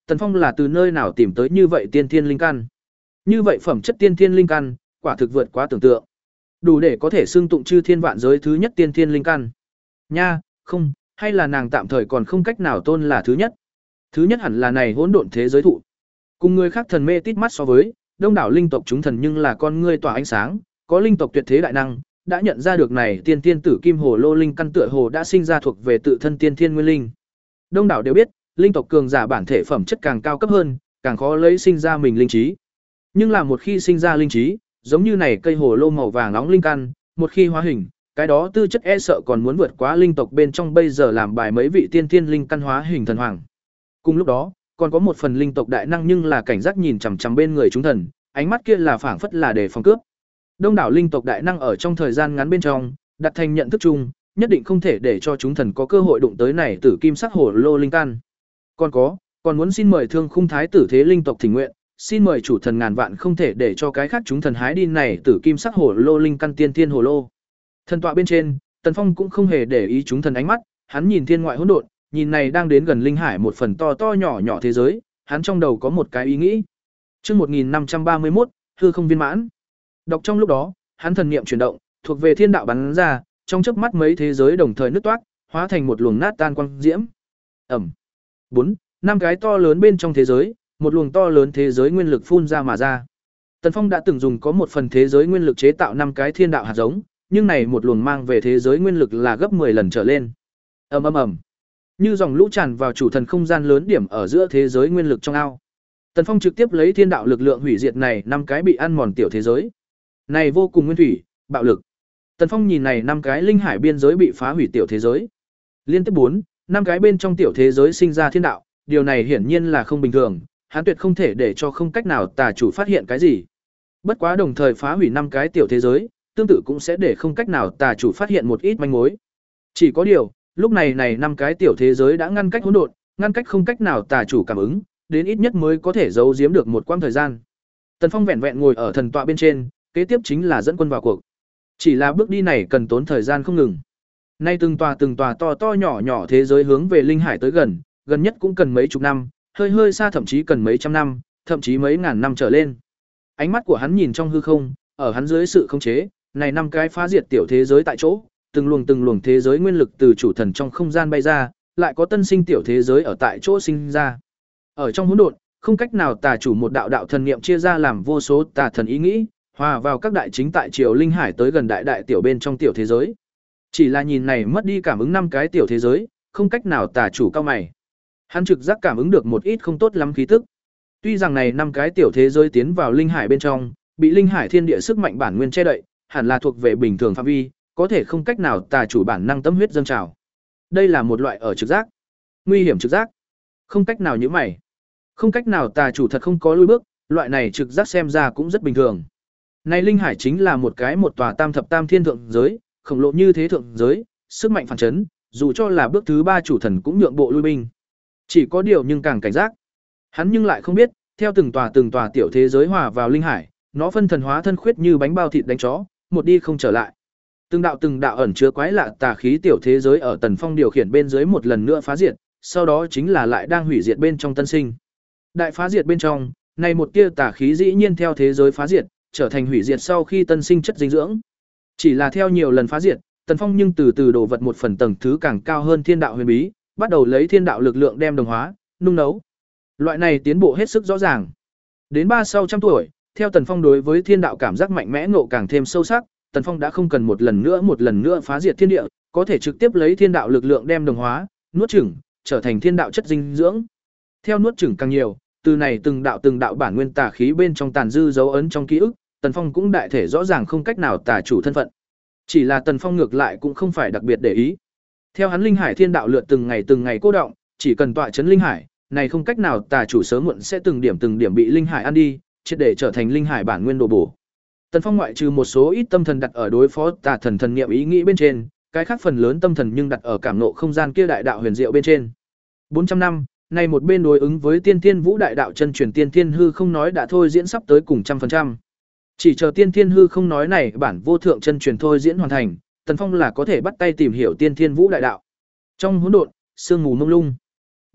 Tần Phong là từ nơi nào tìm tới như vậy tiên thiên linh căn. Như vậy phẩm chất tiên thiên linh căn, quả thực vượt quá tưởng tượng. Đủ để có thể xưng tụng chư thiên vạn giới thứ nhất tiên thiên linh căn. Nha, không, hay là nàng tạm thời còn không cách nào tôn là thứ nhất. Thứ nhất hẳn là này hỗn độn thế giới thụ. Cùng người khác thần mê tít mắt so với, đông đảo linh tộc chúng thần nhưng là con ngươi tỏa ánh sáng, có linh tộc tuyệt thế đại năng, đã nhận ra được này tiên tiên tử kim hồ lô linh căn tựa hồ đã sinh ra thuộc về tự thân tiên thiên nguyên linh. Đông đảo đều biết, linh tộc cường giả bản thể phẩm chất càng cao cấp hơn, càng khó lấy sinh ra mình linh trí. Nhưng là một khi sinh ra linh trí, giống như này cây hồ lô màu vàng nóng linh căn, một khi hóa hình, cái đó tư chất e sợ còn muốn vượt quá linh tộc bên trong bây giờ làm bài mấy vị tiên tiên linh căn hóa hình thần hoàng. Cùng lúc đó, còn có một phần linh tộc đại năng nhưng là cảnh giác nhìn chằm chằm bên người chúng thần, ánh mắt kia là phảng phất là để phòng cướp. Đông đảo linh tộc đại năng ở trong thời gian ngắn bên trong, đặt thành nhận thức chung, nhất định không thể để cho chúng thần có cơ hội đụng tới này tử kim sắc hồ lô linh căn. Còn có, còn muốn xin mời Thương Khung Thái tử thế linh tộc thỉnh nguyện, xin mời chủ thần ngàn vạn không thể để cho cái khác chúng thần hái đi này tử kim sắc hồ lô linh căn tiên thiên hồ lô. Thần tọa bên trên, Tần Phong cũng không hề để ý chúng thần ánh mắt, hắn nhìn thiên ngoại hỗn độn, nhìn này đang đến gần linh hải một phần to to nhỏ nhỏ thế giới, hắn trong đầu có một cái ý nghĩ. Chương một nghìn năm trăm ba mươi mốt, hư không viên mãn. Đọc trong lúc đó, hắn thần niệm chuyển động, thuộc về thiên đạo bắn ra, trong chớp mắt mấy thế giới đồng thời nứt toác, hóa thành một luồng nát tan quang diễm. Ầm. Bốn, năm cái to lớn bên trong thế giới, một luồng to lớn thế giới nguyên lực phun ra mà ra. Tần Phong đã từng dùng có một phần thế giới nguyên lực chế tạo năm cái thiên đạo hạt giống, nhưng này một luồng mang về thế giới nguyên lực là gấp mười lần trở lên. Ầm ầm ầm. Như dòng lũ tràn vào chủ thần không gian lớn điểm ở giữa thế giới nguyên lực trong ao. Tần Phong trực tiếp lấy thiên đạo lực lượng hủy diệt này năm cái bị ăn mòn tiểu thế giới. Này vô cùng nguyên thủy, bạo lực. Tần Phong nhìn này năm cái linh hải biên giới bị phá hủy tiểu thế giới. Liên tiếp bốn, năm cái bên trong tiểu thế giới sinh ra thiên đạo, điều này hiển nhiên là không bình thường, hắn tuyệt không thể để cho không cách nào tà chủ phát hiện cái gì. Bất quá đồng thời phá hủy năm cái tiểu thế giới, tương tự cũng sẽ để không cách nào tà chủ phát hiện một ít manh mối. Chỉ có điều, lúc này này năm cái tiểu thế giới đã ngăn cách hỗn độn, ngăn cách không cách nào tà chủ cảm ứng, đến ít nhất mới có thể giấu giếm được một quãng thời gian. Tần Phong vẹn vẹn ngồi ở thần tọa bên trên, kế tiếp chính là dẫn quân vào cuộc. Chỉ là bước đi này cần tốn thời gian không ngừng. Nay từng tòa từng tòa to to nhỏ nhỏ thế giới hướng về linh hải tới gần, gần nhất cũng cần mấy chục năm, hơi hơi xa thậm chí cần mấy trăm năm, thậm chí mấy ngàn năm trở lên. Ánh mắt của hắn nhìn trong hư không, ở hắn dưới sự khống chế, này năm cái phá diệt tiểu thế giới tại chỗ, từng luồng từng luồng thế giới nguyên lực từ chủ thần trong không gian bay ra, lại có tân sinh tiểu thế giới ở tại chỗ sinh ra. Ở trong hỗn độn, không cách nào tà chủ một đạo đạo thần niệm chia ra làm vô số tà thần ý nghĩ, hòa vào các đại chính tại triều linh hải tới gần đại đại tiểu bên trong tiểu thế giới. Chỉ là nhìn này mất đi cảm ứng năm cái tiểu thế giới, không cách nào tà chủ cao mày. Hắn trực giác cảm ứng được một ít không tốt lắm khí tức. Tuy rằng này năm cái tiểu thế giới tiến vào linh hải bên trong, bị linh hải thiên địa sức mạnh bản nguyên che đậy, hẳn là thuộc về bình thường phạm vi, có thể không cách nào tà chủ bản năng tâm huyết dâng trào. Đây là một loại ở trực giác, nguy hiểm trực giác, không cách nào nhíu mày, không cách nào tà chủ thật không có lùi bước, loại này trực giác xem ra cũng rất bình thường. Này linh hải chính là một cái một tòa tam thập tam thiên thượng giới, khổng lồ như thế thượng giới, sức mạnh phản chấn, dù cho là bước thứ ba chủ thần cũng nhượng bộ lui binh. Chỉ có điều nhưng càng cảnh giác. Hắn nhưng lại không biết, theo từng tòa từng tòa tiểu thế giới hòa vào linh hải, nó phân thần hóa thân khuyết như bánh bao thịt đánh chó, một đi không trở lại. Từng đạo từng đạo ẩn chứa quái lạ tà khí tiểu thế giới ở Tần Phong điều khiển bên dưới một lần nữa phá diệt, sau đó chính là lại đang hủy diệt bên trong tân sinh. Đại phá diệt bên trong, này một tia tà khí dĩ nhiên theo thế giới phá diệt, trở thành hủy diệt sau khi tân sinh chất dinh dưỡng. Chỉ là theo nhiều lần phá diệt, Tần Phong nhưng từ từ đổ vật một phần tầng thứ càng cao hơn thiên đạo huyền bí, bắt đầu lấy thiên đạo lực lượng đem đồng hóa, nung nấu. Loại này tiến bộ hết sức rõ ràng. Đến ba sau trăm tuổi, theo Tần Phong đối với thiên đạo cảm giác mạnh mẽ ngộ càng thêm sâu sắc, Tần Phong đã không cần một lần nữa một lần nữa phá diệt thiên địa, có thể trực tiếp lấy thiên đạo lực lượng đem đồng hóa, nuốt chửng, trở thành thiên đạo chất dinh dưỡng. Theo nuốt chửng càng nhiều, từ này từng đạo từng đạo bản nguyên tà khí bên trong tàn dư dấu ấn trong ký ức, Tần Phong cũng đại thể rõ ràng không cách nào tà chủ thân phận. Chỉ là Tần Phong ngược lại cũng không phải đặc biệt để ý. Theo hắn linh hải thiên đạo lượt từng ngày từng ngày cô động, chỉ cần tọa chấn linh hải, này không cách nào tà chủ sớm muộn sẽ từng điểm từng điểm bị linh hải ăn đi, triệt để trở thành linh hải bản nguyên đồ bổ. Tần Phong ngoại trừ một số ít tâm thần đặt ở đối phó tà thần thần niệm ý nghĩ bên trên, cái khác phần lớn tâm thần nhưng đặt ở cảm nộ không gian kia đại đạo huyền diệu bên trên. bốn trăm năm, này một bên đối ứng với tiên thiên vũ đại đạo chân truyền tiên thiên hư không nói đã thôi diễn sắp tới cùng trăm phần trăm. Chỉ chờ tiên thiên hư không nói này bản vô thượng chân truyền thôi diễn hoàn thành, Tần Phong là có thể bắt tay tìm hiểu tiên thiên vũ đại đạo. Trong hỗn độn, sương mù mông lung,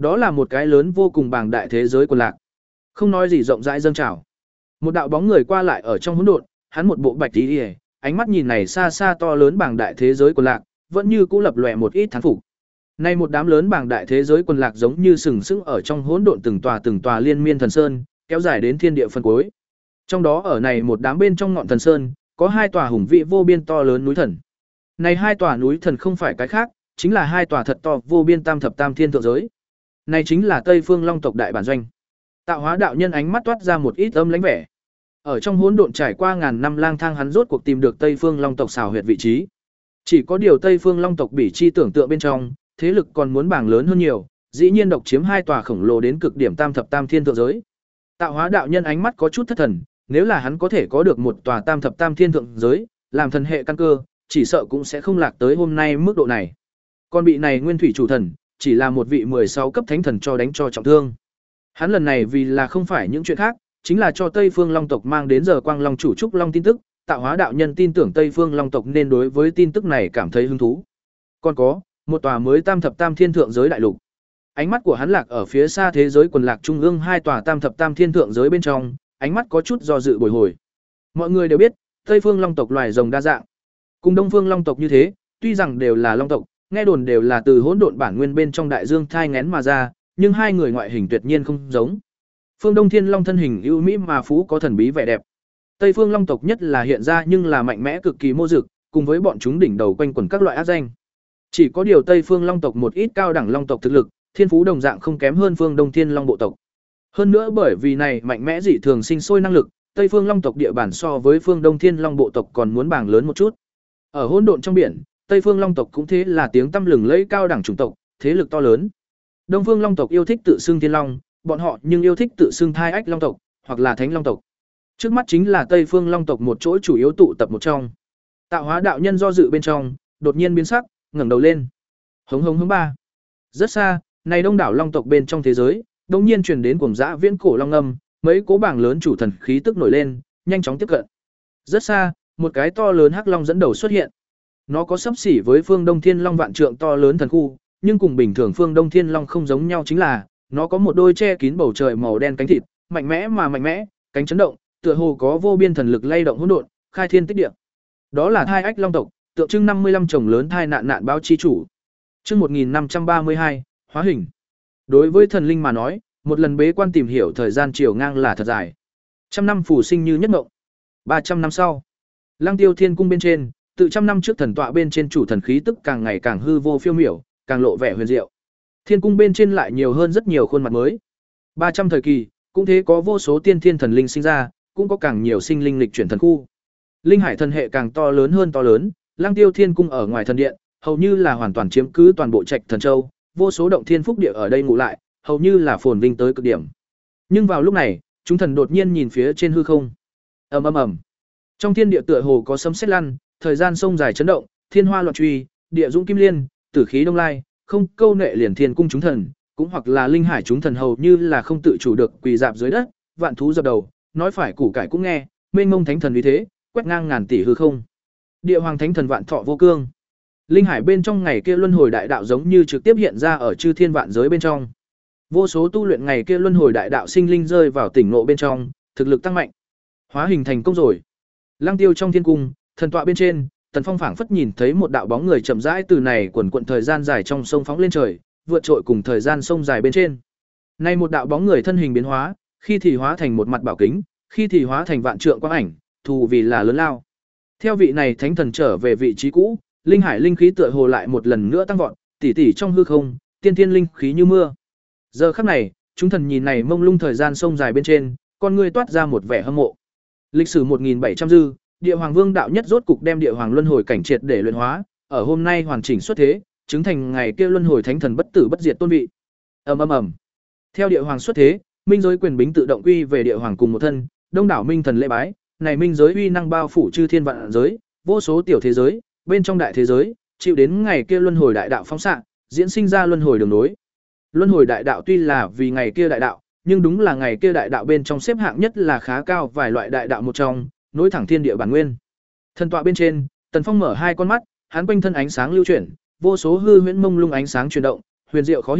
Đó là một cái lớn vô cùng bàng đại thế giới quần lạc. Không nói gì rộng rãi dâng trào. Một đạo bóng người qua lại ở trong hỗn độn, hắn một bộ bạch y, ánh mắt nhìn này xa xa to lớn bàng đại thế giới quần lạc, vẫn như cũ lập lòe một ít thán phục. Nay một đám lớn bàng đại thế giới quần lạc giống như sừng sững ở trong hỗn độn từng tòa từng tòa liên miên thần sơn, kéo dài đến thiên địa phân cuối. Trong đó ở này một đám bên trong ngọn thần sơn, có hai tòa hùng vĩ vô biên to lớn núi thần. Này hai tòa núi thần không phải cái khác, chính là hai tòa thật to vô biên tam thập tam thiên thượng giới. Này chính là Tây Phương Long tộc đại bản doanh. Tạo Hóa đạo nhân ánh mắt toát ra một ít âm lãnh vẻ. Ở trong hỗn độn trải qua ngàn năm lang thang, hắn rốt cuộc tìm được Tây Phương Long tộc xào huyệt vị trí. Chỉ có điều Tây Phương Long tộc bỉ chi tưởng tượng bên trong, thế lực còn muốn bảng lớn hơn nhiều, dĩ nhiên độc chiếm hai tòa khổng lồ đến cực điểm tam thập tam thiên thượng giới. Tạo Hóa đạo nhân ánh mắt có chút thất thần, nếu là hắn có thể có được một tòa tam thập tam thiên thượng giới, làm thần hệ căn cơ, chỉ sợ cũng sẽ không lạc tới hôm nay mức độ này. Còn bị này Nguyên Thủy chủ thần, chỉ là một vị mười sáu cấp thánh thần cho đánh cho trọng thương. Hắn lần này vì là không phải những chuyện khác, chính là cho Tây Phương Long tộc mang đến giờ Quang Long chủ trúc long tin tức, Tạo Hóa đạo nhân tin tưởng Tây Phương Long tộc nên đối với tin tức này cảm thấy hứng thú. Còn có, một tòa mới tam thập tam thiên thượng giới đại lục. Ánh mắt của hắn lạc ở phía xa thế giới quần lạc trung ương hai tòa tam thập tam thiên thượng giới bên trong, ánh mắt có chút do dự bồi hồi. Mọi người đều biết, Tây Phương Long tộc loài rồng đa dạng, cùng Đông Phương Long tộc như thế, tuy rằng đều là long tộc, nghe đồn đều là từ hỗn độn bản nguyên bên trong đại dương thai nghén mà ra, nhưng hai người ngoại hình tuyệt nhiên không giống. Phương Đông Thiên Long thân hình ưu mỹ mà phú có thần bí vẻ đẹp. Tây Phương Long tộc nhất là hiện ra nhưng là mạnh mẽ cực kỳ mô dực, cùng với bọn chúng đỉnh đầu quanh quẩn các loại ác danh. Chỉ có điều Tây Phương Long tộc một ít cao đẳng long tộc thực lực, thiên phú đồng dạng không kém hơn Phương Đông Thiên Long bộ tộc. Hơn nữa bởi vì này mạnh mẽ dị thường sinh sôi năng lực, Tây Phương Long tộc địa bản so với Phương Đông Thiên Long bộ tộc còn muốn bảng lớn một chút. Ở hỗn độn trong biển, Tây Phương Long tộc cũng thế là tiếng tăm lừng lẫy cao đẳng chủng tộc, thế lực to lớn. Đông Phương Long tộc yêu thích tự xưng Thiên Long, bọn họ nhưng yêu thích tự xưng Thai Ách Long tộc, hoặc là Thánh Long tộc. Trước mắt chính là Tây Phương Long tộc một chỗ chủ yếu tụ tập một trong. Tạo Hóa đạo nhân do dự bên trong, đột nhiên biến sắc, ngẩng đầu lên. Hống hống hống ba. Rất xa, này đông đảo long tộc bên trong thế giới, đột nhiên truyền đến cuồng dã viễn cổ long âm, mấy cố bảng lớn chủ thần khí tức nổi lên, nhanh chóng tiếp cận. Rất xa, một cái to lớn hắc long dẫn đầu xuất hiện. Nó có xấp xỉ với Phương Đông Thiên Long vạn trượng to lớn thần khu, nhưng cùng bình thường Phương Đông Thiên Long không giống nhau chính là, nó có một đôi che kín bầu trời màu đen cánh thịt, mạnh mẽ mà mạnh mẽ, cánh chấn động, tựa hồ có vô biên thần lực lay động hỗn độn, khai thiên tích địa. Đó là Thai Ách Long tộc, tượng trưng năm mươi lăm chồng lớn thai nạn nạn báo chi chủ. Chương một nghìn năm trăm ba mươi hai, hóa hình. Đối với thần linh mà nói, một lần bế quan tìm hiểu thời gian chiều ngang là thật dài. Trăm năm phủ sinh như nhất mộng. ba trăm năm sau, Lăng Tiêu Thiên cung bên trên, tự trăm năm trước thần tọa bên trên chủ thần khí tức càng ngày càng hư vô phiêu miểu, càng lộ vẻ huyền diệu. Thiên cung bên trên lại nhiều hơn rất nhiều khuôn mặt mới. ba trăm thời kỳ, cũng thế có vô số tiên thiên thần linh sinh ra, cũng có càng nhiều sinh linh lịch chuyển thần khu. Linh hải thần hệ càng to lớn hơn to lớn, Lăng Tiêu Thiên cung ở ngoài thần điện, hầu như là hoàn toàn chiếm cứ toàn bộ trạch thần châu, vô số động thiên phúc địa ở đây ngủ lại, hầu như là phồn vinh tới cực điểm. Nhưng vào lúc này, chúng thần đột nhiên nhìn phía trên hư không. Ầm ầm ầm. Trong thiên địa tựa hồ có sấm sét lăn, thời gian sông dài chấn động, thiên hoa loạn truy, địa dũng kim liên, tử khí đông lai, không câu nệ liền thiên cung chúng thần, cũng hoặc là linh hải chúng thần hầu như là không tự chủ được quỳ dạp dưới đất, vạn thú dập đầu, nói phải củ cải cũng nghe, mênh mông thánh thần uy thế, quét ngang ngàn tỷ hư không. Địa hoàng thánh thần vạn thọ vô cương. Linh hải bên trong ngày kia luân hồi đại đạo giống như trực tiếp hiện ra ở chư thiên vạn giới bên trong. Vô số tu luyện ngày kia luân hồi đại đạo sinh linh rơi vào tỉnh ngộ bên trong, thực lực tăng mạnh. Hóa hình thành công rồi. Lăng Tiêu trong thiên cung, thần tọa bên trên, Tần Phong phảng phất nhìn thấy một đạo bóng người chậm rãi từ này quần quần thời gian dài trong sông phóng lên trời, vượt trội cùng thời gian sông dài bên trên. Nay một đạo bóng người thân hình biến hóa, khi thì hóa thành một mặt bảo kính, khi thì hóa thành vạn trượng quang ảnh, thù vì là lớn lao. Theo vị này thánh thần trở về vị trí cũ, linh hải linh khí tựa hồ lại một lần nữa tăng vọt, tỉ tỉ trong hư không, tiên thiên linh khí như mưa. Giờ khắc này, chúng thần nhìn này mông lung thời gian sông dài bên trên, con người toát ra một vẻ hâm mộ. Lịch sử một nghìn bảy trăm dư, Địa Hoàng Vương đạo nhất rốt cục đem Địa Hoàng luân hồi cảnh triệt để luyện hóa, ở hôm nay hoàn chỉnh xuất thế, chứng thành ngày kia luân hồi thánh thần bất tử bất diệt tôn vị. Ầm ầm ầm. Theo Địa Hoàng xuất thế, minh giới quyền bính tự động quy về Địa Hoàng cùng một thân, đông đảo minh thần lễ bái, này minh giới uy năng bao phủ chư thiên vạn giới, vô số tiểu thế giới, bên trong đại thế giới, chịu đến ngày kia luân hồi đại đạo phóng xạ, diễn sinh ra luân hồi đường nối. Luân hồi đại đạo tuy là vì ngày kia đại đạo, nhưng đúng là ngày kia đại đạo bên trong xếp hạng nhất là khá cao vài loại đại đạo một trong, nối thẳng thiên địa bản nguyên. Thần tọa bên trên, Tần Phong mở hai con mắt, hắn quanh thân ánh sáng lưu chuyển, vô số hư huyễn mông lung ánh sáng chuyển động, huyền diệu khó hiểu,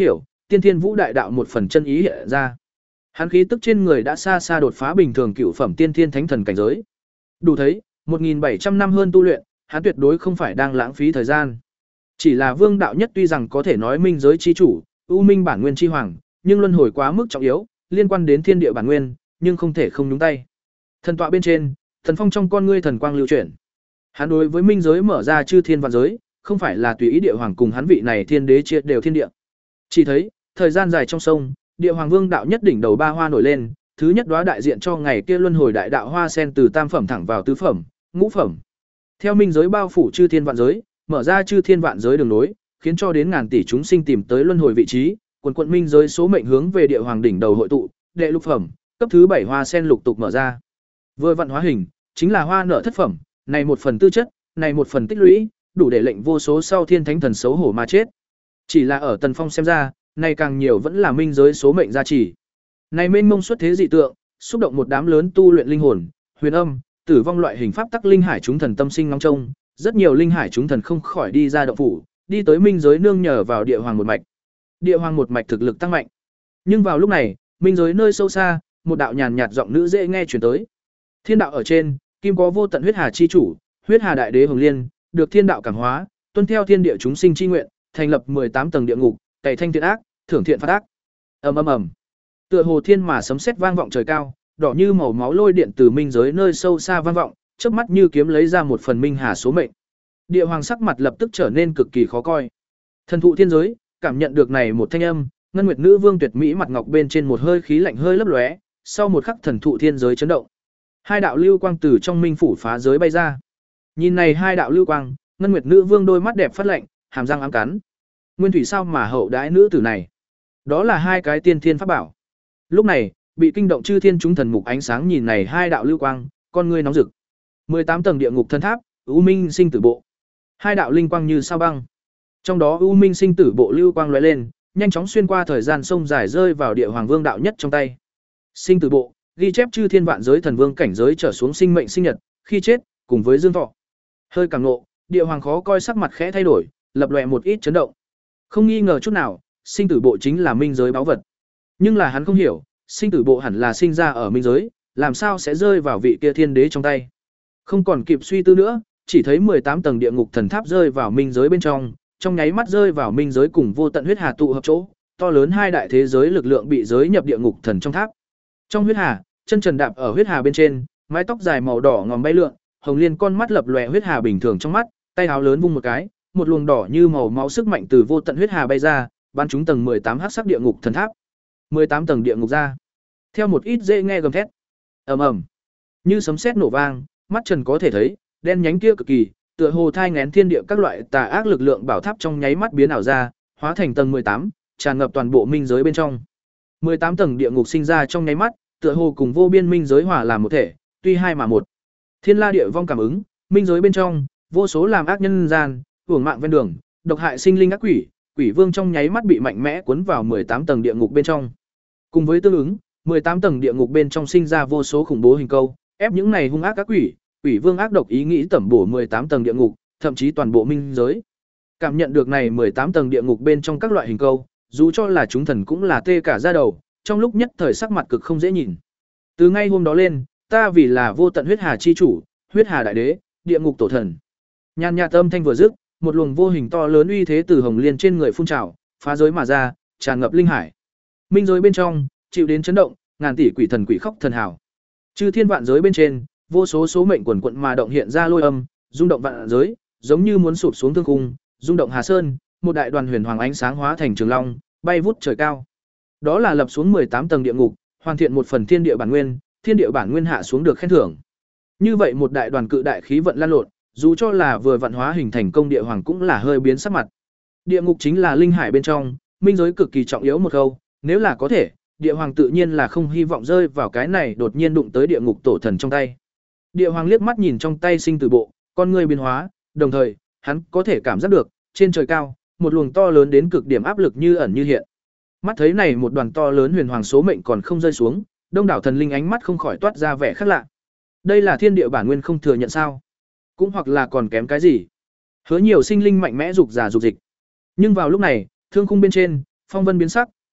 tiên thiên vũ đại đạo một phần chân ý hiện ra. Hắn khí tức trên người đã xa xa đột phá bình thường cửu phẩm tiên thiên thánh thần cảnh giới. Đủ thấy, một nghìn bảy trăm năm hơn tu luyện, hắn tuyệt đối không phải đang lãng phí thời gian. Chỉ là Vương đạo nhất tuy rằng có thể nói minh giới chi chủ, u minh bản nguyên chi hoàng, nhưng luân hồi quá mức trọng yếu, liên quan đến thiên địa bản nguyên, nhưng không thể không nhúng tay. Thần tọa bên trên, Thần Phong trong con ngươi thần quang lưu chuyển. Hắn đối với minh giới mở ra chư thiên vạn giới, không phải là tùy ý địa hoàng cùng hắn vị này thiên đế chia đều thiên địa. Chỉ thấy, thời gian dài trong sông, địa hoàng vương đạo nhất đỉnh đầu ba hoa nổi lên, thứ nhất đóa đại diện cho ngày kia luân hồi đại đạo hoa sen từ tam phẩm thẳng vào tứ phẩm, ngũ phẩm. Theo minh giới bao phủ chư thiên vạn giới, mở ra chư thiên vạn giới đường nối, khiến cho đến ngàn tỷ chúng sinh tìm tới luân hồi vị trí, quần quận minh giới số mệnh hướng về địa hoàng đỉnh đầu hội tụ, đệ lục phẩm, cấp thứ bảy hoa sen lục tục mở ra. Vừa vạn hóa hình, chính là hoa nở thất phẩm, này một phần tư chất, này một phần tích lũy, đủ để lệnh vô số sau thiên thánh thần xấu hổ mà chết. Chỉ là ở Tần Phong xem ra, này càng nhiều vẫn là minh giới số mệnh gia trì. Này mênh mông xuất thế dị tượng, xúc động một đám lớn tu luyện linh hồn, huyền âm, tử vong loại hình pháp tắc linh hải chúng thần tâm sinh ngóng trông, rất nhiều linh hải chúng thần không khỏi đi ra động phủ, đi tới minh giới nương nhờ vào địa hoàng một mạch. Địa hoàng một mạch thực lực tăng mạnh. Nhưng vào lúc này, minh giới nơi sâu xa, một đạo nhàn nhạt giọng nữ dễ nghe truyền tới. Thiên đạo ở trên, kim có vô tận huyết hà chi chủ, huyết hà đại đế Hồng Liên, được thiên đạo cảm hóa, tuân theo thiên địa chúng sinh chi nguyện, thành lập mười tám tầng địa ngục, cày thanh thiện ác, thưởng thiện phạt ác. Ầm ầm ầm. Tựa hồ thiên mà sấm sét vang vọng trời cao, đỏ như màu máu lôi điện từ minh giới nơi sâu xa vang vọng, chớp mắt như kiếm lấy ra một phần minh hà số mệnh. Địa hoàng sắc mặt lập tức trở nên cực kỳ khó coi. Thần thụ thiên giới, cảm nhận được này một thanh âm, ngân nguyệt nữ vương tuyệt mỹ mặt ngọc bên trên một hơi khí lạnh hơi lấp lóe, sau một khắc thần thụ thiên giới chấn động. Hai đạo lưu quang từ trong minh phủ phá giới bay ra. Nhìn này hai đạo lưu quang, ngân nguyệt nữ vương đôi mắt đẹp phát lạnh, hàm răng ám cắn. Nguyên thủy sao mà hậu đãi nữ tử này? Đó là hai cái tiên thiên pháp bảo. Lúc này, bị kinh động chư thiên chúng thần mục ánh sáng nhìn này hai đạo lưu quang, con ngươi nóng rực. mười tám tầng địa ngục thân tháp, U Minh sinh tử bộ. Hai đạo linh quang như sao băng. Trong đó U Minh sinh tử bộ lưu quang lóe lên, nhanh chóng xuyên qua thời gian sông dài rơi vào địa hoàng vương đạo nhất trong tay. Sinh tử bộ, ghi chép chư thiên vạn giới thần vương cảnh giới trở xuống sinh mệnh sinh nhật, khi chết, cùng với dương thọ. Hơi càng nộ, địa hoàng khó coi sắc mặt khẽ thay đổi, lập lòe một ít chấn động. Không nghi ngờ chút nào, sinh tử bộ chính là minh giới báu vật. Nhưng là hắn không hiểu, sinh tử bộ hẳn là sinh ra ở minh giới, làm sao sẽ rơi vào vị kia thiên đế trong tay. Không còn kịp suy tư nữa, chỉ thấy mười tám tầng địa ngục thần tháp rơi vào minh giới bên trong, trong nháy mắt rơi vào minh giới cùng vô tận huyết hà tụ hợp chỗ, to lớn hai đại thế giới lực lượng bị giới nhập địa ngục thần trong tháp. Trong huyết hà, chân trần đạp ở huyết hà bên trên, mái tóc dài màu đỏ ngòm bay lượn, Hồng Liên con mắt lập lòe huyết hà bình thường trong mắt, tay áo lớn vung một cái, một luồng đỏ như màu máu sức mạnh từ vô tận huyết hà bay ra, bắn trúng tầng mười tám hắc sắc địa ngục thần tháp. mười tám tầng địa ngục ra. Theo một ít dễ nghe gầm thét. Ầm ầm. Như sấm sét nổ vang, mắt Trần có thể thấy, đen nhánh kia cực kỳ, tựa hồ thai nghén thiên địa các loại tà ác lực lượng bảo tháp trong nháy mắt biến ảo ra, hóa thành tầng mười tám, tràn ngập toàn bộ minh giới bên trong. mười tám tầng địa ngục sinh ra trong nháy mắt, tựa hồ cùng vô biên minh giới hòa làm một thể, tuy hai mà một. Thiên la địa vong cảm ứng, minh giới bên trong, vô số làm ác nhân gian, hưởng mạng ven đường, độc hại sinh linh ác quỷ, quỷ vương trong nháy mắt bị mạnh mẽ cuốn vào mười tám tầng địa ngục bên trong. Cùng với tương ứng, mười tám tầng địa ngục bên trong sinh ra vô số khủng bố hình câu, ép những này hung ác ác quỷ, quỷ vương ác độc ý nghĩ tẩm bổ mười tám tầng địa ngục, thậm chí toàn bộ minh giới. Cảm nhận được này mười tám tầng địa ngục bên trong các loại hình câu, dù cho là chúng thần cũng là tê cả da đầu, trong lúc nhất thời sắc mặt cực không dễ nhìn. Từ ngay hôm đó lên, ta vì là vô tận huyết hà chi chủ, huyết hà đại đế, địa ngục tổ thần. Nhàn nhạt âm thanh vừa dứt, một luồng vô hình to lớn uy thế từ Hồng Liên trên người phun trào, phá giới mà ra, tràn ngập linh hải. Minh giới bên trong, chịu đến chấn động, ngàn tỷ quỷ thần quỷ khóc thần hào. Chư thiên vạn giới bên trên, vô số số mệnh quần quận mà động hiện ra lôi âm, rung động vạn giới, giống như muốn sụp xuống thương khung, rung động Hà Sơn, một đại đoàn huyền hoàng ánh sáng hóa thành trường long, bay vút trời cao. Đó là lập xuống mười tám tầng địa ngục, hoàn thiện một phần thiên địa bản nguyên, thiên địa bản nguyên hạ xuống được khen thưởng. Như vậy một đại đoàn cự đại khí vận lan lộn, dù cho là vừa vận hóa hình thành công địa hoàng cũng là hơi biến sắc mặt. Địa ngục chính là linh hải bên trong, minh giới cực kỳ trọng yếu một câu, nếu là có thể, địa hoàng tự nhiên là không hy vọng rơi vào cái này đột nhiên đụng tới địa ngục tổ thần trong tay. Địa hoàng liếc mắt nhìn trong tay sinh tử bộ, con người biến hóa, đồng thời, hắn có thể cảm giác được, trên trời cao, một luồng to lớn đến cực điểm áp lực như ẩn như hiện. Mắt thấy này một đoàn to lớn huyền hoàng số mệnh còn không rơi xuống, đông đảo thần linh ánh mắt không khỏi toát ra vẻ khác lạ. Đây là thiên địa bản nguyên không thừa nhận sao? Cũng hoặc là còn kém cái gì? Hứa nhiều sinh linh mạnh mẽ dục giả dục dịch. Nhưng vào lúc này, thương khung bên trên, phong vân biến sắc,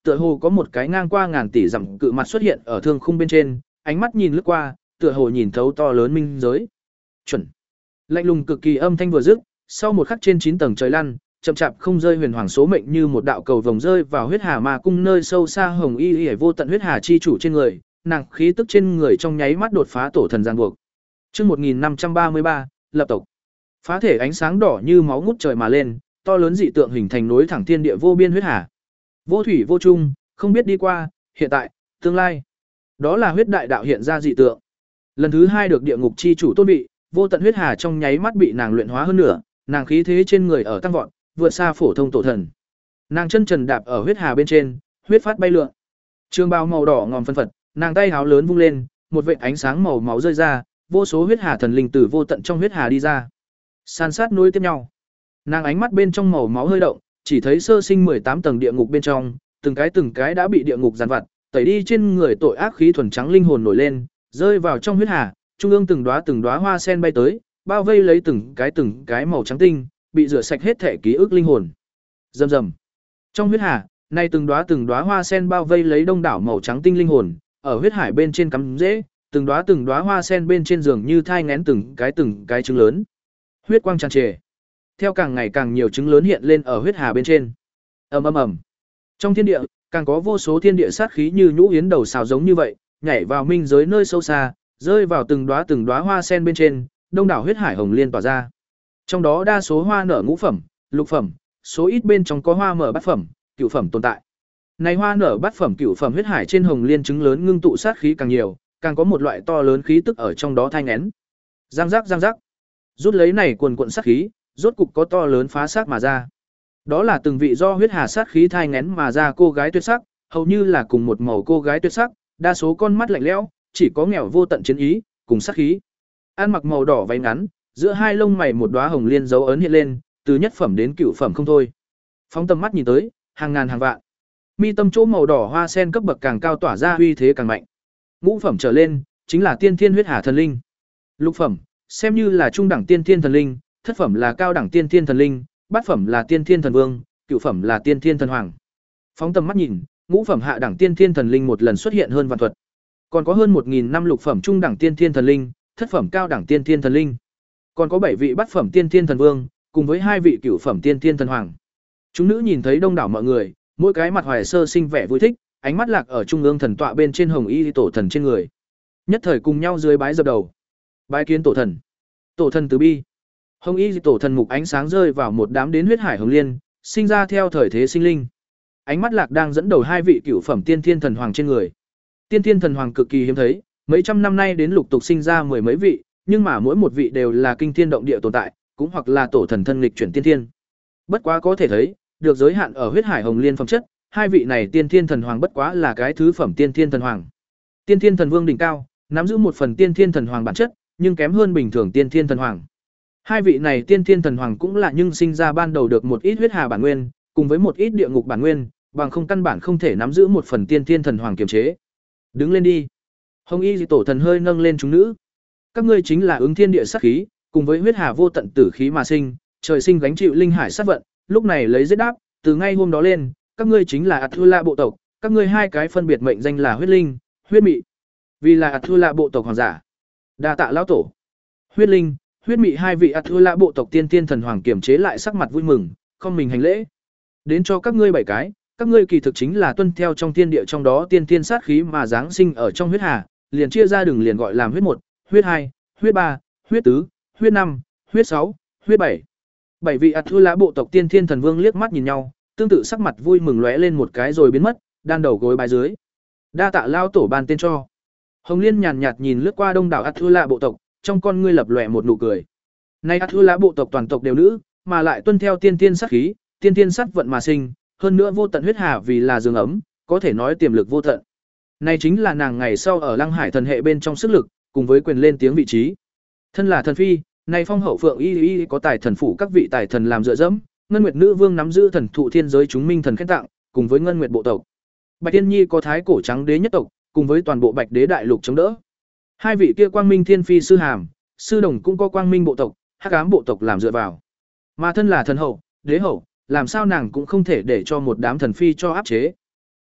tựa hồ có một cái ngang qua ngàn tỷ dặm cự mặt xuất hiện ở thương khung bên trên, ánh mắt nhìn lướt qua, tựa hồ nhìn thấu to lớn minh giới. Chuẩn. Lạnh lùng cực kỳ âm thanh vừa dứt, sau một khắc trên chín tầng trời lăn, chậm chạp không rơi huyền hoàng số mệnh như một đạo cầu vồng rơi vào huyết hà ma cung nơi sâu xa hồng y y vô tận huyết hà chi chủ trên người, nàng khí tức trên người trong nháy mắt đột phá tổ thần giang buộc. Chương một nghìn năm trăm ba mươi ba, lập tộc. Phá thể ánh sáng đỏ như máu ngút trời mà lên, to lớn dị tượng hình thành nối thẳng thiên địa vô biên huyết hà. Vô thủy vô chung, không biết đi qua, hiện tại, tương lai. Đó là huyết đại đạo hiện ra dị tượng. Lần thứ hai được địa ngục chi chủ tôn vị, vô tận huyết hà trong nháy mắt bị nàng luyện hóa hơn nữa, nàng khí thế trên người ở tăng vọt, vượt xa phổ thông tổ thần. Nàng chân trần đạp ở huyết hà bên trên, huyết phát bay lượn. Trường bào màu đỏ ngòm phân phật, nàng tay háo lớn vung lên, một vệt ánh sáng màu máu rơi ra, vô số huyết hà thần linh từ vô tận trong huyết hà đi ra. San sát nối tiếp nhau. Nàng ánh mắt bên trong màu máu hơi động, chỉ thấy sơ sinh mười tám tầng địa ngục bên trong, từng cái từng cái đã bị địa ngục giàn vặt, tẩy đi trên người tội ác khí thuần trắng linh hồn nổi lên, rơi vào trong huyết hà, trung ương từng đóa từng đóa hoa sen bay tới, bao vây lấy từng cái từng cái màu trắng tinh, bị rửa sạch hết thể ký ức linh hồn. Rầm rầm. Trong huyết hà, nay từng đóa từng đóa hoa sen bao vây lấy đông đảo màu trắng tinh linh hồn, ở huyết hải bên trên cắm rễ, từng đóa từng đóa hoa sen bên trên giường như thai nghén từng cái từng cái trứng lớn. Huyết quang tràn trề. Theo càng ngày càng nhiều trứng lớn hiện lên ở huyết hà bên trên. Ầm ầm ầm. Trong thiên địa, càng có vô số thiên địa sát khí như nhũ yến đầu xào giống như vậy, nhảy vào minh giới nơi sâu xa, rơi vào từng đóa từng đóa hoa sen bên trên, đông đảo huyết hải hồng liên tỏa ra. Trong đó đa số hoa nở ngũ phẩm, lục phẩm, số ít bên trong có hoa mở bát phẩm, cửu phẩm tồn tại. Này hoa nở bát phẩm cửu phẩm huyết hải trên hồng liên trứng lớn ngưng tụ sát khí càng nhiều, càng có một loại to lớn khí tức ở trong đó thai nghén. Giang giác giang giác. Rút lấy này quần quần sát khí, rốt cục có to lớn phá xác mà ra. Đó là từng vị do huyết hà sát khí thai nghén mà ra cô gái tuyệt sắc, hầu như là cùng một màu cô gái tuyệt sắc, đa số con mắt lạnh lẽo, chỉ có nghèo vô tận chiến ý, cùng sát khí. Ăn mặc màu đỏ váy ngắn, giữa hai lông mày một đóa hồng liên dấu ấn hiện lên, từ nhất phẩm đến cửu phẩm không thôi. Phóng tầm mắt nhìn tới, hàng ngàn hàng vạn. Mi tâm chỗ màu đỏ hoa sen cấp bậc càng cao tỏa ra uy thế càng mạnh. Ngũ phẩm trở lên, chính là tiên thiên huyết hà thần linh. Lục phẩm, xem như là trung đẳng tiên thiên thần linh, thất phẩm là cao đẳng tiên thiên thần linh, bát phẩm là tiên thiên thần vương, cửu phẩm là tiên thiên thần hoàng. Phóng tầm mắt nhìn, ngũ phẩm hạ đẳng tiên thiên thần linh một lần xuất hiện hơn vạn thuật. Còn có hơn một nghìn năm lục phẩm trung đẳng tiên thiên thần linh, thất phẩm cao đẳng tiên thiên thần linh. Còn có bảy vị bát phẩm tiên thiên thần vương, cùng với hai vị cửu phẩm tiên thiên thần hoàng. Chúng nữ nhìn thấy đông đảo mọi người, mỗi cái mặt hoài sơ sinh vẻ vui thích, ánh mắt lạc ở trung ương thần tọa bên trên hồng y tổ thần trên người. Nhất thời cùng nhau dưới bái dập đầu. Bái kiến tổ thần. Tổ thần từ bi. Hồng y tổ thần mục ánh sáng rơi vào một đám đến huyết hải hồng liên, sinh ra theo thời thế sinh linh. Ánh mắt lạc đang dẫn đầu hai vị cửu phẩm tiên thiên thần hoàng trên người. Tiên thiên thần hoàng cực kỳ hiếm thấy, mấy trăm năm nay đến lục tục sinh ra mười mấy vị, nhưng mà mỗi một vị đều là kinh thiên động địa tồn tại, cũng hoặc là tổ thần thân nghịch chuyển tiên thiên. Bất quá có thể thấy, được giới hạn ở huyết hải hồng liên phẩm chất, hai vị này tiên thiên thần hoàng bất quá là cái thứ phẩm tiên thiên thần hoàng. Tiên thiên thần vương đỉnh cao, nắm giữ một phần tiên thiên thần hoàng bản chất, nhưng kém hơn bình thường tiên thiên thần hoàng. Hai vị này tiên thiên thần hoàng cũng là nhưng sinh ra ban đầu được một ít huyết hà bản nguyên, cùng với một ít địa ngục bản nguyên, bằng không căn bản không thể nắm giữ một phần tiên thiên thần hoàng kiềm chế. Đứng lên đi. Hồng y tổ thần hơi nâng lên chúng nữ. Các ngươi chính là ứng thiên địa sát khí, cùng với huyết hà vô tận tử khí mà sinh, trời sinh gánh chịu linh hải sát vận, lúc này lấy giết đáp, từ ngay hôm đó lên, các ngươi chính là Athula bộ tộc, các ngươi hai cái phân biệt mệnh danh là huyết linh, huyết mị. Vì là Athula bộ tộc hoàng giả. Đa tạ lão tổ. Huyết linh, huyết mị hai vị Athula bộ tộc tiên tiên thần hoàng kiềm chế lại sắc mặt vui mừng, không mình hành lễ. Đến cho các ngươi bảy cái, các ngươi kỳ thực chính là tuân theo trong thiên địa trong đó tiên tiên sát khí mà giáng sinh ở trong huyết hà, liền chia ra đường liền gọi làm huyết một, huyết hai, huyết ba, huyết tứ, huyết năm, huyết sáu, huyết bảy. Bảy vị Athula bộ tộc tiên thiên thần vương liếc mắt nhìn nhau, tương tự sắc mặt vui mừng lóe lên một cái rồi biến mất, đan đầu gối bái dưới. Đa tạ lao tổ ban tên cho. Hồng Liên nhàn nhạt nhìn lướt qua đông đảo Athula bộ tộc, trong con ngươi lập lòe một nụ cười. Nay Athula bộ tộc toàn tộc đều nữ, mà lại tuân theo tiên tiên sát khí, tiên tiên sát vận mà sinh, hơn nữa vô tận huyết hà vì là giường ấm, có thể nói tiềm lực vô tận. Này chính là nàng ngày sau ở Lăng Hải thần hệ bên trong sức lực, cùng với quyền lên tiếng vị trí. Thân là thần phi, này phong hậu phượng y y có tài thần phụ các vị tài thần làm dựa dẫm, Ngân Nguyệt nữ vương nắm giữ thần thụ thiên giới chúng minh thần khen tặng, cùng với Ngân Nguyệt bộ tộc. Bạch Tiên Nhi có thái cổ trắng đế nhất tộc, cùng với toàn bộ Bạch đế đại lục chống đỡ. Hai vị kia quang minh thiên phi sư hàm, sư đồng cũng có quang minh bộ tộc, hắc ám bộ tộc làm dựa vào. Mà thân là thần hậu, đế hậu, làm sao nàng cũng không thể để cho một đám thần phi cho áp chế.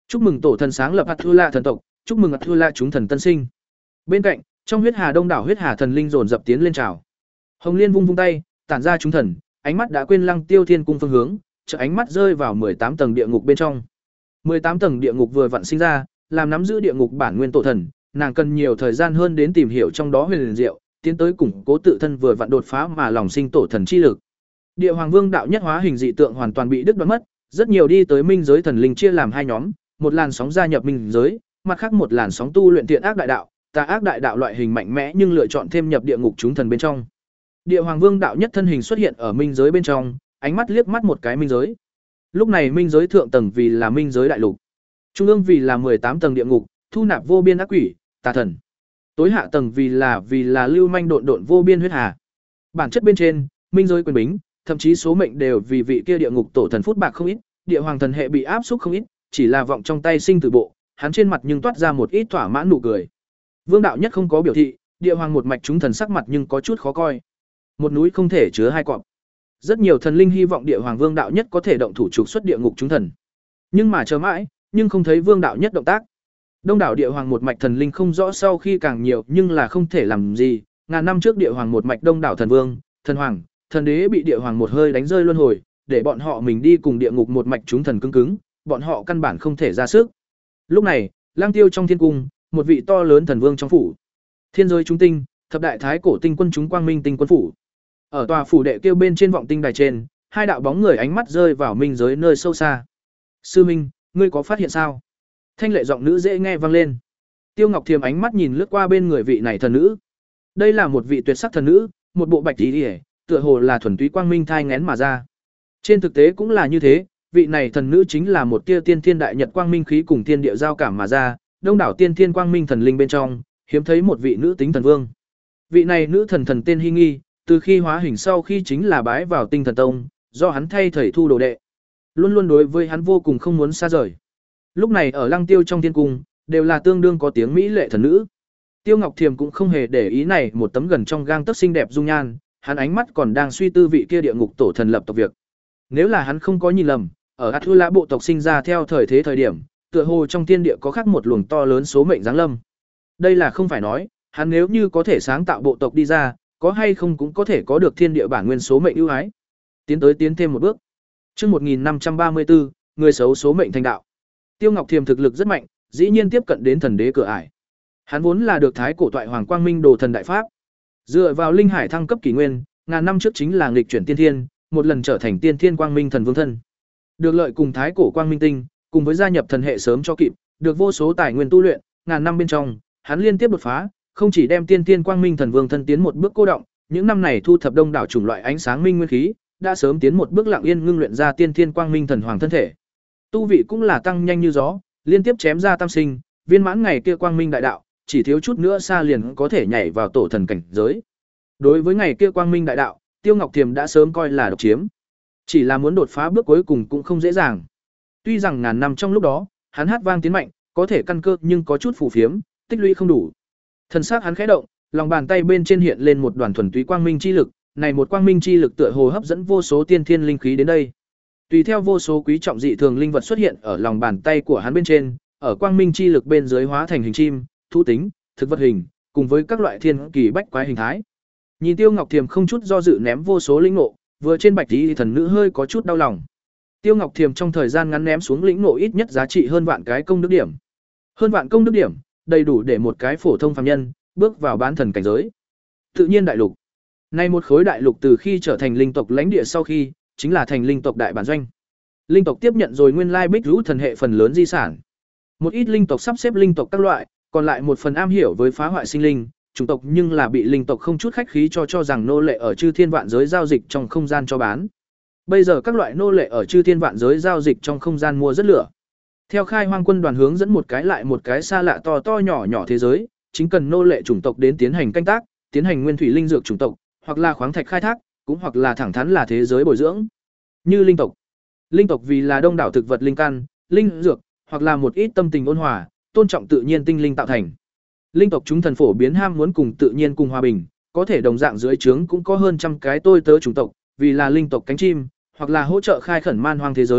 Chúc mừng tổ thần sáng lập Athula thần tộc, chúc mừng Athula chúng thần tân sinh. Bên cạnh, trong huyết hà đông đảo huyết hà thần linh dồn dập tiến lên chào. Hồng Liên vung vung tay, tản ra chúng thần, ánh mắt đã quên Lăng Tiêu Thiên cung phương hướng, chợ ánh mắt rơi vào mười tám tầng địa ngục bên trong. mười tám tầng địa ngục vừa vặn sinh ra, làm nắm giữ địa ngục bản nguyên tổ thần, nàng cần nhiều thời gian hơn đến tìm hiểu trong đó huyền diệu, tiến tới củng cố tự thân vừa vặn đột phá mà lòng sinh tổ thần chi lực. Địa Hoàng Vương đạo nhất hóa hình dị tượng hoàn toàn bị đứt đoạn mất, rất nhiều đi tới minh giới thần linh chia làm hai nhóm, một làn sóng gia nhập minh giới, mặt khác một làn sóng tu luyện thiện ác đại đạo, tà ác đại đạo loại hình mạnh mẽ nhưng lựa chọn thêm nhập địa ngục chúng thần bên trong. Địa Hoàng Vương đạo nhất thân hình xuất hiện ở minh giới bên trong, ánh mắt liếc mắt một cái minh giới. Lúc này minh giới thượng tầng vì là minh giới đại lục, trung ương vì là mười tám tầng địa ngục, thu nạp vô biên ác quỷ, tà thần. Tối hạ tầng vì là vì là lưu manh độn độn vô biên huyết hà. Bản chất bên trên, minh giới quyền bính, thậm chí số mệnh đều vì vị kia địa ngục tổ thần phút bạc không ít, địa hoàng thần hệ bị áp xúc không ít, chỉ là vọng trong tay sinh tử bộ, hắn trên mặt nhưng toát ra một ít thỏa mãn nụ cười. Vương đạo nhất không có biểu thị, địa hoàng một mạch chúng thần sắc mặt nhưng có chút khó coi. Một núi không thể chứa hai cọp. Rất nhiều thần linh hy vọng địa hoàng vương đạo nhất có thể động thủ trục xuất địa ngục chúng thần. Nhưng mà chờ mãi, nhưng không thấy vương đạo nhất động tác. Đông đảo địa hoàng một mạch thần linh không rõ sau khi càng nhiều, nhưng là không thể làm gì, ngàn năm trước địa hoàng một mạch đông đảo thần vương, thần hoàng, thần đế bị địa hoàng một hơi đánh rơi luân hồi, để bọn họ mình đi cùng địa ngục một mạch chúng thần cứng cứng, bọn họ căn bản không thể ra sức. Lúc này, Lang Tiêu trong thiên cung, một vị to lớn thần vương trong phủ. Thiên giới chúng tinh, thập đại thái cổ tinh quân chúng quang minh tinh quân phủ. Ở tòa phủ đệ kêu bên trên vọng tinh đài trên, hai đạo bóng người ánh mắt rơi vào minh giới nơi sâu xa. Sư Minh, ngươi có phát hiện sao? Thanh lệ giọng nữ dễ nghe vang lên. Tiêu Ngọc Thiềm ánh mắt nhìn lướt qua bên người vị này thần nữ. Đây là một vị tuyệt sắc thần nữ, một bộ bạch y, tựa hồ là thuần túy quang minh thai nghén mà ra. Trên thực tế cũng là như thế, vị này thần nữ chính là một tia tiên thiên đại nhật quang minh khí cùng thiên địa giao cảm mà ra, đông đảo tiên thiên quang minh thần linh bên trong, hiếm thấy một vị nữ tính thần vương. Vị này nữ thần thần tên Hy Nghi, từ khi hóa hình sau khi chính là bái vào Tinh Thần Tông, do hắn thay thầy thu đồ đệ. Luôn luôn đối với hắn vô cùng không muốn xa rời. Lúc này ở Lăng Tiêu trong thiên cung, đều là tương đương có tiếng mỹ lệ thần nữ. Tiêu Ngọc Thiềm cũng không hề để ý này một tấm gần trong gang tấc xinh đẹp dung nhan, hắn ánh mắt còn đang suy tư vị kia địa ngục tổ thần lập tộc việc. Nếu là hắn không có nhìn lầm, ở Athula bộ tộc sinh ra theo thời thế thời điểm, tựa hồ trong thiên địa có khác một luồng to lớn số mệnh giáng lâm. Đây là không phải nói, hắn nếu như có thể sáng tạo bộ tộc đi ra, có hay không cũng có thể có được thiên địa bản nguyên số mệnh ưu ái. Tiến tới tiến thêm một bước. Chương một nghìn năm trăm ba mươi tư, người xấu số mệnh thành đạo. Tiêu Ngọc Thiềm thực lực rất mạnh, dĩ nhiên tiếp cận đến thần đế cửa ải. Hắn vốn là được thái cổ toại hoàng quang minh đồ thần đại pháp. Dựa vào linh hải thăng cấp kỷ nguyên, ngàn năm trước chính là nghịch chuyển tiên thiên, một lần trở thành tiên thiên quang minh thần vương thân. Được lợi cùng thái cổ quang minh tinh, cùng với gia nhập thần hệ sớm cho kịp, được vô số tài nguyên tu luyện, ngàn năm bên trong, hắn liên tiếp đột phá, không chỉ đem tiên thiên quang minh thần vương thân tiến một bước cô động, những năm này thu thập đông đảo chủng loại ánh sáng minh nguyên khí, đã sớm tiến một bước lặng yên ngưng luyện ra tiên thiên quang minh thần hoàng thân thể. Tu vị cũng là tăng nhanh như gió, liên tiếp chém ra tam sinh, viên mãn ngày kia quang minh đại đạo, chỉ thiếu chút nữa xa liền có thể nhảy vào tổ thần cảnh giới. Đối với ngày kia quang minh đại đạo, Tiêu Ngọc Thiềm đã sớm coi là độc chiếm. Chỉ là muốn đột phá bước cuối cùng cũng không dễ dàng. Tuy rằng ngàn năm trong lúc đó, hắn hát vang tiến mạnh, có thể căn cơ nhưng có chút phù phiếm, tích lũy không đủ. Thần sắc hắn khẽ động, lòng bàn tay bên trên hiện lên một đoàn thuần túy quang minh chi lực, này một quang minh chi lực tựa hồ hấp dẫn vô số tiên thiên linh khí đến đây. Tùy theo vô số quý trọng dị thường linh vật xuất hiện ở lòng bàn tay của hắn bên trên, ở quang minh chi lực bên dưới hóa thành hình chim, thú tính, thực vật hình, cùng với các loại thiên kỳ bách quái hình thái. Nhìn Tiêu Ngọc Thiềm không chút do dự ném vô số linh ngộ, vừa trên bạch tí thần nữ hơi có chút đau lòng. Tiêu Ngọc Thiềm trong thời gian ngắn ném xuống lĩnh ngộ ít nhất giá trị hơn vạn cái công đức điểm. Hơn vạn công đức điểm, đầy đủ để một cái phổ thông phàm nhân bước vào bán thần cảnh giới. Tự nhiên đại lục. Nay một khối đại lục từ khi trở thành linh tộc lãnh địa sau khi, chính là thành linh tộc đại bản doanh. Linh tộc tiếp nhận rồi nguyên lai Bích Lũ thần hệ phần lớn di sản. Một ít linh tộc sắp xếp linh tộc các loại, còn lại một phần am hiểu với phá hoại sinh linh, chủng tộc nhưng là bị linh tộc không chút khách khí cho cho rằng nô lệ ở chư thiên vạn giới giao dịch trong không gian cho bán. Bây giờ các loại nô lệ ở chư thiên vạn giới giao dịch trong không gian mua rất lửa. Theo khai hoang quân đoàn hướng dẫn một cái lại một cái xa lạ to to nhỏ nhỏ thế giới, chính cần nô lệ chủng tộc đến tiến hành canh tác, tiến hành nguyên thủy linh dược chủng tộc, hoặc là khoáng thạch khai thác, cũng hoặc là thẳng thắn là thế giới bồi dưỡng. Như linh tộc. Linh tộc vì là đông đảo thực vật linh căn, linh dược, hoặc là một ít tâm tình ôn hòa, tôn trọng tự nhiên tinh linh tạo thành. Linh tộc chúng thần phổ biến ham muốn cùng tự nhiên cùng hòa bình, có thể đồng dạng dưới trướng cũng có hơn trăm cái tôi tớ chủng tộc, vì là linh tộc cánh chim, hoặc là hỗ trợ khai khẩn man hoang thế giới,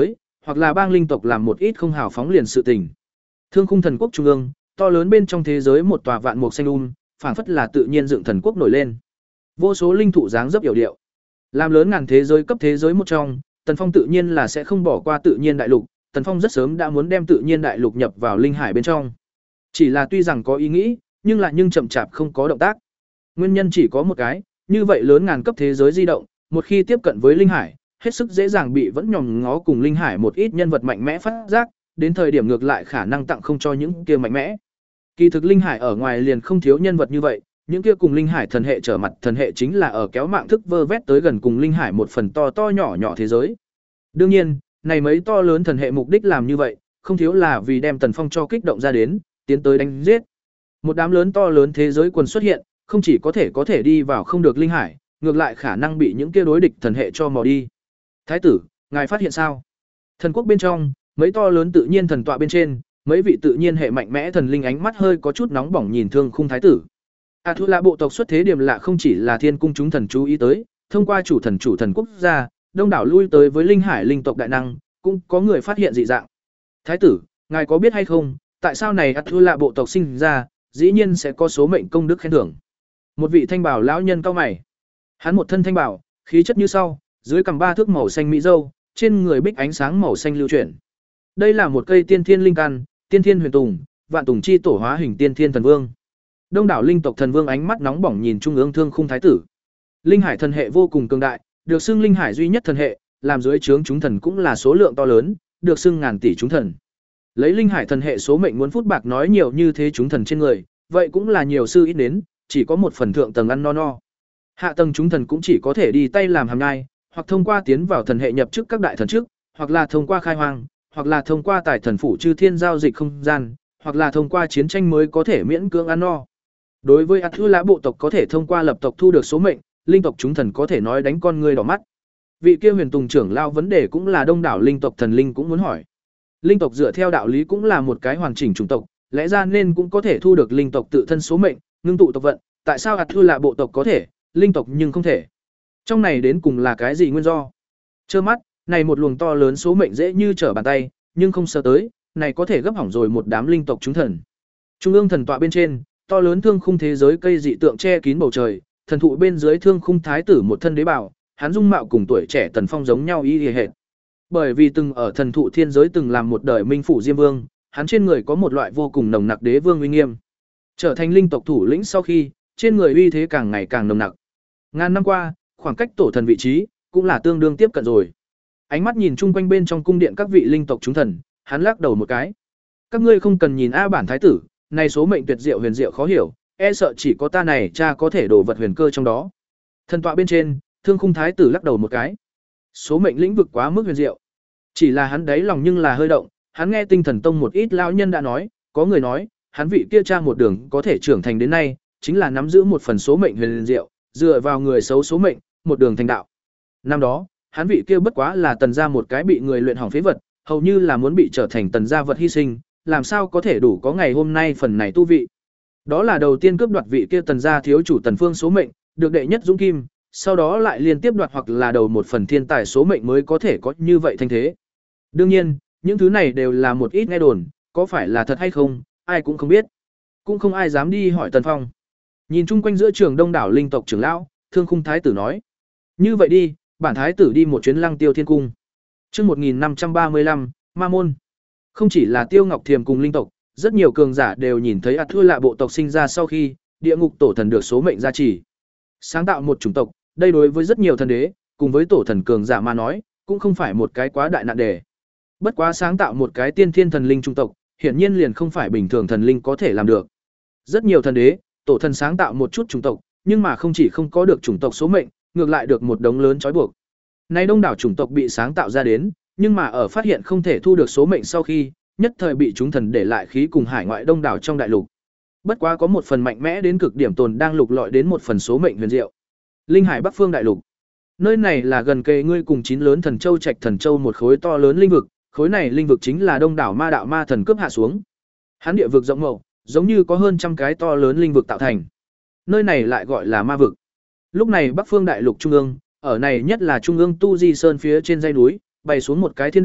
hoặc là bang linh tộc làm một ít không hào phóng liền sự tình. Thương khung thần quốc trung ương, to lớn bên trong thế giới một tòa vạn mục xanh um, phảng phất là tự nhiên dựng thần quốc nổi lên. Vô số linh thụ dáng dấp yểu điệu. Làm lớn ngàn thế giới cấp thế giới một trong, Tần Phong tự nhiên là sẽ không bỏ qua tự nhiên đại lục, Tần Phong rất sớm đã muốn đem tự nhiên đại lục nhập vào linh hải bên trong. Chỉ là tuy rằng có ý nghĩ, nhưng lại nhưng chậm chạp không có động tác. Nguyên nhân chỉ có một cái, như vậy lớn ngàn cấp thế giới di động, một khi tiếp cận với linh hải, hết sức dễ dàng bị vẫn nhòm ngó cùng linh hải một ít nhân vật mạnh mẽ phát giác, đến thời điểm ngược lại khả năng tặng không cho những kia mạnh mẽ. Kỳ thực linh hải ở ngoài liền không thiếu nhân vật như vậy, những kia cùng linh hải thần hệ trở mặt thần hệ chính là ở kéo mạng thức vơ vét tới gần cùng linh hải một phần to to nhỏ nhỏ thế giới. Đương nhiên, này mấy to lớn thần hệ mục đích làm như vậy, không thiếu là vì đem Tần Phong cho kích động ra đến, tiến tới đánh giết. Một đám lớn to lớn thế giới quần xuất hiện, không chỉ có thể có thể đi vào không được linh hải, ngược lại khả năng bị những kia đối địch thần hệ cho mò đi. Thái tử, ngài phát hiện sao? Thần quốc bên trong, mấy to lớn tự nhiên thần tọa bên trên, mấy vị tự nhiên hệ mạnh mẽ thần linh ánh mắt hơi có chút nóng bỏng nhìn Thương Khung thái tử. A Thu La bộ tộc xuất thế điểm lạ không chỉ là thiên cung chúng thần chú ý tới, thông qua chủ thần chủ thần quốc gia, đông đảo lui tới với linh hải linh tộc đại năng, cũng có người phát hiện dị dạng. Thái tử, ngài có biết hay không, tại sao này A Thu La bộ tộc sinh ra, dĩ nhiên sẽ có số mệnh công đức khen thưởng. Một vị thanh bảo lão nhân cao mày. Hắn một thân thanh bảo, khí chất như sau, dưới cằm ba thước màu xanh mỹ dâu, trên người bích ánh sáng màu xanh lưu chuyển. Đây là một cây tiên thiên linh căn, tiên thiên huyền tùng, vạn tùng chi tổ hóa hình tiên thiên thần vương. Đông đảo linh tộc thần vương ánh mắt nóng bỏng nhìn trung ương Thương Khung thái tử. Linh hải thần hệ vô cùng cường đại, được xưng linh hải duy nhất thần hệ, làm dưới trướng chúng thần cũng là số lượng to lớn, được xưng ngàn tỷ chúng thần. Lấy linh hải thần hệ số mệnh muốn phút bạc nói nhiều như thế chúng thần trên người, vậy cũng là nhiều sư ít đến, chỉ có một phần thượng tầng ăn no no. Hạ tầng chúng thần cũng chỉ có thể đi tay làm hàm nhai, hoặc thông qua tiến vào thần hệ nhập chức các đại thần chức, hoặc là thông qua khai hoang, hoặc là thông qua tài thần phủ chư thiên giao dịch không gian, hoặc là thông qua chiến tranh mới có thể miễn cưỡng ăn no. Đối với A Thu La bộ tộc có thể thông qua lập tộc thu được số mệnh, linh tộc chúng thần có thể nói đánh con người đỏ mắt. Vị kia Huyền Tùng trưởng lao vấn đề cũng là đông đảo linh tộc thần linh cũng muốn hỏi. Linh tộc dựa theo đạo lý cũng là một cái hoàn chỉnh chủng tộc, lẽ ra nên cũng có thể thu được linh tộc tự thân số mệnh, ngưng tụ tộc vận, tại sao A Thu La bộ tộc có thể, linh tộc nhưng không thể? Trong này đến cùng là cái gì nguyên do? Trơ mắt, này một luồng to lớn số mệnh dễ như trở bàn tay, nhưng không sơ tới, này có thể gấp hỏng rồi một đám linh tộc chúng thần. Trung ương thần tọa bên trên, to lớn thương khung thế giới cây dị tượng che kín bầu trời, thần thụ bên dưới Thương Khung thái tử một thân đế bào, hắn dung mạo cùng tuổi trẻ Tần Phong giống nhau y hệt. Bởi vì từng ở thần thụ thiên giới từng làm một đời minh phủ diêm vương, hắn trên người có một loại vô cùng nồng nặc đế vương uy nghiêm. Trở thành linh tộc thủ lĩnh sau khi, trên người uy thế càng ngày càng nồng nặc. Ngàn năm qua, khoảng cách tổ thần vị trí cũng là tương đương tiếp cận rồi. Ánh mắt nhìn chung quanh bên trong cung điện các vị linh tộc chúng thần, hắn lắc đầu một cái. Các ngươi không cần nhìn A bản thái tử, này số mệnh tuyệt diệu huyền diệu khó hiểu, e sợ chỉ có ta này cha có thể đổ vật huyền cơ trong đó. Thần tọa bên trên, Thương Khung thái tử lắc đầu một cái. Số mệnh lĩnh vực quá mức huyền diệu. Chỉ là hắn đáy lòng nhưng là hơi động, hắn nghe Tinh Thần Tông một ít lão nhân đã nói, có người nói, hắn vị kia cha một đường có thể trưởng thành đến nay, chính là nắm giữ một phần số mệnh huyền diệu, dựa vào người xấu số mệnh, một đường thành đạo. Năm đó, hắn vị kia bất quá là tần gia một cái bị người luyện hỏng phế vật, hầu như là muốn bị trở thành tần gia vật hy sinh, làm sao có thể đủ có ngày hôm nay phần này tu vị. Đó là đầu tiên cướp đoạt vị kia tần gia thiếu chủ Tần Phương số mệnh, được đệ nhất dũng kim, sau đó lại liên tiếp đoạt hoặc là đầu một phần thiên tài số mệnh mới có thể có như vậy thanh thế. Đương nhiên, những thứ này đều là một ít nghe đồn, có phải là thật hay không, ai cũng không biết. Cũng không ai dám đi hỏi Tần Phong. Nhìn chung quanh giữa trường đông đảo linh tộc trưởng lão, Thương Khung thái tử nói: "Như vậy đi, bản thái tử đi một chuyến Lăng Tiêu Thiên cung." Chương một nghìn năm trăm ba mươi lăm, Ma môn. Không chỉ là Tiêu Ngọc Thiềm cùng linh tộc, rất nhiều cường giả đều nhìn thấy A Thu La bộ tộc sinh ra sau khi, địa ngục tổ thần được số mệnh gia trì. Sáng tạo một chủng tộc, đây đối với rất nhiều thần đế, cùng với tổ thần cường giả mà nói, cũng không phải một cái quá đại nạn đề. Bất quá sáng tạo một cái tiên thiên thần linh chủng tộc, hiển nhiên liền không phải bình thường thần linh có thể làm được. Rất nhiều thần đế, tổ thần sáng tạo một chút chủng tộc, nhưng mà không chỉ không có được chủng tộc số mệnh, ngược lại được một đống lớn trói buộc. Nay đông đảo chủng tộc bị sáng tạo ra đến, nhưng mà ở phát hiện không thể thu được số mệnh sau khi, nhất thời bị chúng thần để lại khí cùng hải ngoại đông đảo trong đại lục. Bất quá có một phần mạnh mẽ đến cực điểm tồn đang lục lọi đến một phần số mệnh huyền diệu. Linh hải Bắc phương đại lục. Nơi này là gần kề ngươi cùng chín lớn thần châu trạch thần châu một khối to lớn linh vực, khối này linh vực chính là đông đảo ma đạo ma thần cướp hạ xuống. Hắn địa vực rộng mậu, giống như có hơn trăm cái to lớn linh vực tạo thành. Nơi này lại gọi là ma vực. Lúc này Bắc phương đại lục trung ương, ở này nhất là trung ương Tu Di Sơn phía trên dãy núi, bày xuống một cái thiên đàn,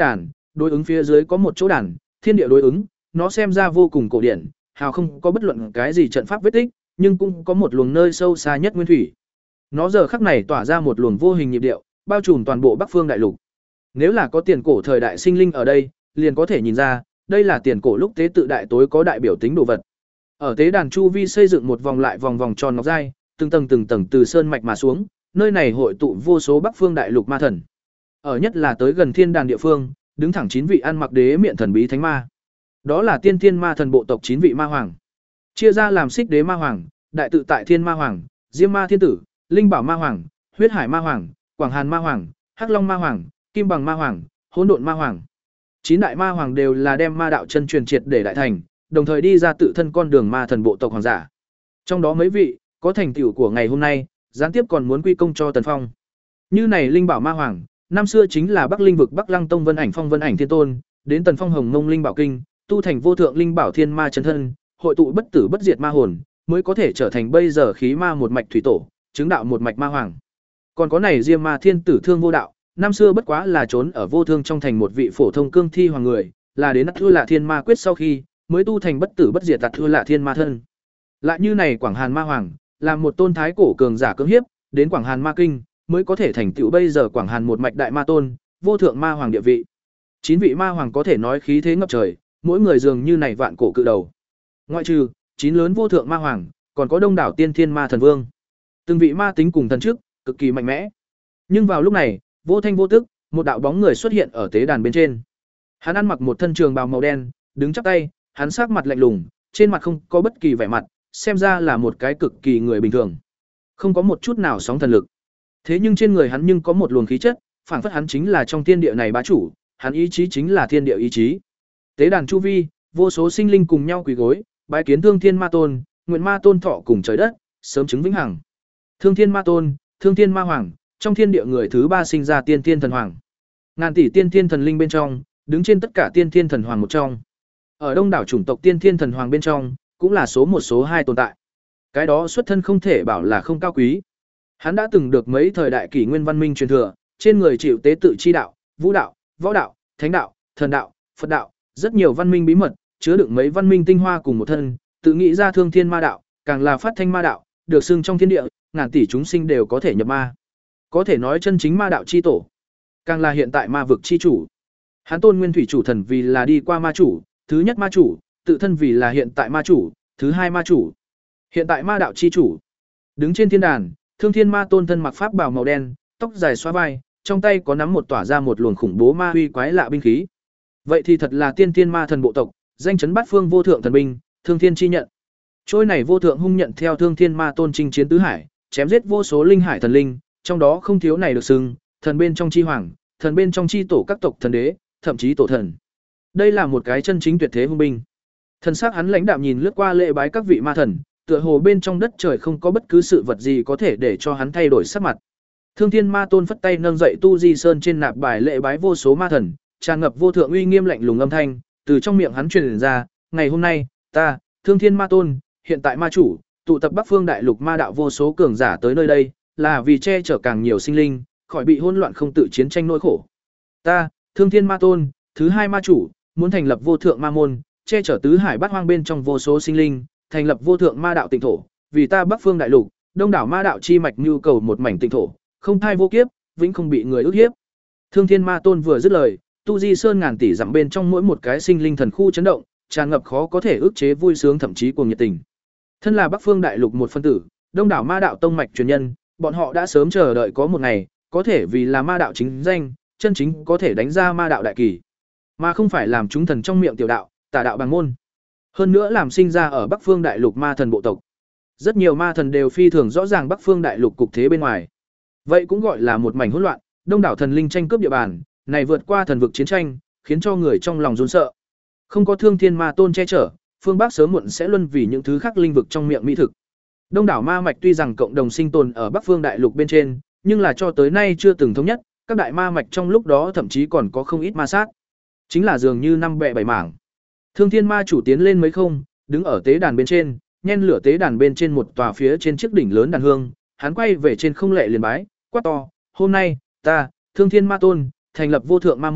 đối ứng phía dưới có một chỗ đàn, thiên địa đối ứng, nó xem ra vô cùng cổ điển, hào không có bất luận cái gì trận pháp vết tích, nhưng cũng có một luồng nơi sâu xa nhất nguyên thủy. Nó giờ khắc này tỏa ra một luồng vô hình nhịp điệu, bao trùm toàn bộ Bắc Phương đại lục. Nếu là có tiền cổ thời đại sinh linh ở đây, liền có thể nhìn ra, đây là tiền cổ lúc tế tự đại tối có đại biểu tính đồ vật. Ở tế đàn chu vi xây dựng một vòng lại vòng vòng tròn ngọc giai, từng tầng từng tầng từ sơn mạch mà xuống, nơi này hội tụ vô số Bắc Phương đại lục ma thần. Ở nhất là tới gần thiên đàn địa phương, đứng thẳng chín vị ăn mặc đế miện thần bí thánh ma. Đó là tiên thiên ma thần bộ tộc chín vị ma hoàng. Chia ra làm xích đế ma hoàng, đại tự tại thiên ma hoàng, diêm ma thiên tử, linh bảo ma hoàng, huyết hải ma hoàng, quảng hàn ma hoàng, hắc long ma hoàng, kim bằng ma hoàng, hỗn độn ma hoàng. Chín đại ma hoàng đều là đem ma đạo chân truyền triệt để đại thành, đồng thời đi ra tự thân con đường ma thần bộ tộc hoàng giả. Trong đó mấy vị có thành tựu của ngày hôm nay, gián tiếp còn muốn quy công cho Tần Phong. Như này linh bảo ma hoàng, năm xưa chính là Bắc Linh vực Bắc Lăng Tông Vân Ảnh Phong Vân Ảnh Thiên Tôn, đến Tần Phong Hồng Mông Linh Bảo Kinh, tu thành vô thượng linh bảo thiên ma chân thân, hội tụ bất tử bất diệt ma hồn, mới có thể trở thành bây giờ khí ma một mạch thủy tổ, chứng đạo một mạch ma hoàng. Còn có này Diêm Ma Thiên Tử Thương Vô Đạo, năm xưa bất quá là trốn ở vô thương trong thành một vị phổ thông cương thi hoàng người, là đến Thưa Lạ Thiên Ma quyết sau khi, mới tu thành bất tử bất diệt tạt Thưa Lạ Thiên Ma thân. Lại như này Quảng Hàn Ma hoàng, làm một tôn thái cổ cường giả cưỡng hiếp, đến Quảng Hàn Ma kinh, mới có thể thành tựu bây giờ Quảng Hàn một mạch đại ma tôn, vô thượng ma hoàng địa vị. Chín vị ma hoàng có thể nói khí thế ngập trời, mỗi người dường như này vạn cổ cự đầu. Ngoại trừ chín lớn vô thượng ma hoàng, còn có đông đảo tiên thiên ma thần vương. Từng vị ma tính cùng thần trước, cực kỳ mạnh mẽ. Nhưng vào lúc này, vô thanh vô tức, một đạo bóng người xuất hiện ở tế đàn bên trên. Hắn ăn mặc một thân trường bào màu đen, đứng chắp tay, hắn sắc mặt lạnh lùng, trên mặt không có bất kỳ vẻ mặt, xem ra là một cái cực kỳ người bình thường. Không có một chút nào sóng thần lực. Thế nhưng trên người hắn nhưng có một luồng khí chất, phảng phất hắn chính là trong thiên địa này bá chủ, hắn ý chí chính là thiên địa ý chí. Tế đàn chu vi, vô số sinh linh cùng nhau quỳ gối, bái kiến Thương Thiên Ma Tôn, nguyện Ma Tôn thọ cùng trời đất, sớm chứng vĩnh hằng. Thương Thiên Ma Tôn, Thương Thiên Ma Hoàng, trong thiên địa người thứ ba sinh ra tiên thiên thần hoàng. Ngàn tỷ tiên thiên thần linh bên trong, đứng trên tất cả tiên thiên thần hoàng một trong. Ở đông đảo chủng tộc tiên thiên thần hoàng bên trong, cũng là số một số hai tồn tại. Cái đó xuất thân không thể bảo là không cao quý. Hắn đã từng được mấy thời đại kỷ nguyên văn minh truyền thừa, trên người chịu tế tự chi đạo, vũ đạo, võ đạo, thánh đạo, thần đạo, Phật đạo, rất nhiều văn minh bí mật, chứa đựng mấy văn minh tinh hoa cùng một thân, tự nghĩ ra thương thiên ma đạo, càng là phát thanh ma đạo, được xưng trong thiên địa, ngàn tỷ chúng sinh đều có thể nhập ma. Có thể nói chân chính ma đạo chi tổ, càng là hiện tại ma vực chi chủ. Hắn tôn nguyên thủy chủ thần vì là đi qua ma chủ, thứ nhất ma chủ, tự thân vì là hiện tại ma chủ, thứ hai ma chủ. Hiện tại ma đạo chi chủ, đứng trên thiên đàn, Thương Thiên Ma Tôn thân mặc pháp bào màu đen, tóc dài xóa vai, trong tay có nắm một tỏa ra một luồng khủng bố ma uy quái lạ binh khí. Vậy thì thật là tiên thiên ma thần bộ tộc, danh chấn bát phương vô thượng thần binh, Thương Thiên chi nhận. Trôi này vô thượng hung nhận theo Thương Thiên Ma Tôn chinh chiến tứ hải, chém giết vô số linh hải thần linh, trong đó không thiếu này được xưng, thần bên trong chi hoàng, thần bên trong chi tổ các tộc thần đế, thậm chí tổ thần. Đây là một cái chân chính tuyệt thế hung binh. Thần sắc hắn lãnh đạm nhìn lướt qua lễ bái các vị ma thần, tựa hồ bên trong đất trời không có bất cứ sự vật gì có thể để cho hắn thay đổi sắc mặt. Thương Thiên Ma Tôn phất tay nâng dậy Tu Di Sơn trên nạp bài lễ bái vô số ma thần, tràn ngập vô thượng uy nghiêm lạnh lùng âm thanh, từ trong miệng hắn truyền ra, "Ngày hôm nay, ta, Thương Thiên Ma Tôn, hiện tại ma chủ, tụ tập Bắc Phương đại lục ma đạo vô số cường giả tới nơi đây, là vì che chở càng nhiều sinh linh, khỏi bị hỗn loạn không tự chiến tranh nỗi khổ. Ta, Thương Thiên Ma Tôn, thứ hai ma chủ, muốn thành lập vô thượng ma môn, che chở tứ hải bát hoang bên trong vô số sinh linh, thành lập vô thượng ma đạo tịnh thổ, vì ta Bắc Phương đại lục, đông đảo ma đạo chi mạch nhu cầu một mảnh tịnh thổ, không thai vô kiếp, vĩnh không bị người ức hiếp." Thương Thiên Ma Tôn vừa dứt lời, Tu Di Sơn ngàn tỷ dặm bên trong mỗi một cái sinh linh thần khu chấn động, tràn ngập khó có thể ức chế vui sướng thậm chí cuồng nhiệt tình. Thân là Bắc Phương đại lục một phân tử, đông đảo ma đạo tông mạch truyền nhân, bọn họ đã sớm chờ đợi có một ngày, có thể vì là ma đạo chính danh, chân chính có thể đánh ra ma đạo đại kỳ, mà không phải làm chúng thần trong miệng tiểu đạo, tà đạo bằng môn. Hơn nữa làm sinh ra ở Bắc Phương đại lục ma thần bộ tộc. Rất nhiều ma thần đều phi thường rõ ràng Bắc Phương đại lục cục thế bên ngoài. Vậy cũng gọi là một mảnh hỗn loạn, đông đảo thần linh tranh cướp địa bàn, này vượt qua thần vực chiến tranh, khiến cho người trong lòng run sợ. Không có Thương Thiên Ma Tôn che chở, phương Bắc sớm muộn sẽ luân vì những thứ khác linh vực trong miệng mỹ thực. Đông đảo ma mạch tuy rằng cộng đồng sinh tồn ở Bắc Phương đại lục bên trên, nhưng là cho tới nay chưa từng thống nhất, các đại ma mạch trong lúc đó thậm chí còn có không ít ma sát. Chính là dường như năm bè bảy mảng. Thương Thiên Ma chủ tiến lên mấy không, đứng ở tế đàn bên trên, nhen lửa tế đàn bên trên một tòa phía trên chiếc đỉnh lớn đàn hương, hắn quay về trên không lệ liền bái, quát to, "Hôm nay, ta, Thương Thiên Ma Tôn, thành lập vô thượng ma môn,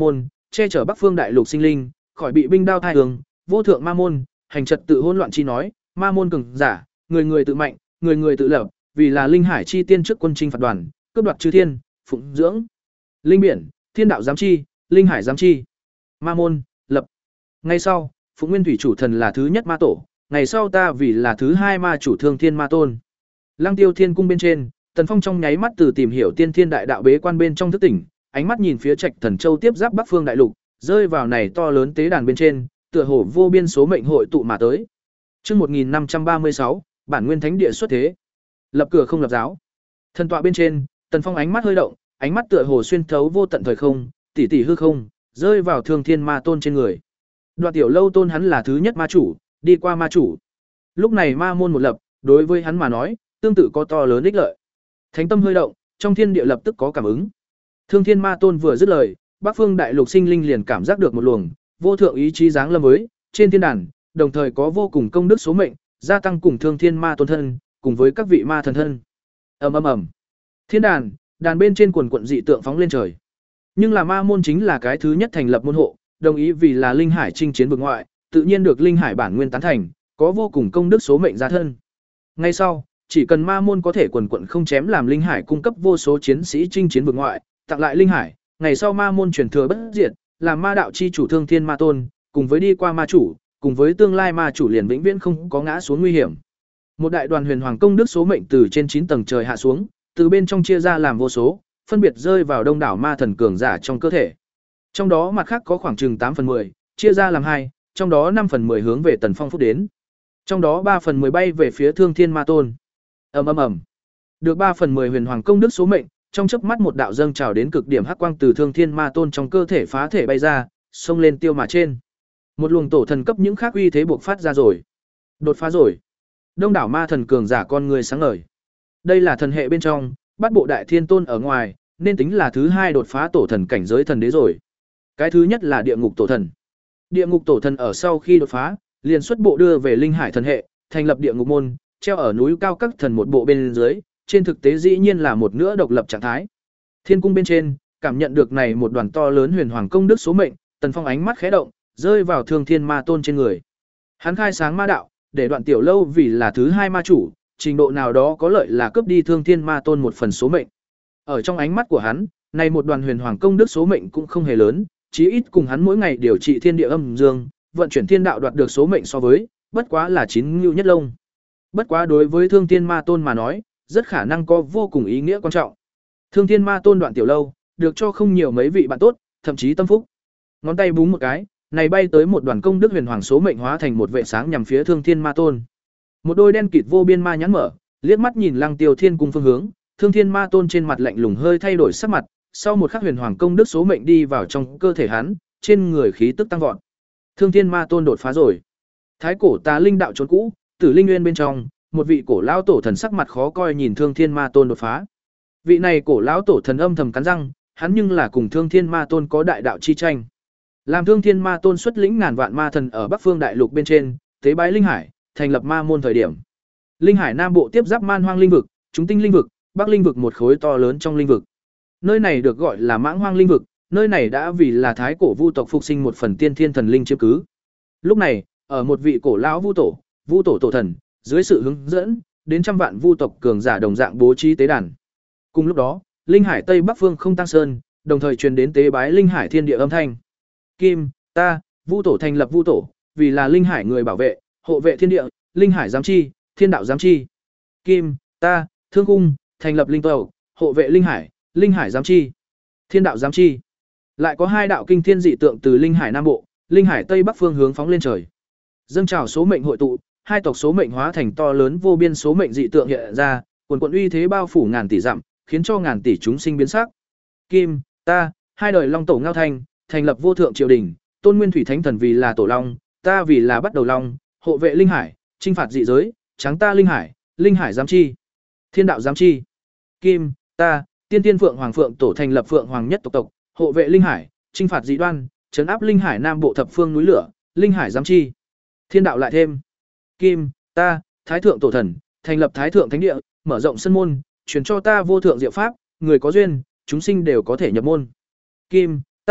che chở Bắc Phương đại lục sinh linh, khỏi bị binh đao thai hướng, vô thượng ma môn, hành trật tự hỗn loạn chi nói, ma môn cường giả, người người tự mạnh, người người tự lập, vì là linh hải chi tiên trước quân chinh phạt đoàn, cướp đoạt chư thiên, phụng dưỡng. Linh biển, thiên đạo giám chi, linh hải giám chi. Ma môn, lập. Ngay sau, Phụng Nguyên Thủy chủ thần là thứ nhất ma tổ, ngày sau ta vì là thứ hai ma chủ Thương Thiên Ma Tôn. Lăng Tiêu Thiên cung bên trên, Tần Phong trong nháy mắt từ tìm hiểu tiên thiên đại đạo bế quan bên trong thức tỉnh, ánh mắt nhìn phía Trạch Thần Châu tiếp giáp Bắc Phương đại lục, rơi vào này to lớn tế đàn bên trên, tựa hồ vô biên số mệnh hội tụ mà tới. Chương một nghìn năm trăm ba mươi sáu, bản nguyên thánh địa xuất thế. Lập cửa không lập giáo. Thần tọa bên trên, Tần Phong ánh mắt hơi động, ánh mắt tựa hồ xuyên thấu vô tận thời không, tỷ tỷ hư không, rơi vào Thương Thiên Ma Tôn trên người. Đoạt Tiểu Lâu Tôn hắn là thứ nhất ma chủ, đi qua ma chủ. Lúc này ma môn một lập, đối với hắn mà nói, tương tự có to lớn ích lợi. Thánh tâm hơi động, trong thiên địa lập tức có cảm ứng. Thương Thiên Ma Tôn vừa dứt lời, Bắc Phương đại lục sinh linh liền cảm giác được một luồng vô thượng ý chí giáng lâm với trên thiên đàn, đồng thời có vô cùng công đức số mệnh, gia tăng cùng Thương Thiên Ma Tôn thân, cùng với các vị ma thần thân. Ầm ầm ầm. Thiên đàn, đàn bên trên quần quận dị tượng phóng lên trời. Nhưng là ma môn chính là cái thứ nhất thành lập môn hộ, đồng ý vì là linh hải chinh chiến vực ngoại, tự nhiên được linh hải bản nguyên tán thành, có vô cùng công đức số mệnh gia thân. Ngay sau, chỉ cần ma môn có thể quần quận không chém làm linh hải cung cấp vô số chiến sĩ chinh chiến vực ngoại, tặng lại linh hải, ngày sau ma môn truyền thừa bất diệt, làm ma đạo chi chủ Thương Thiên Ma Tôn, cùng với đi qua ma chủ, cùng với tương lai ma chủ liền vĩnh viễn không có ngã xuống nguy hiểm. Một đại đoàn huyền hoàng công đức số mệnh từ trên chín tầng trời hạ xuống, từ bên trong chia ra làm vô số, phân biệt rơi vào đông đảo ma thần cường giả trong cơ thể. Trong đó mặt khác có khoảng chừng tám phần mười, chia ra làm hai, trong đó năm phần mười hướng về Tần Phong phúc đến. Trong đó ba phần mười bay về phía Thương Thiên Ma Tôn. Ầm ầm ầm. Được ba phần mười huyền hoàng công đức số mệnh, trong chớp mắt một đạo dâng trào đến cực điểm hắc quang từ Thương Thiên Ma Tôn trong cơ thể phá thể bay ra, xông lên tiêu mà trên. Một luồng tổ thần cấp những khác uy thế buộc phát ra rồi. Đột phá rồi. Đông đảo ma thần cường giả con người sáng ngời. Đây là thần hệ bên trong, Bát Bộ Đại Thiên Tôn ở ngoài, nên tính là thứ hai đột phá tổ thần cảnh giới thần đế rồi. Cái thứ nhất là địa ngục tổ thần. Địa ngục tổ thần ở sau khi đột phá, liền xuất bộ đưa về linh hải thần hệ, thành lập địa ngục môn, treo ở núi cao các thần một bộ bên dưới, trên thực tế dĩ nhiên là một nữa độc lập trạng thái. Thiên cung bên trên, cảm nhận được này một đoàn to lớn huyền hoàng công đức số mệnh, Tần Phong ánh mắt khẽ động, rơi vào Thương Thiên Ma Tôn trên người. Hắn khai sáng ma đạo, để Đoạn Tiểu Lâu vì là thứ hai ma chủ, trình độ nào đó có lợi là cướp đi Thương Thiên Ma Tôn một phần số mệnh. Ở trong ánh mắt của hắn, này một đoàn huyền hoàng công đức số mệnh cũng không hề lớn, chí ít cùng hắn mỗi ngày điều trị thiên địa âm dương, vận chuyển thiên đạo đoạt được số mệnh so với, bất quá là chín ngưu nhất lông. Bất quá đối với Thương Thiên Ma Tôn mà nói, rất khả năng có vô cùng ý nghĩa quan trọng. Thương Thiên Ma Tôn Đoạn Tiểu Lâu, được cho không nhiều mấy vị bạn tốt, thậm chí tâm phúc. Ngón tay búng một cái, này bay tới một đoàn công đức huyền hoàng số mệnh hóa thành một vệ sáng nhằm phía Thương Thiên Ma Tôn. Một đôi đen kịt vô biên ma nhãn mở, liếc mắt nhìn Lăng Tiêu Thiên cung phương hướng, Thương Thiên Ma Tôn trên mặt lạnh lùng hơi thay đổi sắc mặt, sau một khắc huyền hoàng công đức số mệnh đi vào trong cơ thể hắn, trên người khí tức tăng vọt. Thương Thiên Ma Tôn đột phá rồi. Thái cổ tà linh đạo trốn cũ, Tử Linh Nguyên bên trong, một vị cổ lão tổ thần sắc mặt khó coi nhìn Thương Thiên Ma Tôn đột phá. Vị này cổ lão tổ thần âm thầm cắn răng, hắn nhưng là cùng Thương Thiên Ma Tôn có đại đạo chi tranh. Làm Thương Thiên Ma Tôn xuất lĩnh ngàn vạn ma thần ở Bắc Phương đại lục bên trên, tế bái linh hải, thành lập ma môn thời điểm. Linh hải nam bộ tiếp giáp man hoang linh vực, chúng tinh linh vực, bắc linh vực một khối to lớn trong linh vực. Nơi này được gọi là mãng hoang linh vực, nơi này đã vì là thái cổ vu tộc phục sinh một phần tiên thiên thần linh chiếm cứ. Lúc này, ở một vị cổ lão vu tổ, vu tổ tổ thần, dưới sự hướng dẫn, đến trăm vạn vu tộc cường giả đồng dạng bố trí tế đàn. Cùng lúc đó, linh hải tây bắc phương không tăng sơn, đồng thời truyền đến tế bái linh hải thiên địa âm thanh. Kim, ta, vu tổ thành lập vu tổ, vì là linh hải người bảo vệ, hộ vệ thiên địa, linh hải giám chi, thiên đạo giám chi. Kim, ta, thương cung, thành lập linh tộc, hộ vệ linh hải, linh hải giám chi, thiên đạo giám chi. Lại có hai đạo kinh thiên dị tượng từ linh hải nam bộ, linh hải tây bắc phương hướng phóng lên trời. Dâng trào số mệnh hội tụ, hai tộc số mệnh hóa thành to lớn vô biên số mệnh dị tượng hiện ra, quần quần uy thế bao phủ ngàn tỷ dặm, khiến cho ngàn tỷ chúng sinh biến sắc. Kim, ta, hai đời long tổ ngao thanh, thành lập vô thượng triều đình, tôn nguyên thủy thánh thần vì là tổ long, ta vì là bắt đầu long, hộ vệ linh hải, chinh phạt dị giới, tráng ta linh hải, linh hải giám chi, thiên đạo giám chi. Kim, ta, tiên tiên phượng hoàng phượng tổ thành lập phượng hoàng nhất tộc tộc, hộ vệ linh hải, chinh phạt dị đoan, trấn áp linh hải nam bộ thập phương núi lửa, linh hải giám chi, thiên đạo lại thêm. Kim, ta, thái thượng tổ thần, thành lập thái thượng thánh địa, mở rộng sân môn, truyền cho ta vô thượng diệu pháp, người có duyên, chúng sinh đều có thể nhập môn. Kim, ta,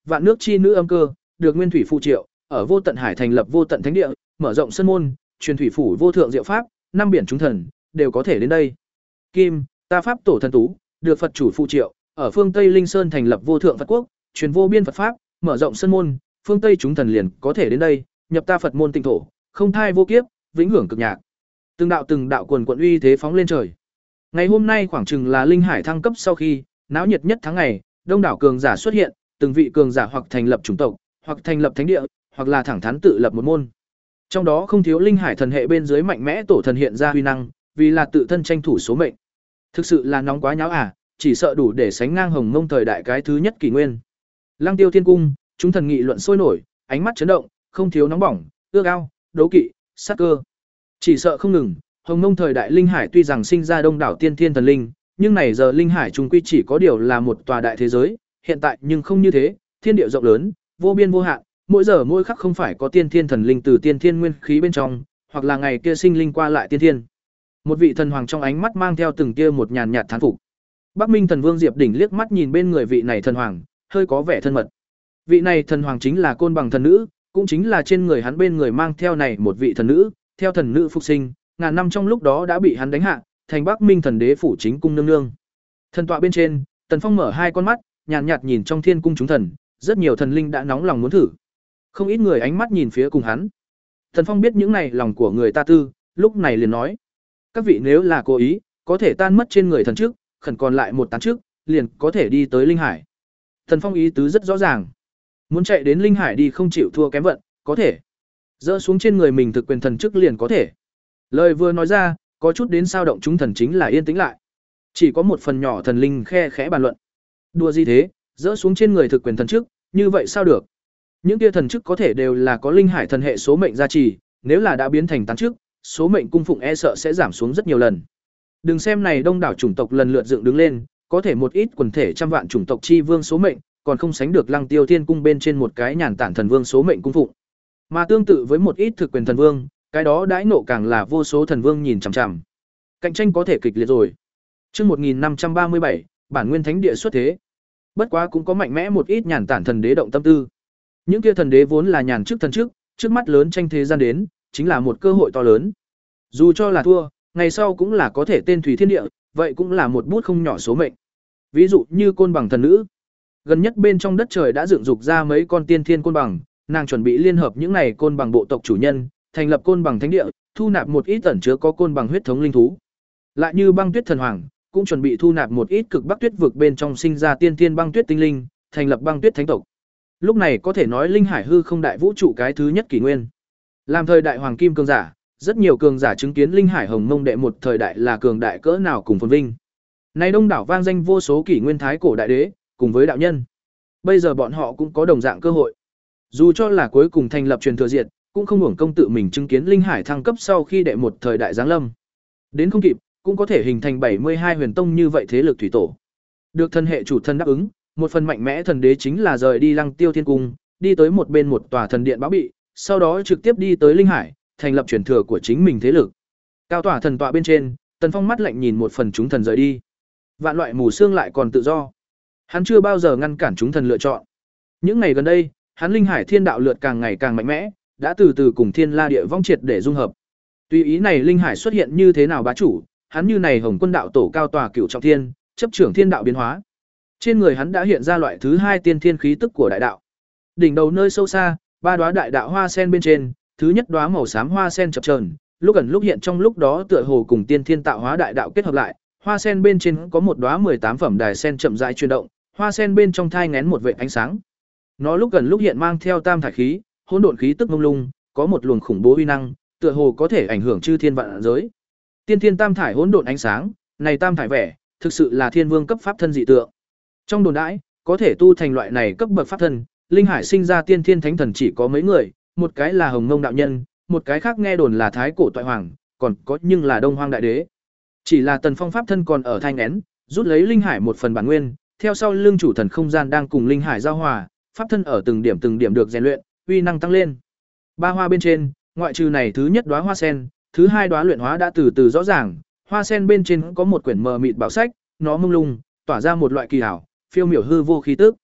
vạn nước chi nữ âm cơ, được nguyên thủy phụ triệu, ở vô tận hải thành lập vô tận thánh địa, mở rộng sân môn, truyền thủy phủ vô thượng diệu pháp, năm biển chúng thần đều có thể đến đây. Kim, ta pháp tổ thần tú, được Phật chủ phụ triệu, ở phương Tây Linh Sơn thành lập vô thượng Phật quốc, truyền vô biên Phật pháp, mở rộng sân môn, phương Tây chúng thần liền có thể đến đây, nhập ta Phật môn tinh thổ, không thai vô kiếp, vĩnh hưởng cực nhạc. Từng đạo từng đạo quần quận uy thế phóng lên trời. Ngày hôm nay khoảng chừng là linh hải thăng cấp sau khi, náo nhiệt nhất tháng ngày, đông đảo cường giả xuất hiện, từng vị cường giả hoặc thành lập chủng tộc, hoặc thành lập thánh địa, hoặc là thẳng thắn tự lập một môn. Trong đó không thiếu linh hải thần hệ bên dưới mạnh mẽ tổ thần hiện ra huy năng, vì là tự thân tranh thủ số mệnh. Thực sự là nóng quá nháo à, chỉ sợ đủ để sánh ngang Hồng Mông thời đại cái thứ nhất kỷ nguyên. Lăng Tiêu Thiên Cung, chúng thần nghị luận sôi nổi, ánh mắt chấn động, không thiếu nóng bỏng, ước ao, đấu kỵ, sát cơ. Chỉ sợ không ngừng, Hồng Mông thời đại linh hải tuy rằng sinh ra đông đảo tiên thiên thần linh, nhưng này giờ linh hải trùng quy chỉ có điều là một tòa đại thế giới, hiện tại nhưng không như thế, thiên địa rộng lớn, vô biên vô hạn, mỗi giờ mỗi khắc không phải có tiên thiên thần linh từ tiên thiên nguyên khí bên trong, hoặc là ngày kia sinh linh qua lại tiên thiên. Một vị thần hoàng trong ánh mắt mang theo từng tia một nhàn nhạt thán phục. Bắc Minh Thần Vương Diệp Đỉnh liếc mắt nhìn bên người vị này thần hoàng, hơi có vẻ thân mật. Vị này thần hoàng chính là Côn Bằng thần nữ, cũng chính là trên người hắn bên người mang theo này một vị thần nữ, theo thần nữ phục sinh, ngàn năm trong lúc đó đã bị hắn đánh hạ, thành Bắc Minh thần đế phủ chính cung nương nương. Thần tọa bên trên, Tần Phong mở hai con mắt, nhàn nhạt nhìn trong thiên cung chúng thần, rất nhiều thần linh đã nóng lòng muốn thử. Không ít người ánh mắt nhìn phía cùng hắn. Tần Phong biết những này lòng của người ta tư, lúc này liền nói: các vị nếu là cố ý, có thể tan mất trên người thần trước, khẩn còn lại một tán trước, liền có thể đi tới linh hải. Tần Phong ý tứ rất rõ ràng. Muốn chạy đến linh hải đi không chịu thua kém vận, có thể. Dỡ xuống trên người mình thực quyền thần trước liền có thể. Lời vừa nói ra, có chút đến sao động chúng thần chính là yên tĩnh lại. Chỉ có một phần nhỏ thần linh khe khẽ bàn luận. Đùa gì thế, dỡ xuống trên người thực quyền thần trước, như vậy sao được? Những kia thần chức có thể đều là có linh hải thần hệ số mệnh gia trì, nếu là đã biến thành tán chức, số mệnh cung phụng e sợ sẽ giảm xuống rất nhiều lần. Đừng xem này đông đảo chủng tộc lần lượt dựng đứng lên, có thể một ít quần thể trăm vạn chủng tộc chi vương số mệnh, còn không sánh được Lăng Tiêu Thiên cung bên trên một cái nhàn tản thần vương số mệnh cung phụng. Mà tương tự với một ít thực quyền thần vương, cái đó đãi nộ càng là vô số thần vương nhìn chằm chằm. Cạnh tranh có thể kịch liệt rồi. Chương một nghìn năm trăm ba mươi bảy, bản nguyên thánh địa xuất thế. Bất quá cũng có mạnh mẽ một ít nhàn tản thần đế động tâm tư. Những kia thần đế vốn là nhàn trước thần trước, trước mắt lớn tranh thế gian đến, chính là một cơ hội to lớn. Dù cho là thua, ngày sau cũng là có thể tên thủy thiên địa, vậy cũng là một bút không nhỏ số mệnh. Ví dụ như Côn Bằng thần nữ, gần nhất bên trong đất trời đã dựng dục ra mấy con tiên thiên côn bằng, nàng chuẩn bị liên hợp những này côn bằng bộ tộc chủ nhân, thành lập côn bằng thánh địa, thu nạp một ít ẩn chứa có côn bằng huyết thống linh thú. Lại như Băng Tuyết thần hoàng, cũng chuẩn bị thu nạp một ít cực bắc tuyết vực bên trong sinh ra tiên thiên băng tuyết tinh linh, thành lập Băng Tuyết thánh tộc. Lúc này có thể nói linh hải hư không đại vũ trụ cái thứ nhất kỷ nguyên. Làm thời đại hoàng kim cường giả, rất nhiều cường giả chứng kiến linh hải hồng mông đệ một thời đại là cường đại cỡ nào cùng phồn vinh. Nay đông đảo vang danh vô số kỷ nguyên thái cổ đại đế, cùng với đạo nhân. Bây giờ bọn họ cũng có đồng dạng cơ hội. Dù cho là cuối cùng thành lập truyền thừa diệt, cũng không hưởng công tự mình chứng kiến linh hải thăng cấp sau khi đệ một thời đại giáng lâm. Đến không kịp, cũng có thể hình thành bảy mươi hai huyền tông như vậy thế lực thủy tổ. Được thân hệ chủ thân đáp ứng, một phần mạnh mẽ thần đế chính là rời đi Lăng Tiêu Thiên cung, đi tới một bên một tòa thần điện báo bị, sau đó trực tiếp đi tới linh hải, thành lập truyền thừa của chính mình thế lực. Cao tòa thần tọa bên trên, Tần Phong mắt lạnh nhìn một phần chúng thần rời đi. Vạn loại mù xương lại còn tự do. Hắn chưa bao giờ ngăn cản chúng thần lựa chọn. Những ngày gần đây, hắn linh hải thiên đạo lượt càng ngày càng mạnh mẽ, đã từ từ cùng thiên la địa vong triệt để dung hợp. Tùy ý này linh hải xuất hiện như thế nào bá chủ, hắn như này hồng quân đạo tổ cao tòa cửu trọng thiên, chấp trưởng thiên đạo biến hóa. Trên người hắn đã hiện ra loại thứ hai tiên thiên khí tức của đại đạo. Đỉnh đầu nơi sâu xa, ba đóa đại đạo hoa sen bên trên, thứ nhất đóa màu xám hoa sen chập chờn, lúc ẩn lúc hiện trong lúc đó tựa hồ cùng tiên thiên tạo hóa đại đạo kết hợp lại, hoa sen bên trên có một đóa mười tám phẩm đài sen chậm rãi chuyển động, hoa sen bên trong thai nghén một vệt ánh sáng. Nó lúc gần lúc hiện mang theo tam thải khí, hỗn độn khí tức mông lung, có một luồng khủng bố uy năng, tựa hồ có thể ảnh hưởng chư thiên vạn giới. Tiên thiên tam thải hỗn độn ánh sáng, này tam thải vẻ, thực sự là thiên vương cấp pháp thân dị tượng. Trong đồn đãi, có thể tu thành loại này cấp bậc pháp thân, linh hải sinh ra tiên thiên thánh thần chỉ có mấy người, một cái là Hồng Mông đạo nhân, một cái khác nghe đồn là Thái cổ toại hoàng, còn có nhưng là Đông Hoang đại đế. Chỉ là Tần Phong pháp thân còn ở thai nghén, rút lấy linh hải một phần bản nguyên, theo sau lưng chủ thần không gian đang cùng linh hải giao hòa, pháp thân ở từng điểm từng điểm được rèn luyện, uy năng tăng lên. Ba hoa bên trên, ngoại trừ này thứ nhất đóa hoa sen, thứ hai đóa luyện hóa đã từ từ rõ ràng, hoa sen bên trên có một quyển mờ mịt bảo sách, nó mông lung, tỏa ra một loại kỳ ảo, phiêu miểu hư vô khí tức.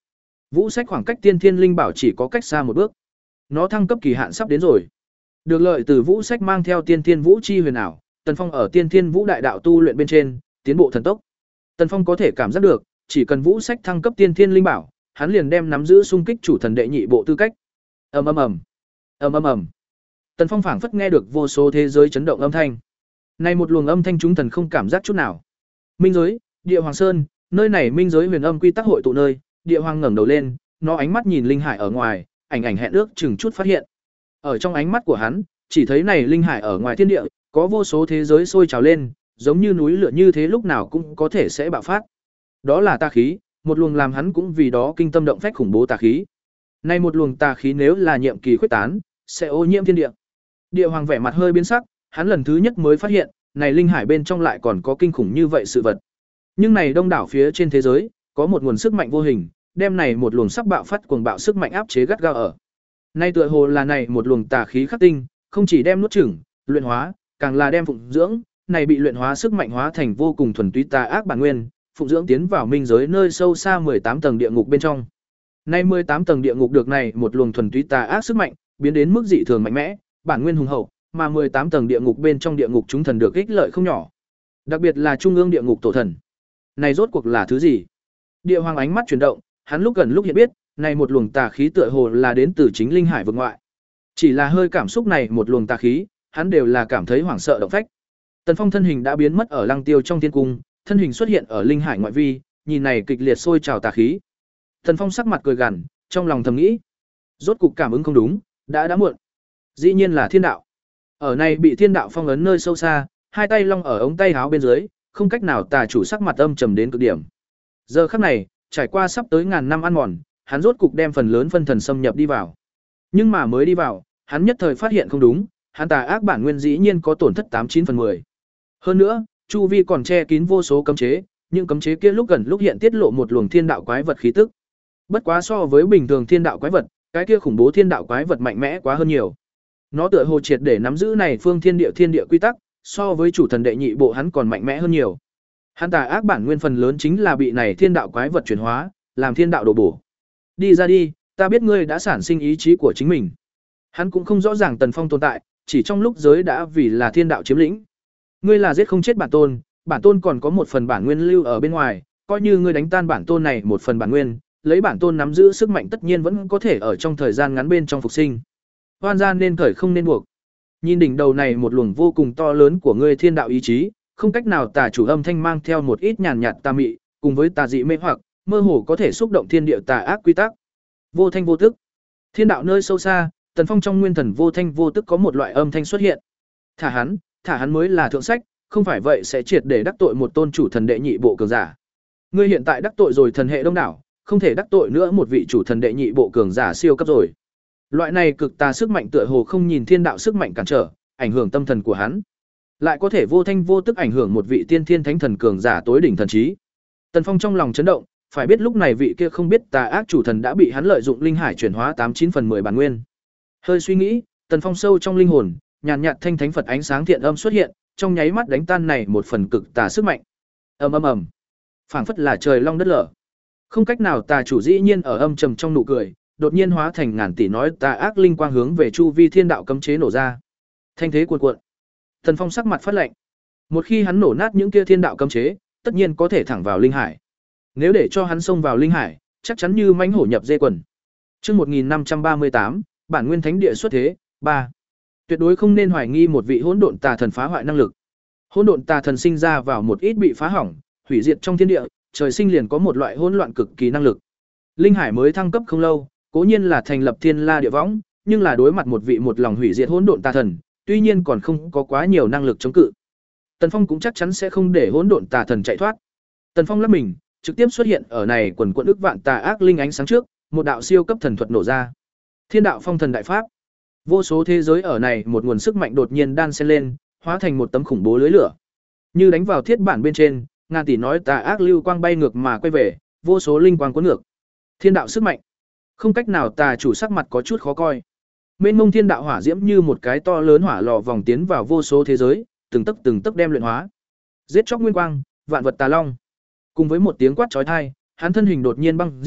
Vũ sách khoảng cách tiên thiên linh bảo chỉ có cách xa một bước. Nó thăng cấp kỳ hạn sắp đến rồi. Được lợi từ vũ sách mang theo tiên thiên vũ chi huyền ảo, Tần Phong ở tiên thiên vũ đại đạo tu luyện bên trên, tiến bộ thần tốc. Tần Phong có thể cảm giác được, chỉ cần vũ sách thăng cấp tiên thiên linh bảo, hắn liền đem nắm giữ xung kích chủ thần đệ nhị bộ tư cách. Ầm ầm ầm, ầm ầm ầm. Tần Phong phảng phất nghe được vô số thế giới chấn động âm thanh. Này một luồng âm thanh chúng thần không cảm giác chút nào. Minh giới, Địa Hoàng Sơn, nơi này minh giới huyền âm quy tắc hội tụ nơi, Địa Hoàng ngẩng đầu lên, nó ánh mắt nhìn linh hải ở ngoài, ảnh ảnh hẹn ước chừng chút phát hiện. Ở trong ánh mắt của hắn, chỉ thấy này linh hải ở ngoài thiên địa, có vô số thế giới sôi trào lên, giống như núi lửa như thế lúc nào cũng có thể sẽ bạo phát. Đó là tà khí, một luồng làm hắn cũng vì đó kinh tâm động phách khủng bố tà khí. Này một luồng tà khí nếu là nhiệm kỳ khuếch tán, sẽ ô nhiễm thiên địa. Địa Hoàng vẻ mặt hơi biến sắc, hắn lần thứ nhất mới phát hiện, này linh hải bên trong lại còn có kinh khủng như vậy sự vật. Nhưng này đông đảo phía trên thế giới, có một nguồn sức mạnh vô hình, đem này một luồng sắc bạo phát cuồng bạo sức mạnh áp chế gắt gao ở. Nay tựa hồ là này một luồng tà khí khắc tinh, không chỉ đem nuốt chửng, luyện hóa, càng là đem phụng dưỡng, này bị luyện hóa sức mạnh hóa thành vô cùng thuần túy tà ác bản nguyên, phụng dưỡng tiến vào minh giới nơi sâu xa mười tám tầng địa ngục bên trong. Nay mười tám tầng địa ngục được này một luồng thuần túy tà ác sức mạnh, biến đến mức dị thường mạnh mẽ, bản nguyên hùng hậu, mà mười tám tầng địa ngục bên trong địa ngục chúng thần được ích lợi không nhỏ. Đặc biệt là trung ương địa ngục tổ thần. Này rốt cuộc là thứ gì? Địa Hoàng ánh mắt chuyển động, hắn lúc gần lúc hiện biết, này một luồng tà khí tựa hồ là đến từ chính linh hải vực ngoại. Chỉ là hơi cảm xúc này một luồng tà khí, hắn đều là cảm thấy hoảng sợ động phách. Tần Phong thân hình đã biến mất ở Lăng Tiêu trong thiên cung, thân hình xuất hiện ở linh hải ngoại vi, nhìn này kịch liệt sôi trào tà khí. Tần Phong sắc mặt cười gằn, trong lòng thầm nghĩ, rốt cục cảm ứng không đúng, đã đã muộn. Dĩ nhiên là thiên đạo. Ở này bị thiên đạo phong ấn nơi sâu xa, hai tay long ở ống tay áo bên dưới, không cách nào tà chủ sắc mặt âm trầm đến cực điểm. Giờ khắc này, trải qua sắp tới ngàn năm ăn mòn, hắn rốt cục đem phần lớn phân thần xâm nhập đi vào. Nhưng mà mới đi vào, hắn nhất thời phát hiện không đúng, hắn tà ác bản nguyên dĩ nhiên có tổn thất tám chín phần mười. Hơn nữa, chu vi còn che kín vô số cấm chế, những cấm chế kia lúc gần lúc hiện tiết lộ một luồng thiên đạo quái vật khí tức. Bất quá so với bình thường thiên đạo quái vật, cái kia khủng bố thiên đạo quái vật mạnh mẽ quá hơn nhiều. Nó tựa hồ triệt để nắm giữ này phương thiên địa thiên địa quy tắc, so với chủ thần đệ nhị bộ hắn còn mạnh mẽ hơn nhiều. Hắn tà ác bản nguyên phần lớn chính là bị này thiên đạo quái vật chuyển hóa, làm thiên đạo đổ bổ. Đi ra đi, ta biết ngươi đã sản sinh ý chí của chính mình. Hắn cũng không rõ ràng Tần Phong tồn tại, chỉ trong lúc giới đã vì là thiên đạo chiếm lĩnh. Ngươi là giết không chết bản tôn, bản tôn còn có một phần bản nguyên lưu ở bên ngoài, coi như ngươi đánh tan bản tôn này một phần bản nguyên, lấy bản tôn nắm giữ sức mạnh tất nhiên vẫn có thể ở trong thời gian ngắn bên trong phục sinh. Hoan gian nên cởi không nên buộc. Nhìn đỉnh đầu này một luồng vô cùng to lớn của ngươi thiên đạo ý chí, không cách nào tà chủ âm thanh mang theo một ít nhàn nhạt tà mị, cùng với tà dị mê hoặc, mơ hồ có thể xúc động thiên địa tà ác quy tắc. Vô thanh vô tức. Thiên đạo nơi sâu xa, Tần Phong trong nguyên thần vô thanh vô tức có một loại âm thanh xuất hiện. Thả hắn, thả hắn mới là thượng sách, không phải vậy sẽ triệt để đắc tội một tôn chủ thần đệ nhị bộ cường giả. Ngươi hiện tại đắc tội rồi thần hệ đông đảo, không thể đắc tội nữa một vị chủ thần đệ nhị bộ cường giả siêu cấp rồi. Loại này cực tà sức mạnh tựa hồ không nhìn thiên đạo sức mạnh cản trở, ảnh hưởng tâm thần của hắn, lại có thể vô thanh vô tức ảnh hưởng một vị tiên thiên thánh thần cường giả tối đỉnh thần trí. Tần Phong trong lòng chấn động, phải biết lúc này vị kia không biết tà ác chủ thần đã bị hắn lợi dụng linh hải chuyển hóa tám chín phần mười bản nguyên. Hơi suy nghĩ, Tần Phong sâu trong linh hồn, nhàn nhạt thanh thánh Phật ánh sáng thiện âm xuất hiện, trong nháy mắt đánh tan này một phần cực tà sức mạnh. Ầm ầm ầm. Phảng phất là trời long đất lở. Không cách nào tà chủ dĩ nhiên ở âm trầm trong nụ cười, đột nhiên hóa thành ngàn tỷ nói tà ác linh quang hướng về chu vi thiên đạo cấm chế nổ ra. Thanh thế cuồn cuộn. Tần Phong sắc mặt phát lạnh. Một khi hắn nổ nát những kia thiên đạo cấm chế, tất nhiên có thể thẳng vào linh hải. Nếu để cho hắn xông vào linh hải, chắc chắn như mãnh hổ nhập dê quần. Chương một nghìn năm trăm ba mươi tám, bản nguyên thánh địa xuất thế, ba. Tuyệt đối không nên hoài nghi một vị hỗn độn tà thần phá hoại năng lực. Hỗn độn tà thần sinh ra vào một ít bị phá hỏng, hủy diệt trong thiên địa, trời sinh liền có một loại hỗn loạn cực kỳ năng lực. Linh hải mới thăng cấp không lâu, cố nhiên là thành lập thiên la địa võng, nhưng là đối mặt một vị một lòng hủy diệt hỗn độn tà thần, tuy nhiên còn không có quá nhiều năng lực chống cự. Tần Phong cũng chắc chắn sẽ không để hỗn độn tà thần chạy thoát. Tần Phong lắp mình, trực tiếp xuất hiện ở này quần quần ức vạn tà ác linh ánh sáng trước, một đạo siêu cấp thần thuật nổ ra. Thiên đạo phong thần đại pháp. Vô số thế giới ở này một nguồn sức mạnh đột nhiên đan xen lên, hóa thành một tấm khủng bố lưới lửa. Như đánh vào thiết bản bên trên, ngàn tỷ nói tà ác lưu quang bay ngược mà quay về, vô số linh quang cuốn ngược. Thiên đạo sức mạnh. Không cách nào tà chủ sắc mặt có chút khó coi. Mênh mông thiên đạo hỏa diễm như một cái to lớn hỏa lò vòng tiến vào vô số thế giới, từng tấc từng tấc đem luyện hóa. Giết chóc nguyên quang, vạn vật tà long. Cùng với một tiếng quát chói tai, hắn thân hình đột nhiên băng diệt,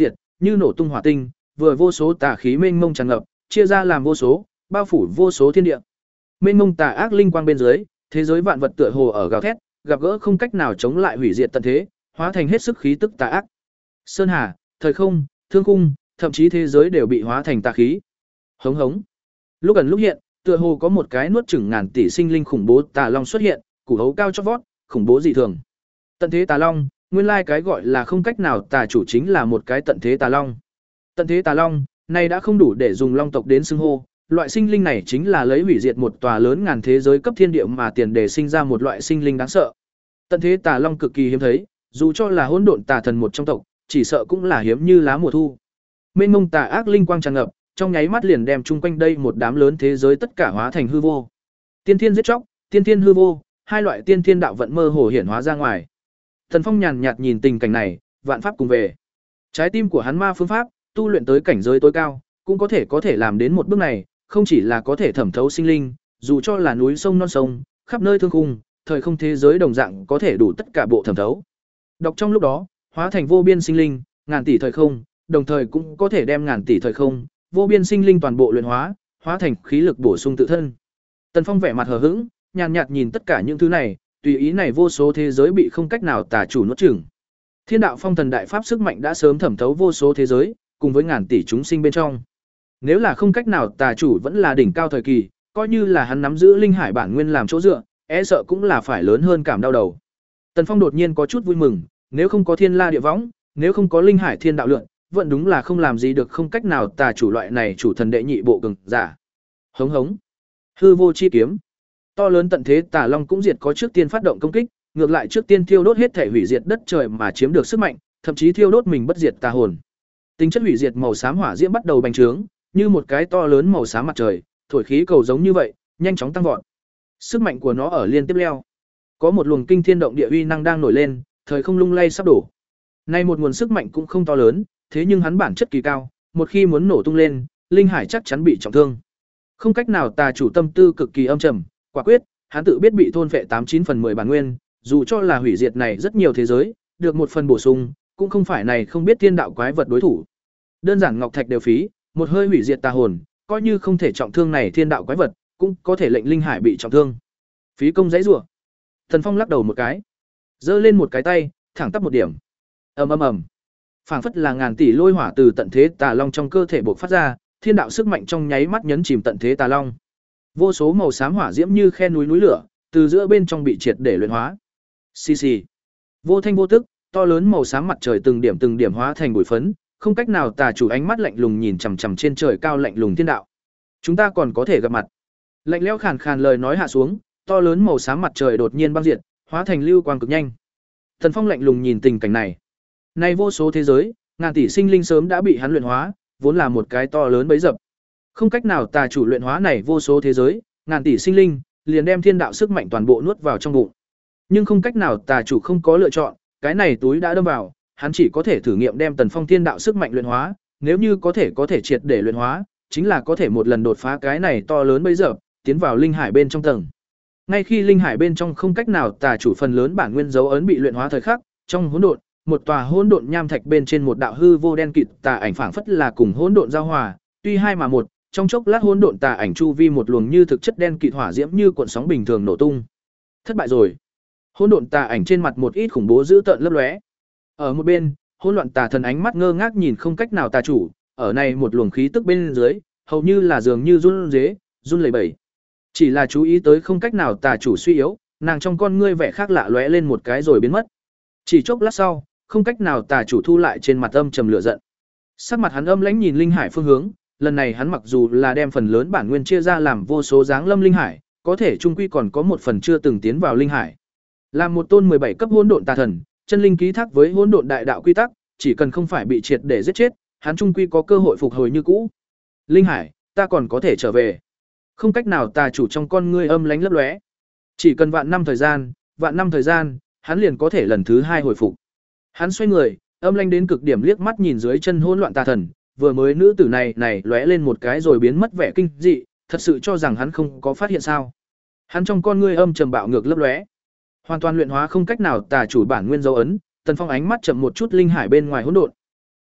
như nổ tung hỏa tinh, vừa vô số tà khí mênh mông tràn ngập, chia ra làm vô số, bao phủ vô số thiên địa. Mênh mông tà ác linh quang bên dưới, thế giới vạn vật tựa hồ ở gào thét, gặp gỡ không cách nào chống lại hủy diệt tận thế, hóa thành hết sức khí tức tà ác. Sơn hà, thời không, thương khung, thậm chí thế giới đều bị hóa thành tà khí. Hống hống. Lúc gần lúc hiện, tựa hồ có một cái nuốt chửng ngàn tỷ sinh linh khủng bố tà long xuất hiện, củ hấu cao chót vót, khủng bố dị thường. Tận thế tà long, nguyên lai cái gọi là không cách nào tà chủ chính là một cái tận thế tà long. Tận thế tà long, này đã không đủ để dùng long tộc đến xưng hô, loại sinh linh này chính là lấy hủy diệt một tòa lớn ngàn thế giới cấp thiên địa mà tiền để sinh ra một loại sinh linh đáng sợ. Tận thế tà long cực kỳ hiếm thấy, dù cho là hỗn độn tà thần một trong tộc, chỉ sợ cũng là hiếm như lá mùa thu. Mênh mông tà ác linh quang tràn ngập, trong nháy mắt liền đem chung quanh đây một đám lớn thế giới tất cả hóa thành hư vô. Tiên thiên giết chóc, tiên thiên hư vô, hai loại tiên thiên đạo vận mơ hồ hiển hóa ra ngoài. Thần Phong nhàn nhạt nhìn tình cảnh này, vạn pháp cùng về. Trái tim của hắn ma phương pháp, tu luyện tới cảnh giới tối cao, cũng có thể có thể làm đến một bước này, không chỉ là có thể thẩm thấu sinh linh, dù cho là núi sông non sông, khắp nơi thương khung, thời không thế giới đồng dạng có thể đủ tất cả bộ thẩm thấu. Đọc trong lúc đó, hóa thành vô biên sinh linh, ngàn tỷ thời không, đồng thời cũng có thể đem ngàn tỷ thời không, vô biên sinh linh toàn bộ luyện hóa, hóa thành khí lực bổ sung tự thân. Tần Phong vẻ mặt hờ hững, nhàn nhạt nhìn tất cả những thứ này, tùy ý này vô số thế giới bị không cách nào tà chủ nuốt chửng. Thiên đạo phong thần đại pháp sức mạnh đã sớm thẩm thấu vô số thế giới, cùng với ngàn tỷ chúng sinh bên trong. Nếu là không cách nào tà chủ vẫn là đỉnh cao thời kỳ, coi như là hắn nắm giữ linh hải bản nguyên làm chỗ dựa, e sợ cũng là phải lớn hơn cảm đau đầu. Tần Phong đột nhiên có chút vui mừng, nếu không có thiên la địa võng, nếu không có linh hải thiên đạo lượng, vẫn đúng là không làm gì được không cách nào tà chủ loại này chủ thần đệ nhị bộ cường giả. Hống hống. Hư vô chi kiếm. To lớn tận thế tà long cũng diệt có trước tiên phát động công kích, ngược lại trước tiên thiêu đốt hết thể hủy diệt đất trời mà chiếm được sức mạnh, thậm chí thiêu đốt mình bất diệt tà hồn. Tính chất hủy diệt màu xám hỏa diễm bắt đầu bành trướng, như một cái to lớn màu xám mặt trời, thổi khí cầu giống như vậy, nhanh chóng tăng vọt. Sức mạnh của nó ở liên tiếp leo. Có một luồng kinh thiên động địa uy năng đang nổi lên, thời không lung lay sắp đổ. Nay một nguồn sức mạnh cũng không to lớn, thế nhưng hắn bản chất kỳ cao, một khi muốn nổ tung lên, linh hải chắc chắn bị trọng thương. Không cách nào tà chủ tâm tư cực kỳ âm trầm, quả quyết, hắn tự biết bị thôn phệ tám chín phần mười bản nguyên, dù cho là hủy diệt này rất nhiều thế giới, được một phần bổ sung, cũng không phải này không biết thiên đạo quái vật đối thủ. Đơn giản ngọc thạch đều phí, một hơi hủy diệt tà hồn, coi như không thể trọng thương này thiên đạo quái vật, cũng có thể lệnh linh hải bị trọng thương. Phí công giấy rủa. Thần Phong lắc đầu một cái, giơ lên một cái tay, thẳng tắp một điểm. Ầm ầm ầm. Phảng phất là ngàn tỷ lôi hỏa từ tận thế tà long trong cơ thể bộc phát ra, thiên đạo sức mạnh trong nháy mắt nhấn chìm tận thế tà long. Vô số màu xám hỏa diễm như khe núi núi lửa, từ giữa bên trong bị triệt để luyện hóa. Xì xì. Vô thanh vô tức, to lớn màu xám mặt trời từng điểm từng điểm hóa thành bụi phấn, không cách nào tà chủ ánh mắt lạnh lùng nhìn chằm chằm trên trời cao lạnh lùng thiên đạo. Chúng ta còn có thể gặp mặt. Lạnh lẽo khàn khàn lời nói hạ xuống, to lớn màu xám mặt trời đột nhiên băng diệt, hóa thành lưu quang cực nhanh. Thần Phong lạnh lùng nhìn tình cảnh này. Nay vô số thế giới, ngàn tỷ sinh linh sớm đã bị hắn luyện hóa, vốn là một cái to lớn bấy dập. Không cách nào tà chủ luyện hóa này vô số thế giới, ngàn tỷ sinh linh, liền đem thiên đạo sức mạnh toàn bộ nuốt vào trong bụng. Nhưng không cách nào tà chủ không có lựa chọn, cái này túi đã đâm vào, hắn chỉ có thể thử nghiệm đem Tần Phong thiên đạo sức mạnh luyện hóa, nếu như có thể có thể triệt để luyện hóa, chính là có thể một lần đột phá cái này to lớn bấy dập, tiến vào linh hải bên trong tầng. Ngay khi linh hải bên trong không cách nào tà chủ phần lớn bản nguyên dấu ấn bị luyện hóa thời khắc, trong hỗn độn, một tòa hỗn độn nham thạch bên trên một đạo hư vô đen kịt tà ảnh phảng phất là cùng hỗn độn giao hòa, tuy hai mà một, trong chốc lát hỗn độn tà ảnh chu vi một luồng như thực chất đen kịt hỏa diễm như cuộn sóng bình thường nổ tung. Thất bại rồi. Hỗn độn tà ảnh trên mặt một ít khủng bố dữ tợn lấp lóe. Ở một bên, hỗn loạn tà thần ánh mắt ngơ ngác nhìn không cách nào tà chủ, ở này một luồng khí tức bên dưới, hầu như là dường như run rế, run lẩy bẩy. Chỉ là chú ý tới không cách nào tà chủ suy yếu, nàng trong con ngươi vẻ khác lạ lóe lên một cái rồi biến mất. Chỉ chốc lát sau, không cách nào tà chủ thu lại trên mặt âm trầm lửa giận. Sắc mặt hắn âm lãnh nhìn linh hải phương hướng, lần này hắn mặc dù là đem phần lớn bản nguyên chia ra làm vô số dáng lâm linh hải, có thể trung quy còn có một phần chưa từng tiến vào linh hải. Làm một tôn mười bảy cấp hỗn độn tà thần, chân linh ký thác với hỗn độn đại đạo quy tắc, chỉ cần không phải bị triệt để giết chết, hắn trung quy có cơ hội phục hồi như cũ. Linh hải, ta còn có thể trở về. Không cách nào tà chủ trong con ngươi âm lánh lấp lóe. Chỉ cần vạn năm thời gian, vạn năm thời gian, hắn liền có thể lần thứ hai hồi phục. Hắn xoay người, âm lanh đến cực điểm liếc mắt nhìn dưới chân hỗn loạn tà thần, vừa mới nữ tử này này lóe lên một cái rồi biến mất vẻ kinh dị, thật sự cho rằng hắn không có phát hiện sao? Hắn trong con ngươi âm trầm bạo ngược lấp lóe, hoàn toàn luyện hóa không cách nào tà chủ bản nguyên dấu ấn. Tần Phong ánh mắt chậm một chút linh hải bên ngoài hỗn độn.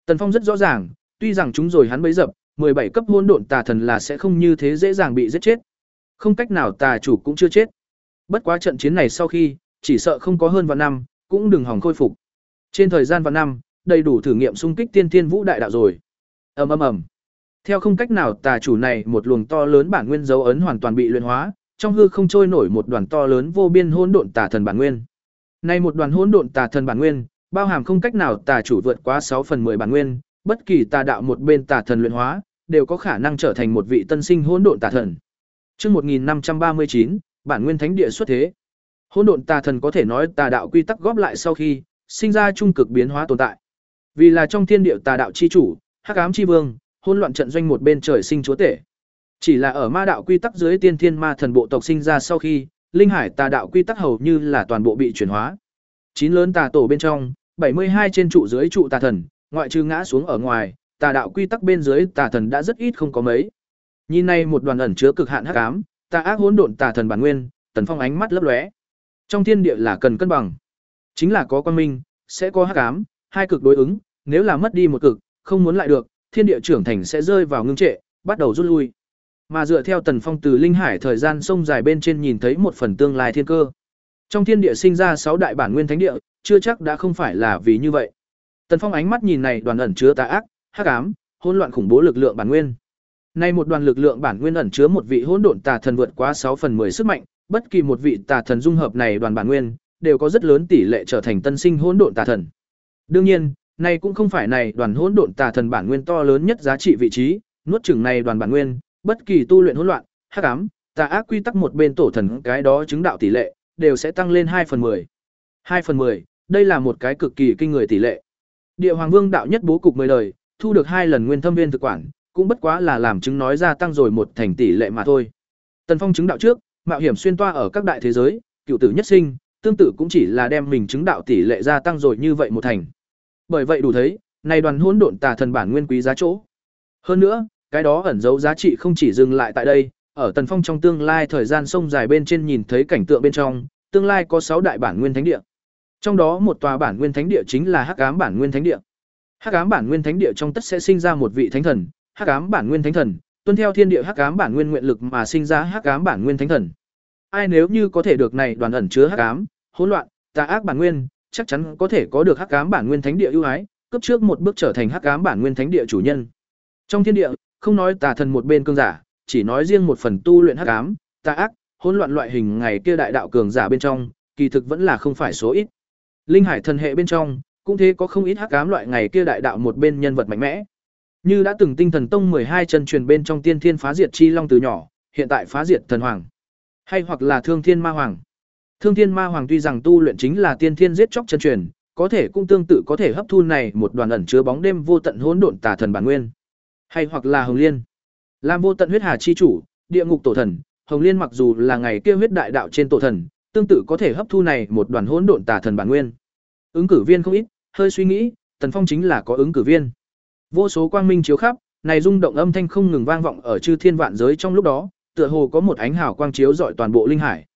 Tần Phong rất rõ ràng, tuy rằng chúng rồi hắn bấy dập, mười bảy cấp hỗn độn tà thần là sẽ không như thế dễ dàng bị giết chết. Không cách nào tà chủ cũng chưa chết. Bất quá trận chiến này sau khi, chỉ sợ không có hơn vạn năm, cũng đừng hòng khôi phục. Trên thời gian vạn năm, đầy đủ thử nghiệm xung kích tiên thiên vũ đại đạo rồi. Ầm ầm ầm. Theo không cách nào tà chủ này một luồng to lớn bản nguyên dấu ấn hoàn toàn bị luyện hóa, trong hư không trôi nổi một đoàn to lớn vô biên hỗn độn tà thần bản nguyên. Nay một đoàn hỗn độn tà thần bản nguyên, bao hàm không cách nào tà chủ vượt quá sáu phần mười bản nguyên, bất kỳ tà đạo một bên tà thần luyện hóa, đều có khả năng trở thành một vị tân sinh hỗn độn tà thần. Chương một nghìn năm trăm ba mươi chín, bản nguyên thánh địa xuất thế. Hỗn độn tà thần có thể nói tà đạo quy tắc góp lại sau khi sinh ra trung cực biến hóa tồn tại. Vì là trong thiên địa tà đạo chi chủ, hắc ám chi vương, hỗn loạn trận doanh một bên trời sinh chúa tể. Chỉ là ở ma đạo quy tắc dưới tiên thiên ma thần bộ tộc sinh ra sau khi, linh hải tà đạo quy tắc hầu như là toàn bộ bị chuyển hóa. Chín lớn tà tổ bên trong, bảy mươi hai trên trụ dưới trụ tà thần, ngoại trừ ngã xuống ở ngoài, tà đạo quy tắc bên dưới tà thần đã rất ít không có mấy. Nhìn này một đoàn ẩn chứa cực hạn hắc ám, tà ác hỗn độn tà thần bản nguyên, Tần Phong ánh mắt lấp lóe. Trong thiên địa là cần cân bằng, chính là có quang minh, sẽ có hắc ám, hai cực đối ứng, nếu là mất đi một cực, không muốn lại được, thiên địa trưởng thành sẽ rơi vào ngưng trệ, bắt đầu rút lui. Mà dựa theo Tần Phong từ linh hải thời gian sông dài bên trên nhìn thấy một phần tương lai thiên cơ. Trong thiên địa sinh ra sáu đại bản nguyên thánh địa, chưa chắc đã không phải là vì như vậy. Tần Phong ánh mắt nhìn này đoàn ẩn chứa tà ác, hắc ám, hỗn loạn khủng bố lực lượng bản nguyên. Nay một đoàn lực lượng bản nguyên ẩn chứa một vị hỗn độn tà thần vượt quá sáu phần mười sức mạnh, bất kỳ một vị tà thần dung hợp này đoàn bản nguyên, đều có rất lớn tỷ lệ trở thành tân sinh hỗn độn tà thần. Đương nhiên, này cũng không phải này đoàn hỗn độn tà thần bản nguyên to lớn nhất giá trị vị trí, nuốt chửng này đoàn bản nguyên, bất kỳ tu luyện hỗn loạn, hắc ám, tà ác quy tắc một bên tổ thần cái đó chứng đạo tỷ lệ, đều sẽ tăng lên hai phần mười. hai phần mười, đây là một cái cực kỳ kinh người tỷ lệ. Địa Hoàng Vương đạo nhất bố cục mười đời, thu được hai lần nguyên thâm viên thực quản, cũng bất quá là làm chứng nói ra tăng rồi một thành tỷ lệ mà thôi. Tần Phong chứng đạo trước, mạo hiểm xuyên toa ở các đại thế giới, cựu tử nhất sinh, tương tự cũng chỉ là đem mình chứng đạo tỷ lệ gia tăng rồi như vậy một thành. Bởi vậy đủ thấy, này đoàn hỗn độn tà thần bản nguyên quý giá chỗ. Hơn nữa, cái đó ẩn giấu giá trị không chỉ dừng lại tại đây, ở Tần Phong trong tương lai thời gian sông dài bên trên nhìn thấy cảnh tượng bên trong, tương lai có sáu đại bản nguyên thánh địa. Trong đó một tòa bản nguyên thánh địa chính là Hắc Ám bản nguyên thánh địa. Hắc Ám bản nguyên thánh địa trong tất sẽ sinh ra một vị thánh thần, Hắc Ám bản nguyên thánh thần, tuân theo thiên địa Hắc Ám bản nguyên nguyện lực mà sinh ra Hắc Ám bản nguyên thánh thần. Ai nếu như có thể được này đoàn ẩn chứa hắc ám, hỗn loạn, tà ác bản nguyên, chắc chắn có thể có được Hắc Ám bản nguyên thánh địa ưu ái, cấp trước một bước trở thành Hắc Ám bản nguyên thánh địa chủ nhân. Trong thiên địa, không nói tà thần một bên cương giả, chỉ nói riêng một phần tu luyện hắc ám, tà ác, hỗn loạn loại hình ngày kia đại đạo cường giả bên trong, kỳ thực vẫn là không phải số ít. Linh hải thần hệ bên trong, cũng thế có không ít hắc ám loại ngày kia đại đạo một bên nhân vật mạnh mẽ. Như đã từng Tinh Thần Tông mười hai chân truyền bên trong Tiên Thiên Phá Diệt Chi Long từ nhỏ, hiện tại Phá Diệt Thần Hoàng, hay hoặc là Thương Thiên Ma Hoàng. Thương Thiên Ma Hoàng tuy rằng tu luyện chính là tiên thiên giết chóc chân truyền, có thể cũng tương tự có thể hấp thu này một đoàn ẩn chứa bóng đêm vô tận hỗn độn tà thần bản nguyên. Hay hoặc là Hồng Liên, làm vô tận huyết hà chi chủ, địa ngục tổ thần, Hồng Liên mặc dù là ngày kia huyết đại đạo trên tổ thần, tương tự có thể hấp thu này một đoàn hỗn độn tà thần bản nguyên. Ứng cử viên không ít, hơi suy nghĩ, Tần Phong chính là có ứng cử viên. Vô số quang minh chiếu khắp, này rung động âm thanh không ngừng vang vọng ở chư thiên vạn giới trong lúc đó, tựa hồ có một ánh hào quang chiếu rọi toàn bộ linh hải.